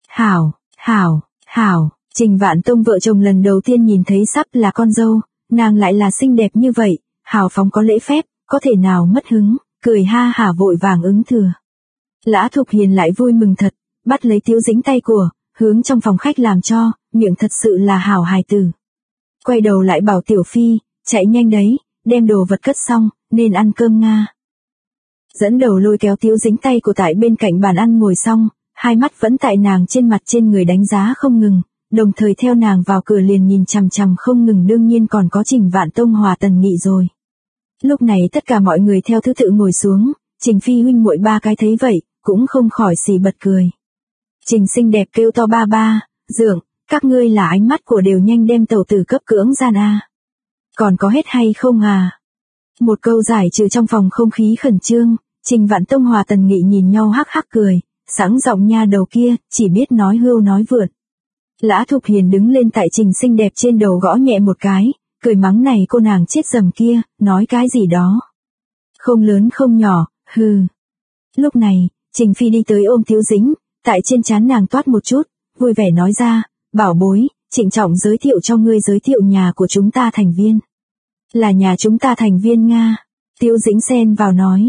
Hảo, Trình Vạn Tông vợ chồng lần đầu tiên nhìn thấy sắp là con dâu, nàng lại là xinh đẹp như vậy, hào phóng có lễ phép, có thể nào mất hứng, cười ha hả vội vàng ứng thừa. Lã Thục Hiền lại vui mừng thật, bắt lấy Tiếu Dĩnh tay của, hướng trong phòng khách làm cho, miệng thật sự là hảo hài tử. Quay đầu lại bảo Tiểu Phi, chạy nhanh đấy, đem đồ vật cất xong, nên ăn cơm Nga. Dẫn đầu lôi kéo Tiếu Dĩnh tay của tại bên cạnh bàn ăn ngồi xong, hai mắt vẫn tại nàng trên mặt trên người đánh giá không ngừng, đồng thời theo nàng vào cửa liền nhìn chằm chằm không ngừng, đương nhiên còn có Trình Vạn Tông hòa Tần Nghị rồi. Lúc này tất cả mọi người theo thứ tự ngồi xuống, Trình Phi huynh muội ba cái thấy vậy, cũng không khỏi xì bật cười. Trình xinh đẹp kêu to ba, dượng, các ngươi là ánh mắt của đều nhanh đem tẩu tử cấp cưỡng gian a. Còn có hết hay không à? Một câu giải trừ trong phòng không khí khẩn trương, Trình Vạn Tông hòa Tần Nghị nhìn nhau hắc hắc cười, sẵn giọng nha đầu kia, chỉ biết nói hưu nói vượn. Lã Thục Hiền đứng lên tại Trình xinh đẹp trên đầu gõ nhẹ một cái, cười mắng này cô nàng chết dầm kia, nói cái gì đó. Không lớn không nhỏ, hừ. Lúc này, Trình Phi đi tới ôm Tiếu Dĩnh, tại trên trán nàng toát một chút, vui vẻ nói ra, bảo bối, trịnh trọng giới thiệu cho ngươi giới thiệu nhà của chúng ta thành viên. Là nhà chúng ta thành viên Nga. Tiếu Dĩnh xen vào nói.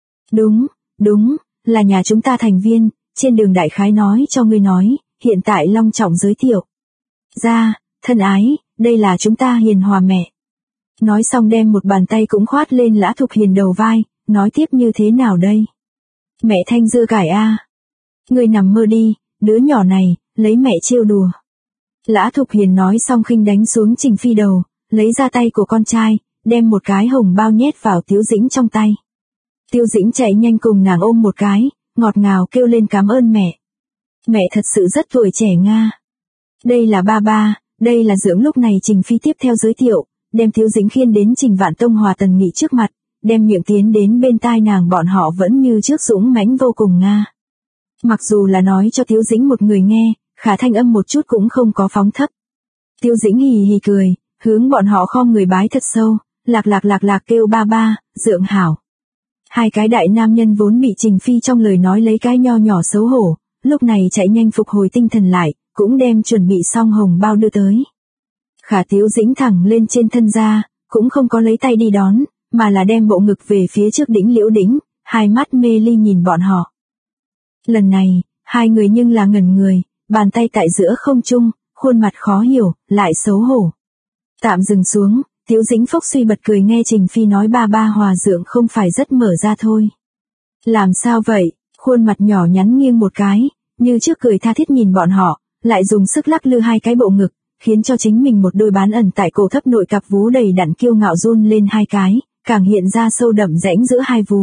Đúng, là nhà chúng ta thành viên, trên đường đại khái nói cho ngươi nói, hiện tại long trọng giới thiệu. Ra, thân ái, đây là chúng ta Hiền Hòa mẹ. Nói xong đem một bàn tay cũng khoát lên Lã Thục Hiền đầu vai, nói tiếp như thế nào đây? Mẹ Thanh dưa cải a. Ngươi nằm mơ đi, đứa nhỏ này, lấy mẹ trêu đùa. Lã Thục Hiền nói xong khinh đánh xuống Trình Phi đầu, lấy ra tay của con trai, đem một cái hồng bao nhét vào Tiếu Dĩnh trong tay. Tiếu Dĩnh chạy nhanh cùng nàng ôm một cái, ngọt ngào kêu lên cảm ơn mẹ. Mẹ thật sự rất tuổi trẻ Nga. Đây là ba, đây là dưỡng. Lúc này Trình Phi tiếp theo giới thiệu, đem Tiếu Dĩnh khiêng đến Trình Vạn Tông Hòa Tần Nghị trước mặt, đem miệng tiến đến bên tai nàng, bọn họ vẫn như trước dũng mãnh vô cùng Nga. Mặc dù là nói cho Tiếu Dĩnh một người nghe, khả thanh âm một chút cũng không có phóng thấp. Tiếu Dĩnh hì hì cười, hướng bọn họ khom người bái thật sâu, lạc kêu ba, dượng hảo. Hai cái đại nam nhân vốn bị Trình Phi trong lời nói lấy cái nho nhỏ xấu hổ, lúc này chạy nhanh phục hồi tinh thần lại, cũng đem chuẩn bị xong hồng bao đưa tới. Khả Tiếu Dĩnh thẳng lên trên thân ra, cũng không có lấy tay đi đón, mà là đem bộ ngực về phía trước đĩnh liễu đĩnh, hai mắt mê ly nhìn bọn họ. Lần này, hai người nhưng là ngẩn người, bàn tay tại giữa không trung, khuôn mặt khó hiểu, lại xấu hổ. Tạm dừng xuống, Tiếu Dĩnh phốc suy bật cười nghe Trình Phi nói ba Hòa dượng không phải rất mở ra thôi. Làm sao vậy, khuôn mặt nhỏ nhắn nghiêng một cái, như trước cười tha thiết nhìn bọn họ, lại dùng sức lắc lư hai cái bộ ngực, khiến cho chính mình một đôi bán ẩn tại cổ thấp nội cặp vú đầy đặn kiêu ngạo run lên hai cái, càng hiện ra sâu đậm rãnh giữa hai vú.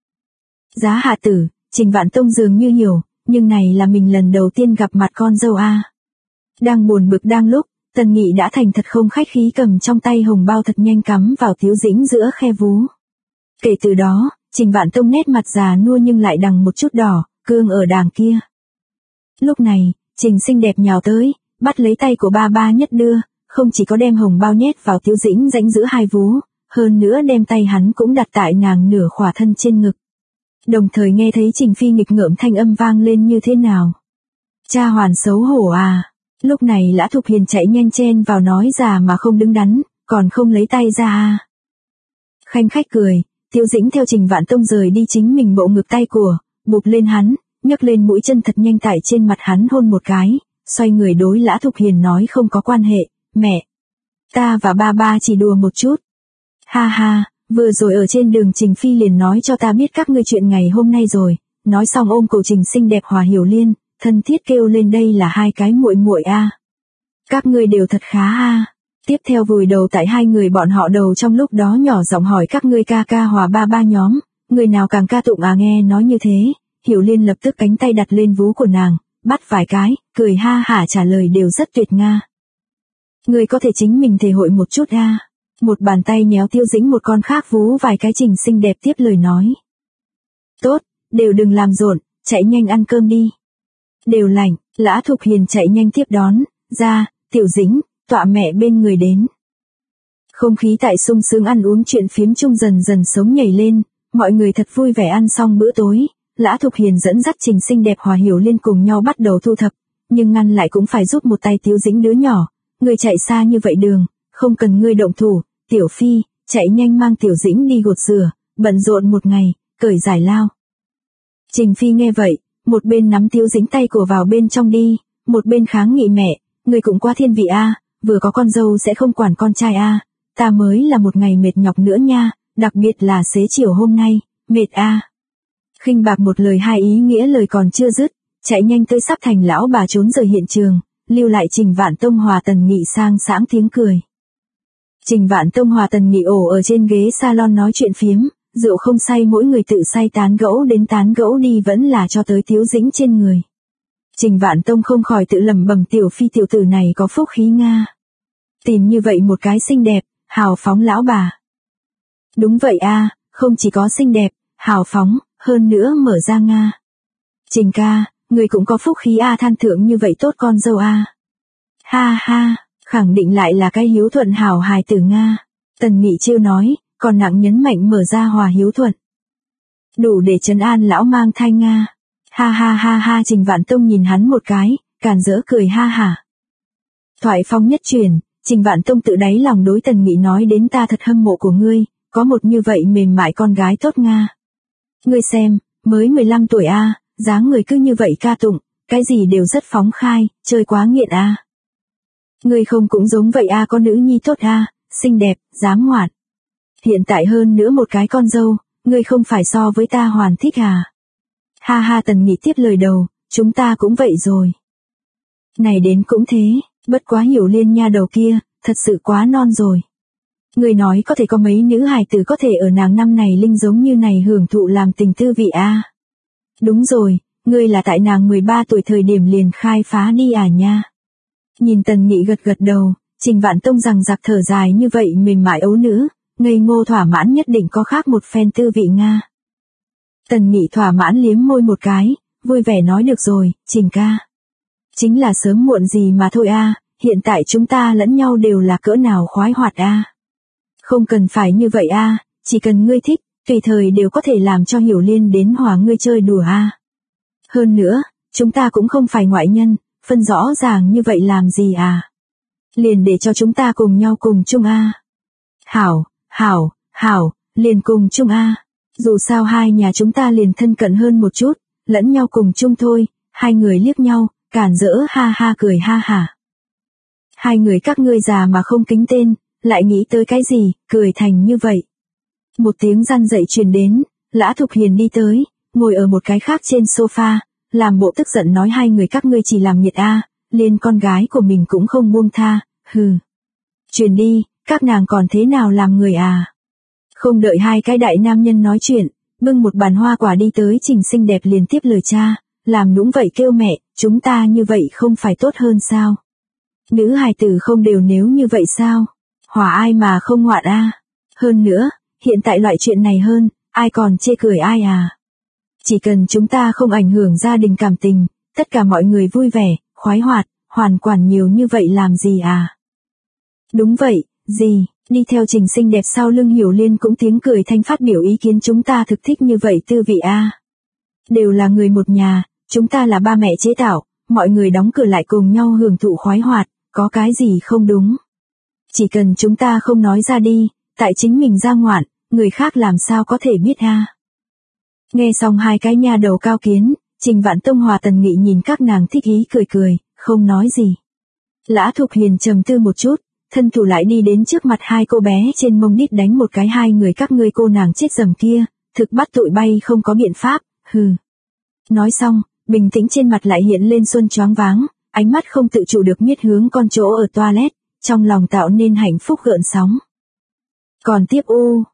Giá hạ tử, Trình Vạn Tông dường như hiểu, nhưng này là mình lần đầu tiên gặp mặt con dâu a. Đang buồn bực đang lúc, Tần Nghị đã thành thật không khách khí cầm trong tay hồng bao thật nhanh cắm vào Tiếu Dĩnh giữa khe vú. Kể từ đó, Trình Vạn Tông nét mặt già nua nhưng lại đằng một chút đỏ, cương ở đàng kia. Lúc này, Trình xinh đẹp nhào tới, bắt lấy tay của ba nhất đưa, không chỉ có đem hồng bao nhét vào Tiếu Dĩnh rãnh giữa hai vú, hơn nữa đem tay hắn cũng đặt tại nàng nửa khỏa thân trên ngực. Đồng thời nghe thấy Trình Phi nghịch ngợm thanh âm vang lên như thế nào. Cha hoàn xấu hổ à. Lúc này Lã Thục Hiền chạy nhanh chen vào nói già mà không đứng đắn, còn không lấy tay ra à. Khanh khách cười, Tiếu Dĩnh theo Trình Vạn Tông rời đi chính mình bộ ngực tay của, bụp lên hắn, nhấc lên mũi chân thật nhanh tại trên mặt hắn hôn một cái, xoay người đối Lã Thục Hiền nói không có quan hệ, mẹ. Ta và ba chỉ đùa một chút. Ha ha, vừa rồi ở trên đường Trình Phi liền nói cho ta biết các ngươi chuyện ngày hôm nay rồi, nói xong ôm cổ Trình xinh đẹp Hòa Hiểu Liên, thân thiết kêu lên đây là hai cái muội muội a. Các ngươi đều thật khá a. Tiếp theo vùi đầu tại hai người bọn họ đầu trong lúc đó nhỏ giọng hỏi các ngươi ca Hòa ba nhóm, người nào càng ca tụng à. Nghe nói như thế, Hiểu Liên lập tức cánh tay đặt lên vú của nàng, bắt vài cái, cười ha hả trả lời đều rất tuyệt Nga. Ngươi có thể chính mình thể hội một chút a. Một bàn tay nhéo Tiếu Dĩnh một con khác vú vài cái Trình xinh đẹp tiếp lời nói. Tốt, đều đừng làm rộn, chạy nhanh ăn cơm đi. Đều lạnh, Lã Thục Hiền chạy nhanh tiếp đón, ra, Tiểu Dĩnh, tọa mẹ bên người đến. Không khí tại sung sướng ăn uống chuyện phiếm chung dần dần sống nhảy lên, mọi người thật vui vẻ ăn xong bữa tối, Lã Thục Hiền dẫn dắt Trình xinh đẹp Hòa Hiểu Liên cùng nhau bắt đầu thu thập, nhưng ngăn lại cũng phải giúp một tay Tiếu Dĩnh đứa nhỏ, người chạy xa như vậy đường, không cần ngươi động thủ, Tiểu Phi, chạy nhanh mang Tiểu Dĩnh đi gột rửa, bận rộn một ngày, cởi giải lao. Trình Phi nghe vậy, một bên nắm Tiếu Dĩnh tay của vào bên trong đi, một bên kháng nghị mẹ, người cũng quá thiên vị a, vừa có con dâu sẽ không quản con trai a, ta mới là một ngày mệt nhọc nữa nha, đặc biệt là xế chiều hôm nay, mệt a. Khinh bạc một lời hai ý nghĩa lời còn chưa dứt, chạy nhanh tới sắp thành lão bà trốn rời hiện trường, lưu lại Trình Vạn Tông Hòa Tần Nghị sang sảng tiếng cười. Trình Vạn Tông Hòa Tần Nghị ổ ở trên ghế salon nói chuyện phiếm, rượu không say mỗi người tự say tán gẫu đến tán gẫu đi vẫn là cho tới Tiếu Dĩnh trên người. Trình Vạn Tông không khỏi tự lẩm bẩm Tiểu Phi tiểu tử này có phúc khí Nga. Tìm như vậy một cái xinh đẹp, hào phóng lão bà. Đúng vậy a, không chỉ có xinh đẹp, hào phóng, hơn nữa mở ra Nga. Trình ca, người cũng có phúc khí a, than thưởng như vậy tốt con dâu a. Ha ha, khẳng định lại là cái hiếu thuận hảo hài tử Nga. Tần Nghị trêu nói, còn nặng nhấn mạnh mở ra Hòa hiếu thuận. Đủ để trấn an lão mang thai Nga. Ha ha ha ha. Trình Vạn Tông nhìn hắn một cái, càn rỡ cười ha hả. Thoại phong nhất chuyển, Trình Vạn Tông tự đáy lòng đối Tần Nghị nói đến ta thật hâm mộ của ngươi, có một như vậy mềm mại con gái tốt nga. Ngươi xem, mới 15 tuổi a, dáng người cứ như vậy ca tụng, cái gì đều rất phóng khai, chơi quá nghiện a. Ngươi không cũng giống vậy a, có nữ nhi tốt a, xinh đẹp, dám ngoạn. Hiện tại hơn nữa một cái con dâu, ngươi không phải so với ta hoàn thích à? Ha ha, Tần Nghị tiếp lời đầu, chúng ta cũng vậy rồi. Này đến cũng thế, bất quá Hiểu Liên nha đầu kia, thật sự quá non rồi. Ngươi nói có thể có mấy nữ hài tử có thể ở nàng năm này linh giống như này hưởng thụ làm tình tư vị a? Đúng rồi, ngươi là tại nàng 13 tuổi thời điểm liền khai phá đi à nha. Nhìn Tần Nghị gật gật đầu, Trình Vạn Tông rằng giặc thở dài như vậy mềm mại ấu nữ, ngây ngô thỏa mãn nhất định có khác một phen tư vị nga. Tần Nghị thỏa mãn liếm môi một cái, vui vẻ nói được rồi, Trình ca. Chính là sớm muộn gì mà thôi a, hiện tại chúng ta lẫn nhau đều là cỡ nào khoái hoạt a. Không cần phải như vậy a, chỉ cần ngươi thích, tùy thời đều có thể làm cho Hiểu Liên đến hòa ngươi chơi đùa a. Hơn nữa, chúng ta cũng không phải ngoại nhân, phân rõ ràng như vậy làm gì à. Liền để cho chúng ta cùng nhau cùng chung a. Hảo, liền cùng chung a. Dù sao hai nhà chúng ta liền thân cận hơn một chút, lẫn nhau cùng chung thôi. Hai người liếc nhau, cản rỡ ha ha cười ha hả. Hai người các ngươi già mà không kính tên, lại nghĩ tới cái gì, cười thành như vậy. Một tiếng răn dậy truyền đến, Lã Thục Hiền đi tới, ngồi ở một cái khác trên sofa, làm bộ tức giận nói hai người các ngươi chỉ làm nhiệt a, liền con gái của mình cũng không buông tha, hừ. Truyền đi, các nàng còn thế nào làm người à. Không đợi hai cái đại nam nhân nói chuyện, bưng một bàn hoa quả đi tới Trình xinh đẹp liền tiếp lời cha, làm nũng vậy kêu mẹ, chúng ta như vậy không phải tốt hơn sao? Nữ hài tử không đều nếu như vậy sao? Hòa ai mà không ngoạn a. Hơn nữa, hiện tại loại chuyện này hơn, ai còn chê cười ai à? Chỉ cần chúng ta không ảnh hưởng gia đình cảm tình, tất cả mọi người vui vẻ, khoái hoạt, hoàn quản nhiều như vậy làm gì à? Đúng vậy, gì, đi theo Trình xinh đẹp sau lưng Hiểu Liên cũng tiếng cười thanh phát biểu ý kiến chúng ta thực thích như vậy tư vị a. Đều là người một nhà, chúng ta là ba mẹ chế tạo, mọi người đóng cửa lại cùng nhau hưởng thụ khoái hoạt, có cái gì không đúng. Chỉ cần chúng ta không nói ra đi, tại chính mình ra ngoạn, người khác làm sao có thể biết a. Nghe xong hai cái nha đầu cao kiến, Trình Vạn Tông hòa Tần Nghị nhìn các nàng thích ý cười cười, không nói gì. Lã Thục Hiền trầm tư một chút, thân thủ lại đi đến trước mặt hai cô bé trên mông đít đánh một cái hai người các ngươi cô nàng chết dầm kia, thực bắt tụi bay không có biện pháp, hừ. Nói xong, bình tĩnh trên mặt lại hiện lên xuân choáng váng, ánh mắt không tự chủ được miết hướng con chỗ ở toilet, trong lòng tạo nên hạnh phúc gợn sóng. Còn tiếp